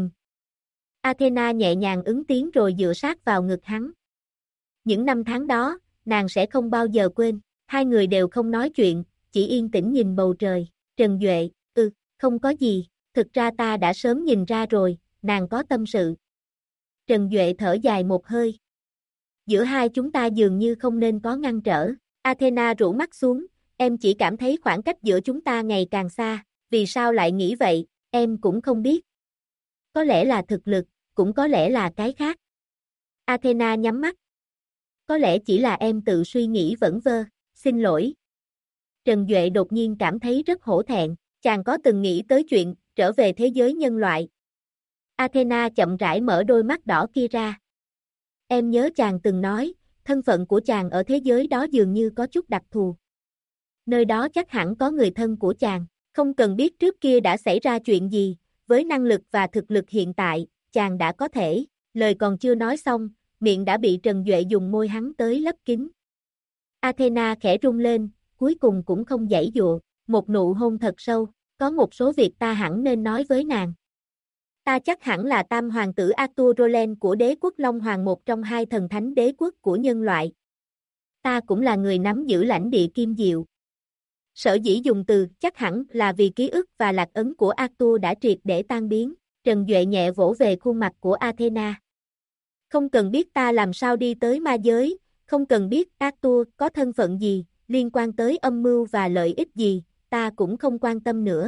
Athena nhẹ nhàng ứng tiếng rồi dựa sát vào ngực hắn. Những năm tháng đó, nàng sẽ không bao giờ quên. Hai người đều không nói chuyện, chỉ yên tĩnh nhìn bầu trời. Trần Duệ, không có gì, thực ra ta đã sớm nhìn ra rồi, nàng có tâm sự. Trần Duệ thở dài một hơi. Giữa hai chúng ta dường như không nên có ngăn trở. Athena rũ mắt xuống, em chỉ cảm thấy khoảng cách giữa chúng ta ngày càng xa. Vì sao lại nghĩ vậy, em cũng không biết. Có lẽ là thực lực, cũng có lẽ là cái khác. Athena nhắm mắt. Có lẽ chỉ là em tự suy nghĩ vẩn vơ, xin lỗi. Trần Duệ đột nhiên cảm thấy rất hổ thẹn, chàng có từng nghĩ tới chuyện trở về thế giới nhân loại. Athena chậm rãi mở đôi mắt đỏ kia ra. Em nhớ chàng từng nói, thân phận của chàng ở thế giới đó dường như có chút đặc thù. Nơi đó chắc hẳn có người thân của chàng, không cần biết trước kia đã xảy ra chuyện gì, với năng lực và thực lực hiện tại, chàng đã có thể, lời còn chưa nói xong, miệng đã bị Trần Duệ dùng môi hắn tới lấp kín. Athena khẽ rung lên, cuối cùng cũng không giãy dụa, một nụ hôn thật sâu, có một số việc ta hẳn nên nói với nàng. Ta chắc hẳn là tam hoàng tử Arthur Roland của đế quốc Long Hoàng, một trong hai thần thánh đế quốc của nhân loại. Ta cũng là người nắm giữ lãnh địa Kim Diệu. Sở dĩ dùng từ chắc hẳn là vì ký ức và lạc ấn của Arthur đã triệt để tan biến. Trần Duệ nhẹ vỗ về khuôn mặt của Athena. Không cần biết ta làm sao đi tới ma giới, không cần biết Arthur có thân phận gì, liên quan tới âm mưu và lợi ích gì, ta cũng không quan tâm nữa.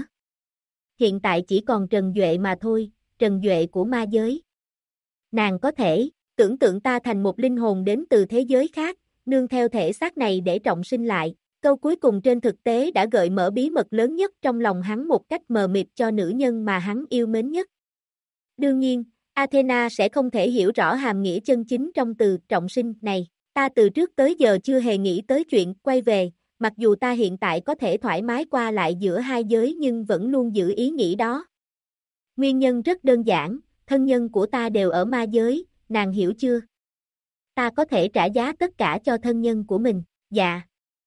Hiện tại chỉ còn Trần Duệ mà thôi, Trần Duệ của ma giới. Nàng có thể tưởng tượng ta thành một linh hồn đến từ thế giới khác, nương theo thể xác này để trọng sinh lại. Câu cuối cùng trên thực tế đã gợi mở bí mật lớn nhất trong lòng hắn một cách mờ mịt cho nữ nhân mà hắn yêu mến nhất. Đương nhiên, Athena sẽ không thể hiểu rõ hàm nghĩa chân chính trong từ trọng sinh này. Ta từ trước tới giờ chưa hề nghĩ tới chuyện quay về, mặc dù ta hiện tại có thể thoải mái qua lại giữa hai giới nhưng vẫn luôn giữ ý nghĩ đó. Nguyên nhân rất đơn giản, thân nhân của ta đều ở ma giới, nàng hiểu chưa? Ta có thể trả giá tất cả cho thân nhân của mình, dạ.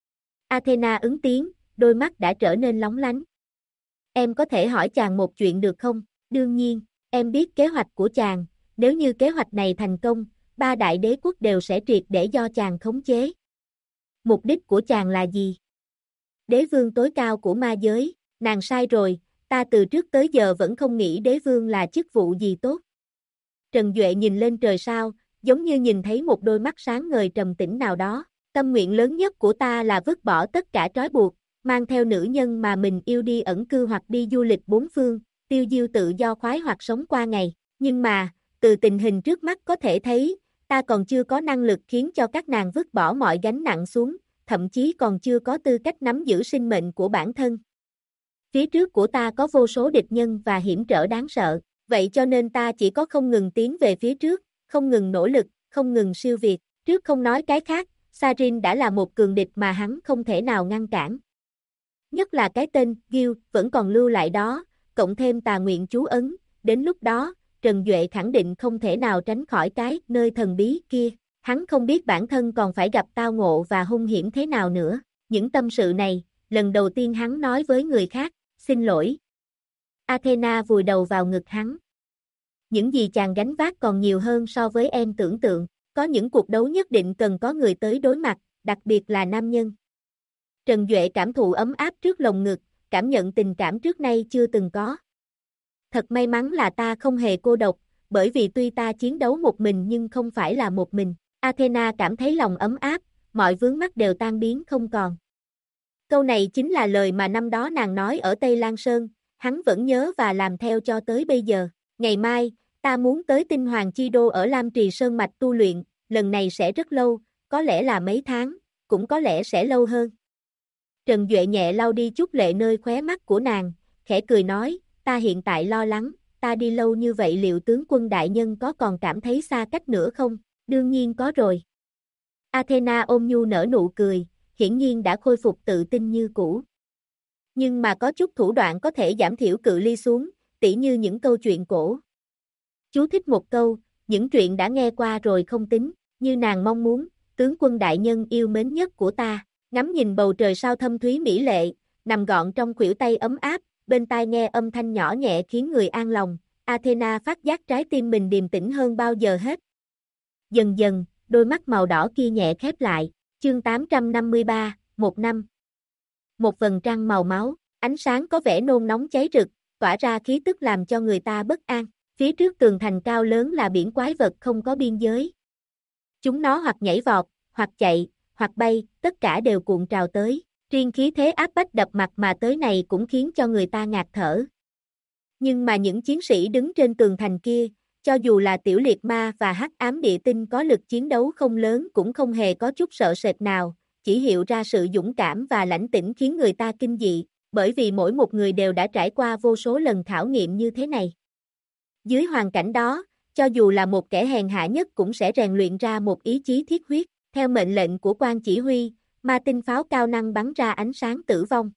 Athena ứng tiếng, đôi mắt đã trở nên lóng lánh. Em có thể hỏi chàng một chuyện được không? Đương nhiên, em biết kế hoạch của chàng, nếu như kế hoạch này thành công, 3 đại đế quốc đều sẽ triệt để do chàng khống chế. Mục đích của chàng là gì? Đế vương tối cao của ma giới, nàng sai rồi, ta từ trước tới giờ vẫn không nghĩ đế vương là chức vụ gì tốt. Trần Duệ nhìn lên trời sao, giống như nhìn thấy một đôi mắt sáng ngời trầm tĩnh nào đó. Tâm nguyện lớn nhất của ta là vứt bỏ tất cả trói buộc, mang theo nữ nhân mà mình yêu đi ẩn cư hoặc đi du lịch bốn phương, tiêu diêu tự do khoái hoặc sống qua ngày. Nhưng mà, từ tình hình trước mắt có thể thấy, ta còn chưa có năng lực khiến cho các nàng vứt bỏ mọi gánh nặng xuống, thậm chí còn chưa có tư cách nắm giữ sinh mệnh của bản thân. Phía trước của ta có vô số địch nhân và hiểm trở đáng sợ, vậy cho nên ta chỉ có không ngừng tiến về phía trước, không ngừng nỗ lực, không ngừng siêu việt, trước không nói cái khác. Sarin đã là một cường địch mà hắn không thể nào ngăn cản. Nhất là cái tên, Gil, vẫn còn lưu lại đó, cộng thêm tà nguyện chú ấn, đến lúc đó, Trần Duệ khẳng định không thể nào tránh khỏi cái nơi thần bí kia. Hắn không biết bản thân còn phải gặp tao ngộ và hung hiểm thế nào nữa. Những tâm sự này, lần đầu tiên hắn nói với người khác, xin lỗi. Athena vùi đầu vào ngực hắn. Những gì chàng gánh vác còn nhiều hơn so với em tưởng tượng. Có những cuộc đấu nhất định cần có người tới đối mặt, đặc biệt là nam nhân. Trần Duệ cảm thụ ấm áp trước lồng ngực, cảm nhận tình cảm trước nay chưa từng có. Thật may mắn là ta không hề cô độc, bởi vì tuy ta chiến đấu một mình nhưng không phải là một mình. Athena cảm thấy lòng ấm áp, mọi vướng mắc đều tan biến không còn. Câu này chính là lời mà năm đó nàng nói ở Tây Lan Sơn, hắn vẫn nhớ và làm theo cho tới bây giờ. Ngày mai, ta muốn tới Tinh Hoàng Chi Đô ở Lam Trì Sơn Mạch tu luyện, lần này sẽ rất lâu, có lẽ là mấy tháng, cũng có lẽ sẽ lâu hơn. Trần Duệ nhẹ lau đi chút lệ nơi khóe mắt của nàng, khẽ cười nói, ta hiện tại lo lắng, ta đi lâu như vậy liệu tướng quân đại nhân có còn cảm thấy xa cách nữa không? Đương nhiên có rồi. Athena ôm nhu nở nụ cười, hiển nhiên đã khôi phục tự tin như cũ. Nhưng mà có chút thủ đoạn có thể giảm thiểu cự ly xuống, tỉ như những câu chuyện cổ. Chú thích một câu, những chuyện đã nghe qua rồi không tính, như nàng mong muốn, tướng quân đại nhân yêu mến nhất của ta, ngắm nhìn bầu trời sao thâm thúy mỹ lệ, nằm gọn trong khuỷu tay ấm áp, bên tai nghe âm thanh nhỏ nhẹ khiến người an lòng, Athena phát giác trái tim mình điềm tĩnh hơn bao giờ hết. Dần dần, đôi mắt màu đỏ kia nhẹ khép lại, chương 853, một năm. Một vầng trăng màu máu, ánh sáng có vẻ nôn nóng cháy rực, tỏa ra khí tức làm cho người ta bất an. Phía trước tường thành cao lớn là biển quái vật không có biên giới. Chúng nó hoặc nhảy vọt, hoặc chạy, hoặc bay, tất cả đều cuộn trào tới. Riêng khí thế áp bách đập mặt mà tới này cũng khiến cho người ta ngạt thở. Nhưng mà những chiến sĩ đứng trên tường thành kia, cho dù là tiểu liệt ma và hắc ám địa tinh có lực chiến đấu không lớn cũng không hề có chút sợ sệt nào, chỉ hiện ra sự dũng cảm và lãnh tĩnh khiến người ta kinh dị, bởi vì mỗi một người đều đã trải qua vô số lần khảo nghiệm như thế này. Dưới hoàn cảnh đó, cho dù là một kẻ hèn hạ nhất cũng sẽ rèn luyện ra một ý chí thiết huyết, theo mệnh lệnh của quan chỉ huy, ma tinh pháo cao năng bắn ra ánh sáng tử vong.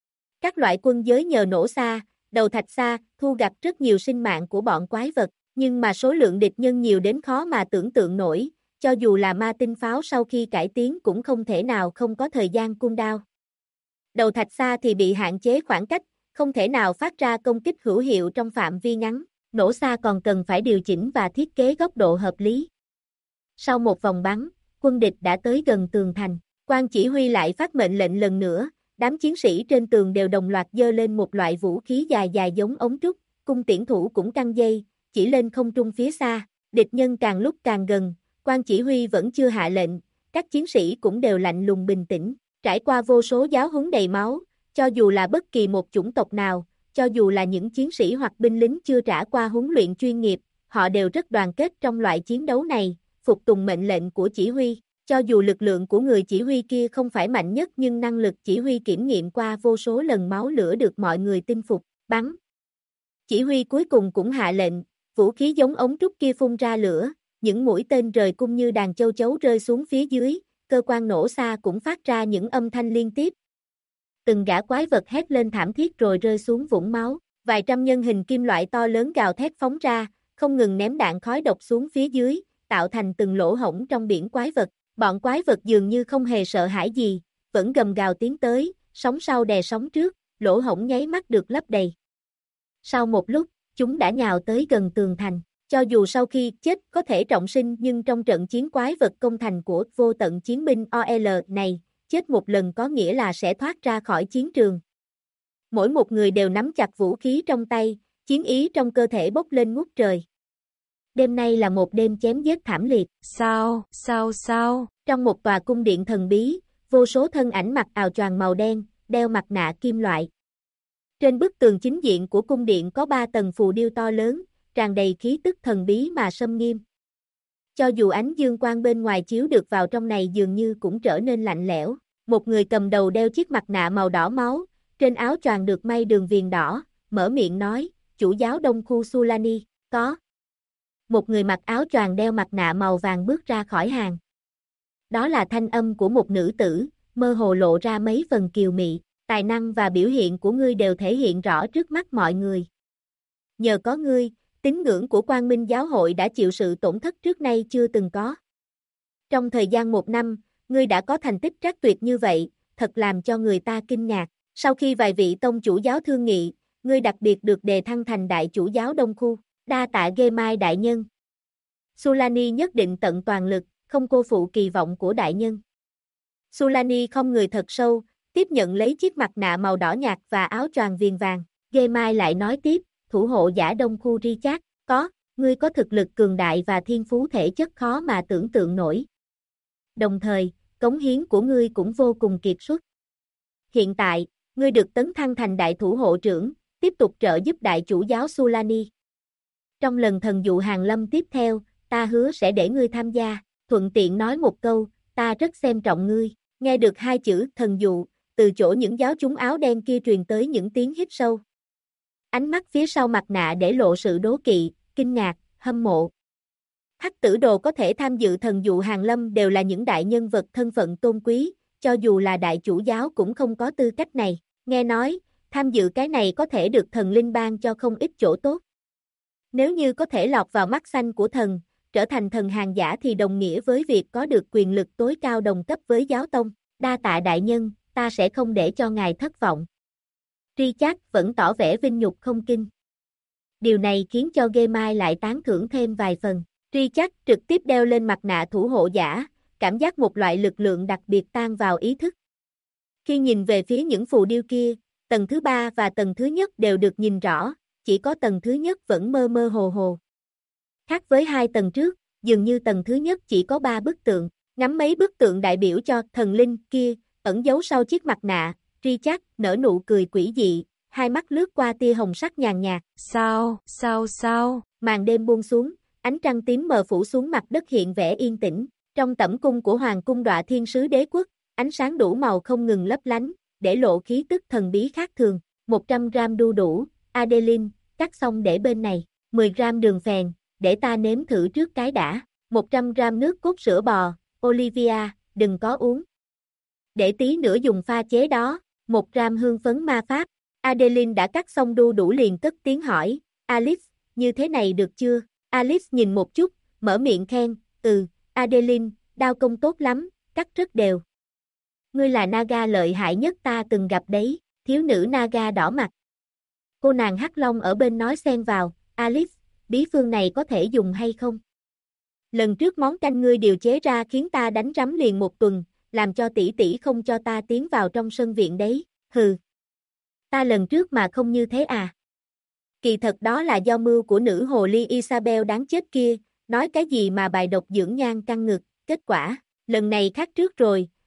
Các loại quân giới nhờ nổ xa, đầu thạch xa, thu gặt rất nhiều sinh mạng của bọn quái vật, nhưng mà số lượng địch nhân nhiều đến khó mà tưởng tượng nổi, cho dù là ma tinh pháo sau khi cải tiến cũng không thể nào không có thời gian cooldown. Đầu thạch xa thì bị hạn chế khoảng cách, không thể nào phát ra công kích hữu hiệu trong phạm vi ngắn, nổ xa còn cần phải điều chỉnh và thiết kế góc độ hợp lý. Sau một vòng bắn, quân địch đã tới gần tường thành, quan chỉ huy lại phát mệnh lệnh lần nữa, đám chiến sĩ trên tường đều đồng loạt giơ lên một loại vũ khí dài dài giống ống trúc, cung tiễn thủ cũng căng dây, chỉ lên không trung phía xa, địch nhân càng lúc càng gần, quan chỉ huy vẫn chưa hạ lệnh, các chiến sĩ cũng đều lạnh lùng bình tĩnh, Trải qua vô số giáo huấn đầy máu, cho dù là bất kỳ một chủng tộc nào, cho dù là những chiến sĩ hoặc binh lính chưa trải qua huấn luyện chuyên nghiệp, họ đều rất đoàn kết trong loại chiến đấu này, phục tùng mệnh lệnh của chỉ huy. Cho dù lực lượng của người chỉ huy kia không phải mạnh nhất nhưng năng lực chỉ huy kiểm nghiệm qua vô số lần máu lửa được mọi người tin phục, bắn. Chỉ huy cuối cùng cũng hạ lệnh, vũ khí giống ống trúc kia phun ra lửa, những mũi tên rời cung như đàn châu chấu rơi xuống phía dưới, cơ quan nổ xa cũng phát ra những âm thanh liên tiếp. Từng gã quái vật hét lên thảm thiết rồi rơi xuống vũng máu, vài trăm nhân hình kim loại to lớn gào thét phóng ra, không ngừng ném đạn khói độc xuống phía dưới, tạo thành từng lỗ hổng trong biển quái vật. Bọn quái vật dường như không hề sợ hãi gì, vẫn gầm gào tiến tới, sóng sau đè sóng trước, lỗ hổng nháy mắt được lấp đầy. Sau một lúc, chúng đã nhào tới gần tường thành. Cho dù sau khi chết có thể trọng sinh nhưng trong trận chiến quái vật công thành của vô tận chiến binh OL này, chết một lần có nghĩa là sẽ thoát ra khỏi chiến trường. Mỗi một người đều nắm chặt vũ khí trong tay, chiến ý trong cơ thể bốc lên ngút trời. Đêm nay là một đêm chém giết thảm liệt. Sao? Trong một tòa cung điện thần bí, vô số thân ảnh mặc áo choàng màu đen, đeo mặt nạ kim loại. Trên bức tường chính diện của cung điện có 3 tầng phù điêu to lớn, tràn đầy khí tức thần bí mà xâm nghiêm. Cho dù ánh dương quang bên ngoài chiếu được vào trong này dường như cũng trở nên lạnh lẽo. Một người cầm đầu đeo chiếc mặt nạ màu đỏ máu, trên áo choàng được may đường viền đỏ, mở miệng nói, chủ giáo Đông Khu Sulani, có. Một người mặc áo choàng đeo mặt nạ màu vàng bước ra khỏi hàng. Đó là thanh âm của một nữ tử, mơ hồ lộ ra mấy phần kiều mị, tài năng và biểu hiện của ngươi đều thể hiện rõ trước mắt mọi người. Nhờ có ngươi, tín ngưỡng của Quang Minh Giáo hội đã chịu sự tổn thất trước nay chưa từng có. Trong thời gian 1 năm, ngươi đã có thành tích trắc tuyệt như vậy, thật làm cho người ta kinh ngạc. Sau khi vài vị tông chủ giáo thương nghị, ngươi đặc biệt được đề thăng thành đại chủ giáo Đông Khu. Đa tạ Gemai đại nhân. Sulani nhất định tận toàn lực, không cô phụ kỳ vọng của đại nhân. Sulani không người thật sâu, tiếp nhận lấy chiếc mặt nạ màu đỏ nhạt và áo choàng viền vàng. Gemai lại nói tiếp, thủ hộ giả Đông Khu Richard, có, ngươi có thực lực cường đại và thiên phú thể chất khó mà tưởng tượng nổi. Đồng thời, cống hiến của ngươi cũng vô cùng kiệt xuất. Hiện tại, ngươi được tấn thăng thành đại thủ hộ trưởng, tiếp tục trợ giúp đại chủ giáo Sulani. Trong lần thần dụ hàng lâm tiếp theo, ta hứa sẽ để ngươi tham gia, thuận tiện nói một câu, ta rất xem trọng ngươi. Nghe được 2 chữ thần dụ, từ chỗ những giáo chúng áo đen kia truyền tới những tiếng hít sâu. Ánh mắt phía sau mặt nạ để lộ sự đố kỵ, kinh ngạc, hâm mộ. Hắc tử đồ có thể tham dự thần dụ hàng lâm đều là những đại nhân vật thân phận tôn quý, cho dù là đại chủ giáo cũng không có tư cách này. Nghe nói, tham dự cái này có thể được thần linh ban cho không ít chỗ tốt. Nếu như có thể lọt vào mắt xanh của thần, trở thành thần hàng giả thì đồng nghĩa với việc có được quyền lực tối cao đồng cấp với giáo tông. Đa tạ đại nhân, ta sẽ không để cho ngài thất vọng. Richard vẫn tỏ vẻ vinh nhục không kinh. Điều này khiến cho Gemai lại tán thưởng thêm vài phần. Richard trực tiếp đeo lên mặt nạ thủ hộ giả, cảm giác một loại lực lượng đặc biệt tan vào ý thức. Khi nhìn về phía những phù điêu kia, tầng thứ 3 và tầng thứ nhất đều được nhìn rõ, chỉ có tầng thứ nhất vẫn mơ mơ hồ hồ. Khác với 2 tầng trước, dường như tầng thứ nhất chỉ có 3 bức tượng, ngắm mấy bức tượng đại biểu cho thần linh kia, ẩn giấu sau chiếc mặt nạ, Richard nở nụ cười quỷ dị, hai mắt lướt qua tia hồng sắc nhàn nhạt. Sao? Màn đêm buông xuống, ánh trăng tím mờ phủ xuống mặt đất hiện vẻ yên tĩnh, trong tẩm cung của Hoàng cung Đọa Thiên Sứ Đế Quốc, ánh sáng đủ màu không ngừng lấp lánh, để lộ khí tức thần bí khác thường. 100 gram đu đủ, Adeline, cắt xong để bên này, 10 gram đường phèn, để ta nếm thử trước cái đã, 100 gram nước cốt sữa bò, Olivia, đừng có uống. Để tí nữa dùng pha chế đó, 1 gram hương phấn ma pháp. Adeline đã cắt xong đu đủ liền cất tiếng hỏi, Alice, như thế này được chưa? Alice nhìn một chút, mở miệng khen, Adeline, đao công tốt lắm, cắt rất đều. Ngươi là Naga lợi hại nhất ta từng gặp đấy, thiếu nữ Naga đỏ mặt. Cô nàng Hắc Long ở bên nói xen vào, Alice, bí phương này có thể dùng hay không? Lần trước món canh ngươi điều chế ra khiến ta đánh rắm liền 1 tuần, làm cho tỷ tỷ không cho ta tiến vào trong sân viện đấy, hừ. Ta lần trước mà không như thế à? Kỳ thật đó là do mưu của nữ hồ ly Isabel đáng chết kia, nói cái gì mà bài độc dưỡng nhan căng ngực, kết quả, lần này khác trước rồi,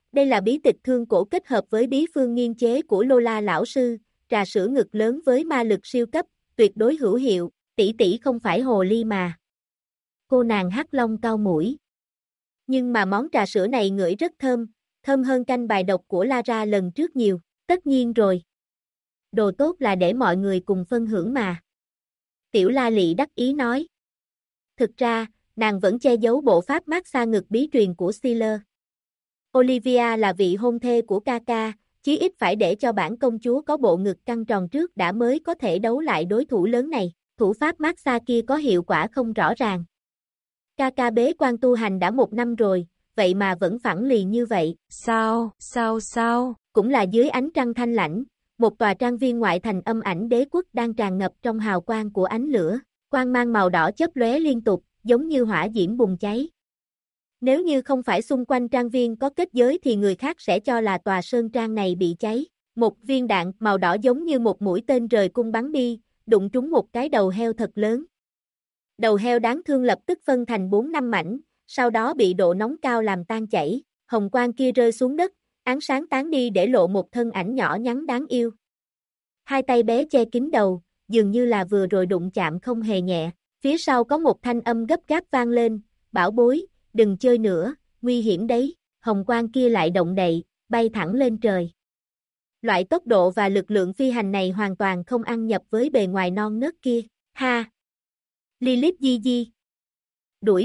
Đây là bí tịch thương cổ kết hợp với bí phương nghiên chế của Lola lão sư, trà sữa ngực lớn với ma lực siêu cấp, tuyệt đối hữu hiệu, tỷ tỷ không phải hồ ly mà. Cô nàng Hắc Long cau mũi. Nhưng mà món trà sữa này ngửi rất thơm, thơm hơn canh bài độc của Lara lần trước nhiều, tất nhiên rồi. Đồ tốt là để mọi người cùng phân hưởng mà. Tiểu La Lị đắc ý nói. Thực ra, nàng vẫn che giấu bộ pháp massage ngực bí truyền của Steeler. Olivia là vị hôn thê của Kaka, chí ít phải để cho bản công chúa có bộ ngực căng tròn trước đã mới có thể đấu lại đối thủ lớn này. Thủ pháp massage kia có hiệu quả không rõ ràng. Kaka bế quan tu hành đã 1 năm rồi, vậy mà vẫn phẳng lì như vậy. Sao? Cũng là dưới ánh trăng thanh lãnh, một tòa trang viên ngoại thành âm ảnh đế quốc đang tràn ngập trong hào quang của ánh lửa, quang mang màu đỏ chớp lóe liên tục, giống như hỏa diễm bùng cháy. Nếu như không phải xung quanh trang viên có kết giới thì người khác sẽ cho là tòa sơn trang này bị cháy. Một viên đạn màu đỏ giống như một mũi tên rời cung bắn đi, đụng trúng một cái đầu heo thật lớn. Đầu heo đáng thương lập tức phân thành 4-5 mảnh, sau đó bị độ nóng cao làm tan chảy, hồng quang kia rơi xuống đất, ánh sáng tán đi để lộ một thân ảnh nhỏ nhắn đáng yêu. Hai tay bé che kín đầu, dường như là vừa rồi đụng chạm không hề nhẹ, phía sau có một thanh âm gấp gáp vang lên, bảo bối, đừng chơi nữa, nguy hiểm đấy, hồng quang kia lại động đậy, bay thẳng lên trời. Loại tốc độ và lực lượng phi hành này hoàn toàn không ăn nhập với bề ngoài non nớt kia, ha! Lilith di di. Đuổi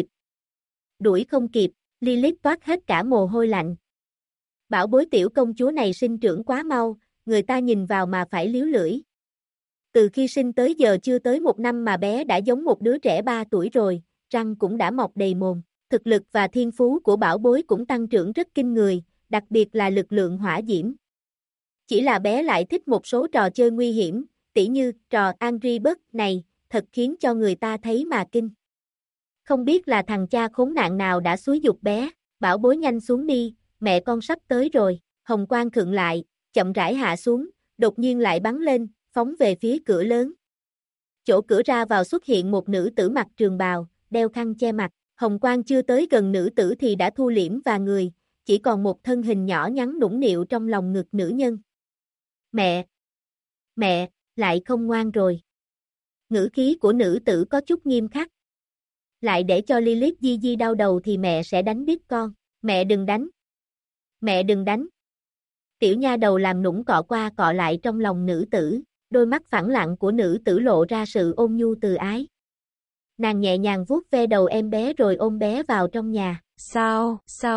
không kịp, Lilith toát hết cả mồ hôi lạnh. Bảo bối tiểu công chúa này sinh trưởng quá mau, người ta nhìn vào mà phải liếu lưỡi. Từ khi sinh tới giờ chưa tới 1 năm mà bé đã giống một đứa trẻ 3 tuổi rồi, răng cũng đã mọc đầy mồm. Thực lực và thiên phú của bảo bối cũng tăng trưởng rất kinh người, đặc biệt là lực lượng hỏa diễm. Chỉ là bé lại thích một số trò chơi nguy hiểm, tỉ như trò Angry Birds này, thật khiến cho người ta thấy mà kinh. Không biết là thằng cha khốn nạn nào đã xúi giục bé, bảo bối nhanh xuống đi, mẹ con sắp tới rồi, hồng quang khựng lại, chậm rãi hạ xuống, đột nhiên lại bắn lên, phóng về phía cửa lớn. Chỗ cửa ra vào xuất hiện một nữ tử mặc trường bào, đeo khăn che mặt, hồng quang chưa tới gần nữ tử thì đã thu liễm và người, chỉ còn một thân hình nhỏ nhắn nũng nịu trong lòng ngực nữ nhân. Mẹ, lại không ngoan rồi. Ngữ khí của nữ tử có chút nghiêm khắc. Lại để cho Lilith di di đau đầu thì mẹ sẽ đánh đít con, mẹ đừng đánh. Tiểu nha đầu làm nũng cọ qua cọ lại trong lòng nữ tử, đôi mắt phẳng lặng của nữ tử lộ ra sự ôn nhu từ ái. Nàng nhẹ nhàng vuốt ve đầu em bé rồi ôm bé vào trong nhà. Sao?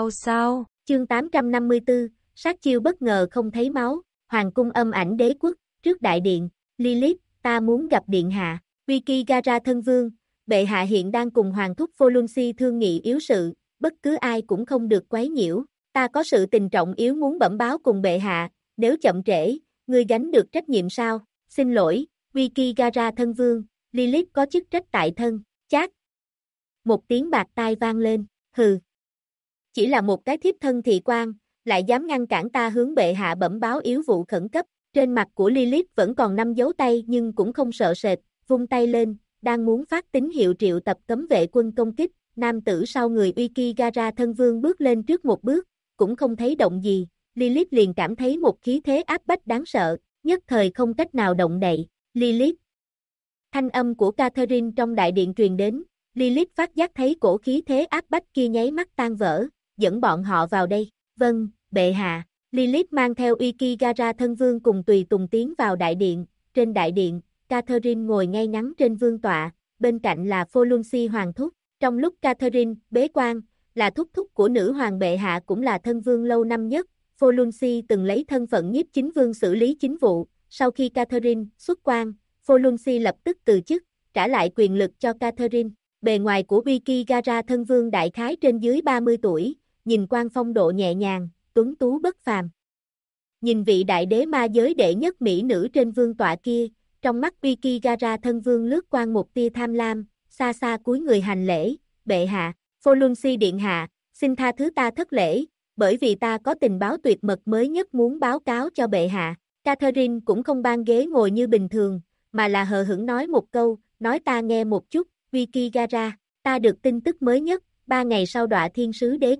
Chương 854, sát chiêu bất ngờ không thấy máu, hoàng cung âm ảnh đế quốc, trước đại điện, Lilith, ta muốn gặp điện hạ, Vikigara thân vương, bệ hạ hiện đang cùng hoàng thúc Volunsi thương nghị yếu sự, bất cứ ai cũng không được quấy nhiễu, ta có sự tình trọng yếu muốn bẩm báo cùng bệ hạ, nếu chậm trễ, ngươi gánh được trách nhiệm sao? Xin lỗi, Vikigara thân vương, Lilith có chức trách tại thân, chát. Một tiếng bạc tai vang lên, hừ. Chỉ là một cái thiếp thân thị quan, lại dám ngăn cản ta hướng bệ hạ bẩm báo yếu vụ khẩn cấp. Trên mặt của Lilith vẫn còn 5 dấu tay nhưng cũng không sợ sệt, vung tay lên, đang muốn phát tín hiệu triệu tập cấm vệ quân công kích, nam tử sau người Vikigara thân vương bước lên trước một bước, cũng không thấy động gì, Lilith liền cảm thấy một khí thế áp bách đáng sợ, nhất thời không cách nào động đậy, Lilith. Thanh âm của Catherine trong đại điện truyền đến, Lilith phát giác thấy cổ khí thế áp bách kia nháy mắt tan vỡ, dẫn bọn họ vào đây, vâng, bệ hạ. Lilith mang theo Vikigara thân vương cùng tùy tùng tiến vào đại điện, trên đại điện, Catherine ngồi ngay ngắn trên vương tọa, bên cạnh là Volunsi hoàng thúc, trong lúc Catherine bế quan, là thúc thúc của nữ hoàng bệ hạ cũng là thân vương lâu năm nhất, Volunsi từng lấy thân phận nhiếp chính vương xử lý chính vụ, sau khi Catherine xuất quan, Volunsi lập tức từ chức, trả lại quyền lực cho Catherine, bề ngoài của Vikigara thân vương đại khái trên dưới 30 tuổi, nhìn quan phong độ nhẹ nhàng, tuấn tú bất phàm. Nhìn vị đại đế ma giới đệ nhất mỹ nữ trên vương tọa kia, trong mắt Vikigara thân vương lướt qua một tia tham lam, xa xa cúi người hành lễ, bệ hạ, Volunsi điện hạ, xin tha thứ ta thất lễ, bởi vì ta có tình báo tuyệt mật mới nhất muốn báo cáo cho bệ hạ. Catherine cũng không ban ghế ngồi như bình thường, mà là hờ hững nói một câu, nói ta nghe một chút, Vikigara, ta được tin tức mới nhất, 3 ngày sau đọa thiên sứ đế quốc,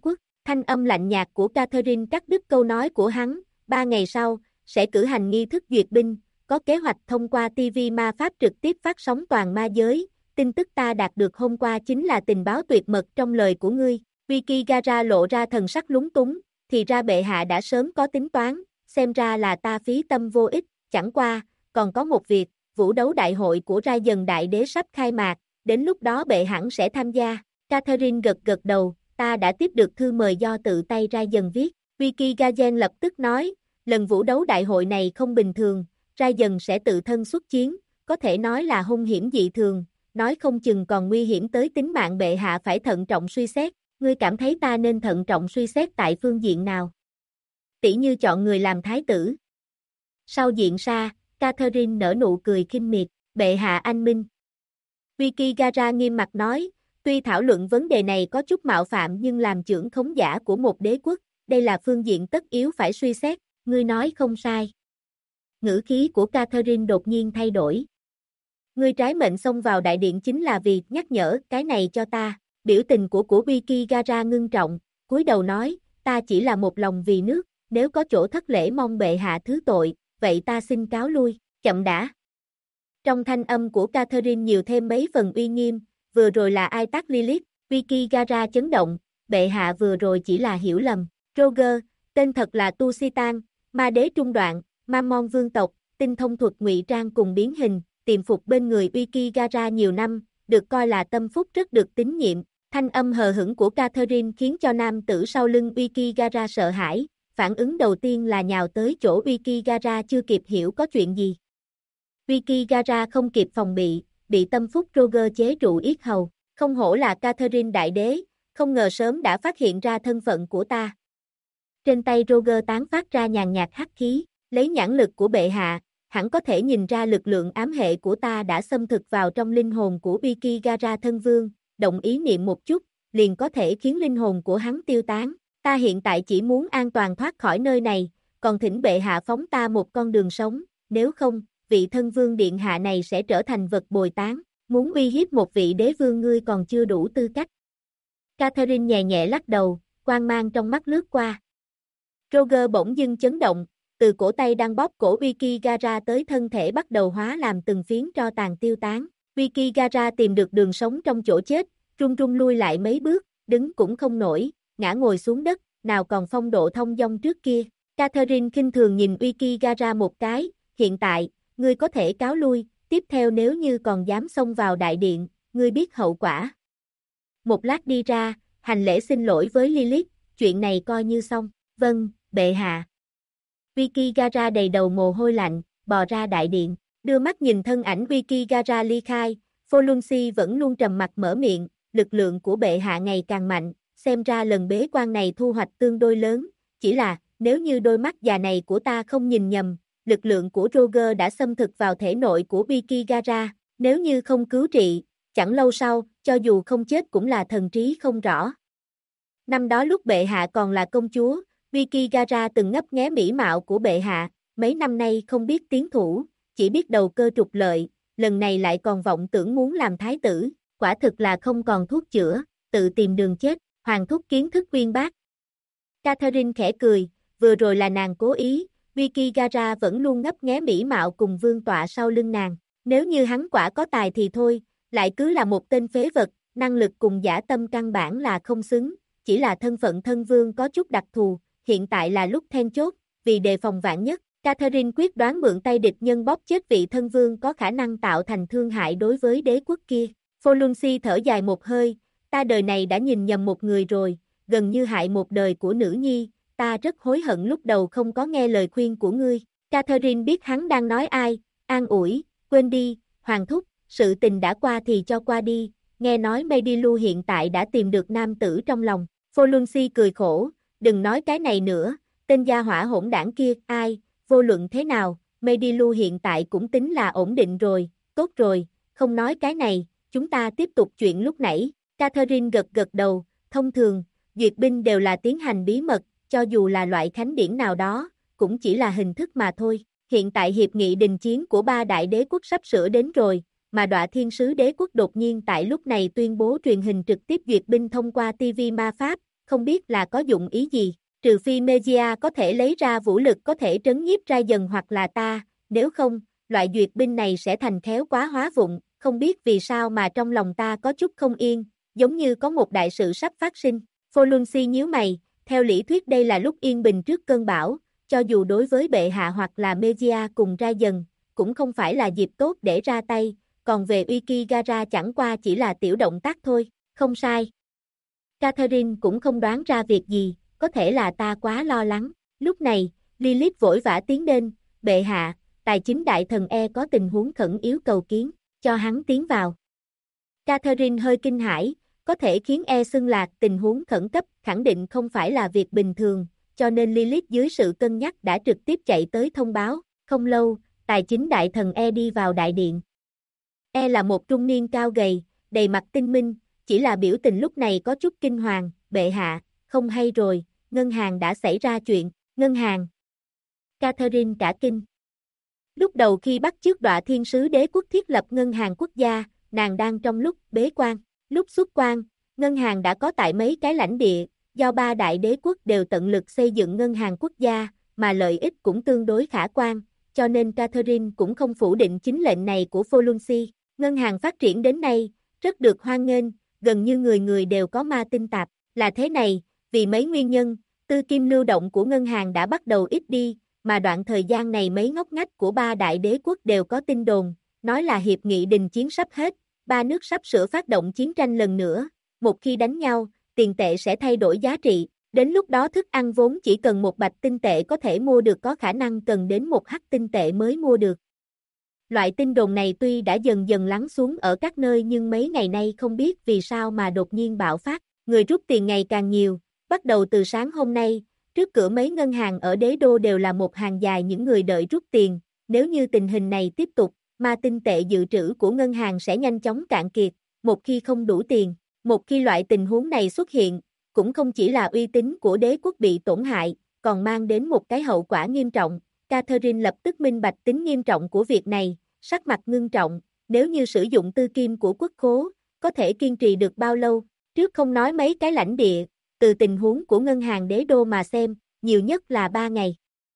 Thanh âm lạnh nhạt của Catherine cắt đứt câu nói của hắn, 3 ngày sau, sẽ cử hành nghi thức duyệt binh, có kế hoạch thông qua TV ma pháp trực tiếp phát sóng toàn ma giới, tin tức ta đạt được hôm qua chính là tình báo tuyệt mật trong lời của ngươi. Vicky Gara lộ ra thần sắc lúng túng, thì ra bệ hạ đã sớm có tính toán, xem ra là ta phí tâm vô ích, chẳng qua, còn có một việc, vũ đấu đại hội của Ra Dần Đại Đế sắp khai mạc, đến lúc đó bệ hẳn sẽ tham gia. Catherine gật gật đầu, ta đã tiếp được thư mời do tự tay Ra Dần viết. Vicky Gajen lập tức nói, lần vũ đấu đại hội này không bình thường, Ra Dần sẽ tự thân xuất chiến, có thể nói là hung hiểm dị thường, nói không chừng còn nguy hiểm tới tính mạng bệ hạ phải thận trọng suy xét. Ngươi cảm thấy ta nên thận trọng suy xét tại phương diện nào? Tỷ như chọn người làm thái tử. Sau diện sa, Catherine nở nụ cười khinh miệt, bệ hạ anh minh. Vicky Gara nghiêm mặt nói, tuy thảo luận vấn đề này có chút mạo phạm nhưng làm trưởng khống giả của một đế quốc, đây là phương diện tất yếu phải suy xét, ngươi nói không sai. Ngữ khí của Catherine đột nhiên thay đổi. Ngươi trái mệnh xông vào đại điện chính là vì nhắc nhở cái này cho ta. Biểu tình của Vicky Gara ngưng trọng, cúi đầu nói, ta chỉ là một lòng vì nước, nếu có chỗ thất lễ mong bệ hạ thứ tội, vậy ta xin cáo lui, chậm đã. Trong thanh âm của Catherine nhiều thêm mấy phần uy nghiêm, vừa rồi là ai tác Lilith, Vicky Gara chấn động, bệ hạ vừa rồi chỉ là hiểu lầm. Roger, tên thật là Tusitan, ma đế trung đoạn, Mammon vương tộc, tinh thông thuật ngụy trang cùng biến hình, tiềm phục bên người Vicky Gara nhiều năm, được coi là tâm phúc rất được tín nhiệm. Thanh âm hờ hững của Catherine khiến cho nam tử sau lưng Vicky Gara sợ hãi, phản ứng đầu tiên là nhào tới chỗ Vicky Gara chưa kịp hiểu có chuyện gì. Vicky Gara không kịp phòng bị tâm phúc Roger chế trụ yết hầu, không hổ là Catherine đại đế, không ngờ sớm đã phát hiện ra thân phận của ta. Trên tay Roger tán phát ra nhàn nhạt hắc khí, lấy nhãn lực của bệ hạ, hẳn có thể nhìn ra lực lượng ám hệ của ta đã xâm thực vào trong linh hồn của Vicky Gara thân vương, động ý niệm một chút, liền có thể khiến linh hồn của hắn tiêu tán. Ta hiện tại chỉ muốn an toàn thoát khỏi nơi này, còn thỉnh bệ hạ phóng ta một con đường sống, nếu không, vị thân vương điện hạ này sẽ trở thành vật bồi tán, muốn uy hiếp một vị đế vương ngươi còn chưa đủ tư cách. Catherine nhẹ nhẹ lắc đầu, quang mang trong mắt lướt qua. Roger bỗng dưng chấn động, từ cổ tay đang bóp cổ Vicky Gara tới thân thể bắt đầu hóa làm từng phiến tro tàn tiêu tán. Vicky Gara tìm được đường sống trong chỗ chết, run run lui lại mấy bước, đứng cũng không nổi, ngã ngồi xuống đất, nào còn phong độ thông dong trước kia. Catherine khinh thường nhìn Vicky Gara một cái, hiện tại, ngươi có thể cáo lui, tiếp theo nếu như còn dám xông vào đại điện, ngươi biết hậu quả. Một lát đi ra, hành lễ xin lỗi với Lilith, chuyện này coi như xong, vâng, bệ hạ. Vicky Gara đầy đầu mồ hôi lạnh, bò ra đại điện, đưa mắt nhìn thân ảnh Vicky Gara ly khai, Folunsi vẫn luôn trầm mặc mở miệng, lực lượng của bệ hạ ngày càng mạnh, xem ra lần bế quan này thu hoạch tương đối lớn, chỉ là, nếu như đôi mắt già này của ta không nhìn nhầm, lực lượng của Roger đã xâm thực vào thể nội của Vicky Gara, nếu như không cứu trị, chẳng lâu sau, cho dù không chết cũng là thần trí không rõ. Năm đó lúc bệ hạ còn là công chúa, Vicky Gara từng ngấp nghé mỹ mạo của bệ hạ, mấy năm nay không biết tiến thủ, chỉ biết đầu cơ trục lợi, lần này lại còn vọng tưởng muốn làm thái tử, quả thực là không còn thuốc chữa, tự tìm đường chết, hoàng thúc kiến thức uyên bác. Catherine khẽ cười, vừa rồi là nàng cố ý, Vicky Gara vẫn luôn ngấp nghé mỹ mạo cùng vương tọa sau lưng nàng, nếu như hắn quả có tài thì thôi, lại cứ là một tên phế vật, năng lực cùng dã tâm căn bản là không xứng, chỉ là thân phận thân vương có chút đặc thù, hiện tại là lúc then chốt, vì đề phòng vạn nhất, Catherine quyết đoán mượn tay địch nhân bóp chết vị thân vương có khả năng tạo thành thương hại đối với đế quốc kia. Folunsi thở dài một hơi, ta đời này đã nhìn nhầm một người rồi, gần như hại một đời của nữ nhi, ta rất hối hận lúc đầu không có nghe lời khuyên của ngươi. Catherine biết hắn đang nói ai, an ủi, quên đi, hoàng thúc, sự tình đã qua thì cho qua đi, nghe nói Medilu hiện tại đã tìm được nam tử trong lòng. Folunsi cười khổ, đừng nói cái này nữa, tên gia hỏa hỗn đảng kia, ai, vô luận thế nào, Medilu hiện tại cũng tính là ổn định rồi, tốt rồi, không nói cái này, chúng ta tiếp tục chuyện lúc nãy. Catherine gật gật đầu, thông thường, duyệt binh đều là tiến hành bí mật, cho dù là loại khánh điển nào đó, cũng chỉ là hình thức mà thôi. Hiện tại hiệp nghị đình chiến của ba đại đế quốc sắp sửa đến rồi, mà Đọa Thiên Sứ đế quốc đột nhiên tại lúc này tuyên bố truyền hình trực tiếp duyệt binh thông qua TV ma pháp, không biết là có dụng ý gì, trừ phi Megia có thể lấy ra vũ lực có thể trấn nhiếp ra dần hoặc là ta, nếu không, loại duyệt binh này sẽ thành khéo quá hóa vụng, không biết vì sao mà trong lòng ta có chút không yên, giống như có một đại sự sắp phát sinh. Folunsi nhíu mày, theo lý thuyết đây là lúc yên bình trước cơn bão, cho dù đối với bệ hạ hoặc là Megia cùng ra dần, cũng không phải là dịp tốt để ra tay, còn về Ukigara chẳng qua chỉ là tiểu động tác thôi, không sai. Catherine cũng không đoán ra việc gì, có thể là ta quá lo lắng. Lúc này, Lilith vội vã tiến đến, bệ hạ, tài chính đại thần E có tình huống khẩn yếu cầu kiến, cho hắn tiến vào. Catherine hơi kinh hãi, có thể khiến E xưng lạc tình huống khẩn cấp, khẳng định không phải là việc bình thường, cho nên Lilith dưới sự cân nhắc đã trực tiếp chạy tới thông báo, không lâu, tài chính đại thần E đi vào đại điện. E là một trung niên cao gầy, đầy mặt tinh minh, chỉ là biểu tình lúc này có chút kinh hoàng, bệ hạ, không hay rồi, ngân hàng đã xảy ra chuyện, ngân hàng. Catherine cả kinh. Lúc đầu khi bắt chước Đọa Thiên Sứ Đế quốc thiết lập ngân hàng quốc gia, nàng đang trong lúc bế quan, lúc xuất quan, ngân hàng đã có tại mấy cái lãnh địa, do ba đại đế quốc đều tận lực xây dựng ngân hàng quốc gia, mà lợi ích cũng tương đối khả quan, cho nên Catherine cũng không phủ định chính lệnh này của Folunsi. Ngân hàng phát triển đến nay, rất được hoan nghênh, gần như người người đều có ma tinh tạp, là thế này, vì mấy nguyên nhân, tư kim lưu động của ngân hàng đã bắt đầu ít đi, mà đoạn thời gian này mấy ngóc ngách của ba đại đế quốc đều có tin đồn, nói là hiệp nghị đình chiến sắp hết, ba nước sắp sửa phát động chiến tranh lần nữa, một khi đánh nhau, tiền tệ sẽ thay đổi giá trị, đến lúc đó thức ăn vốn chỉ cần một bạch tinh tệ có thể mua được có khả năng cần đến một hắc tinh tệ mới mua được. Loại tin đồn này tuy đã dần dần lắng xuống ở các nơi nhưng mấy ngày nay không biết vì sao mà đột nhiên bạo phát, người rút tiền ngày càng nhiều, bắt đầu từ sáng hôm nay, trước cửa mấy ngân hàng ở đế đô đều là một hàng dài những người đợi rút tiền, nếu như tình hình này tiếp tục, ma tinh tệ dự trữ của ngân hàng sẽ nhanh chóng cạn kiệt, một khi không đủ tiền, một khi loại tình huống này xuất hiện, cũng không chỉ là uy tín của đế quốc bị tổn hại, còn mang đến một cái hậu quả nghiêm trọng. Catherine lập tức minh bạch tính nghiêm trọng của việc này, sắc mặt ngưng trọng, nếu như sử dụng tư kim của quốc khố, có thể kiên trì được bao lâu, trước không nói mấy cái lãnh địa, từ tình huống của ngân hàng đế đô mà xem, nhiều nhất là 3 ngày.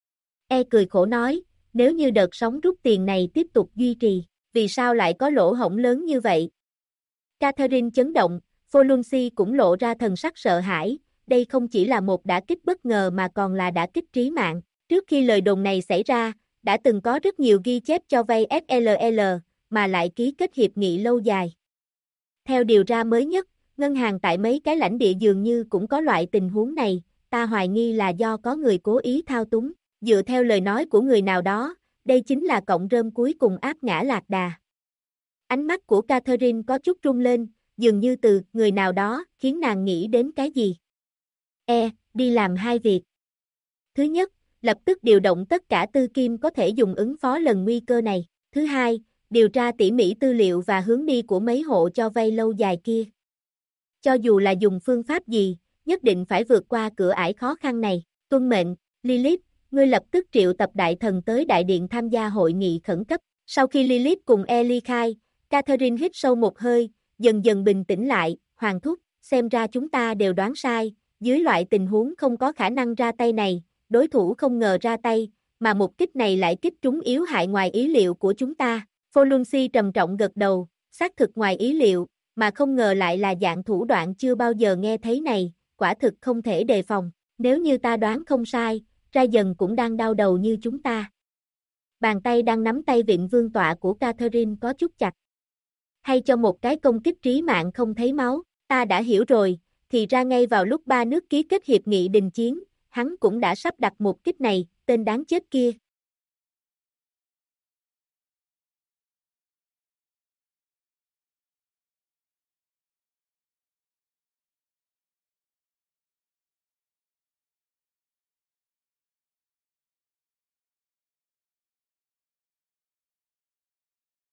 E cười khổ nói, nếu như đợt sóng rút tiền này tiếp tục duy trì, vì sao lại có lỗ hổng lớn như vậy? Catherine chấn động, Folunsi cũng lộ ra thần sắc sợ hãi, đây không chỉ là một đả kích bất ngờ mà còn là đả kích trí mạng. Trước khi lời đồn này xảy ra, đã từng có rất nhiều ghi chép cho vay SLL, mà lại ký kết hiệp nghị lâu dài. Theo điều tra mới nhất, ngân hàng tại mấy cái lãnh địa dường như cũng có loại tình huống này, ta hoài nghi là do có người cố ý thao túng, dựa theo lời nói của người nào đó, đây chính là cọng rơm cuối cùng áp ngã lạc đà. Ánh mắt của Catherine có chút rung lên, dường như từ người nào đó khiến nàng nghĩ đến cái gì. Đi làm hai việc. Thứ nhất, lập tức điều động tất cả tư kim có thể dùng ứng phó lần nguy cơ này. Thứ hai, điều tra tỉ mỉ tư liệu và hướng đi của mấy hộ cho vay lâu dài kia. Cho dù là dùng phương pháp gì, nhất định phải vượt qua cửa ải khó khăn này. Tuân mệnh, Lilith, ngươi lập tức triệu tập đại thần tới đại điện tham gia hội nghị khẩn cấp. Sau khi Lilith cùng ly khai, Catherine hít sâu một hơi, dần dần bình tĩnh lại, hoàng thúc, xem ra chúng ta đều đoán sai, dưới loại tình huống không có khả năng ra tay này, đối thủ không ngờ ra tay, mà một kích này lại kích trúng yếu hại ngoài ý liệu của chúng ta. Folunsi trầm trọng gật đầu, xác thực ngoài ý liệu, mà không ngờ lại là dạng thủ đoạn chưa bao giờ nghe thấy này, quả thực không thể đề phòng, nếu như ta đoán không sai, ra dần cũng đang đau đầu như chúng ta. Bàn tay đang nắm tay vịn vương tọa của Catherine có chút chặt. Hay cho một cái công kích trí mạng không thấy máu, ta đã hiểu rồi, thì ra ngay vào lúc ba nước ký kết hiệp nghị đình chiến, hắn cũng đã sắp đặt một kích này, tên đáng chết kia,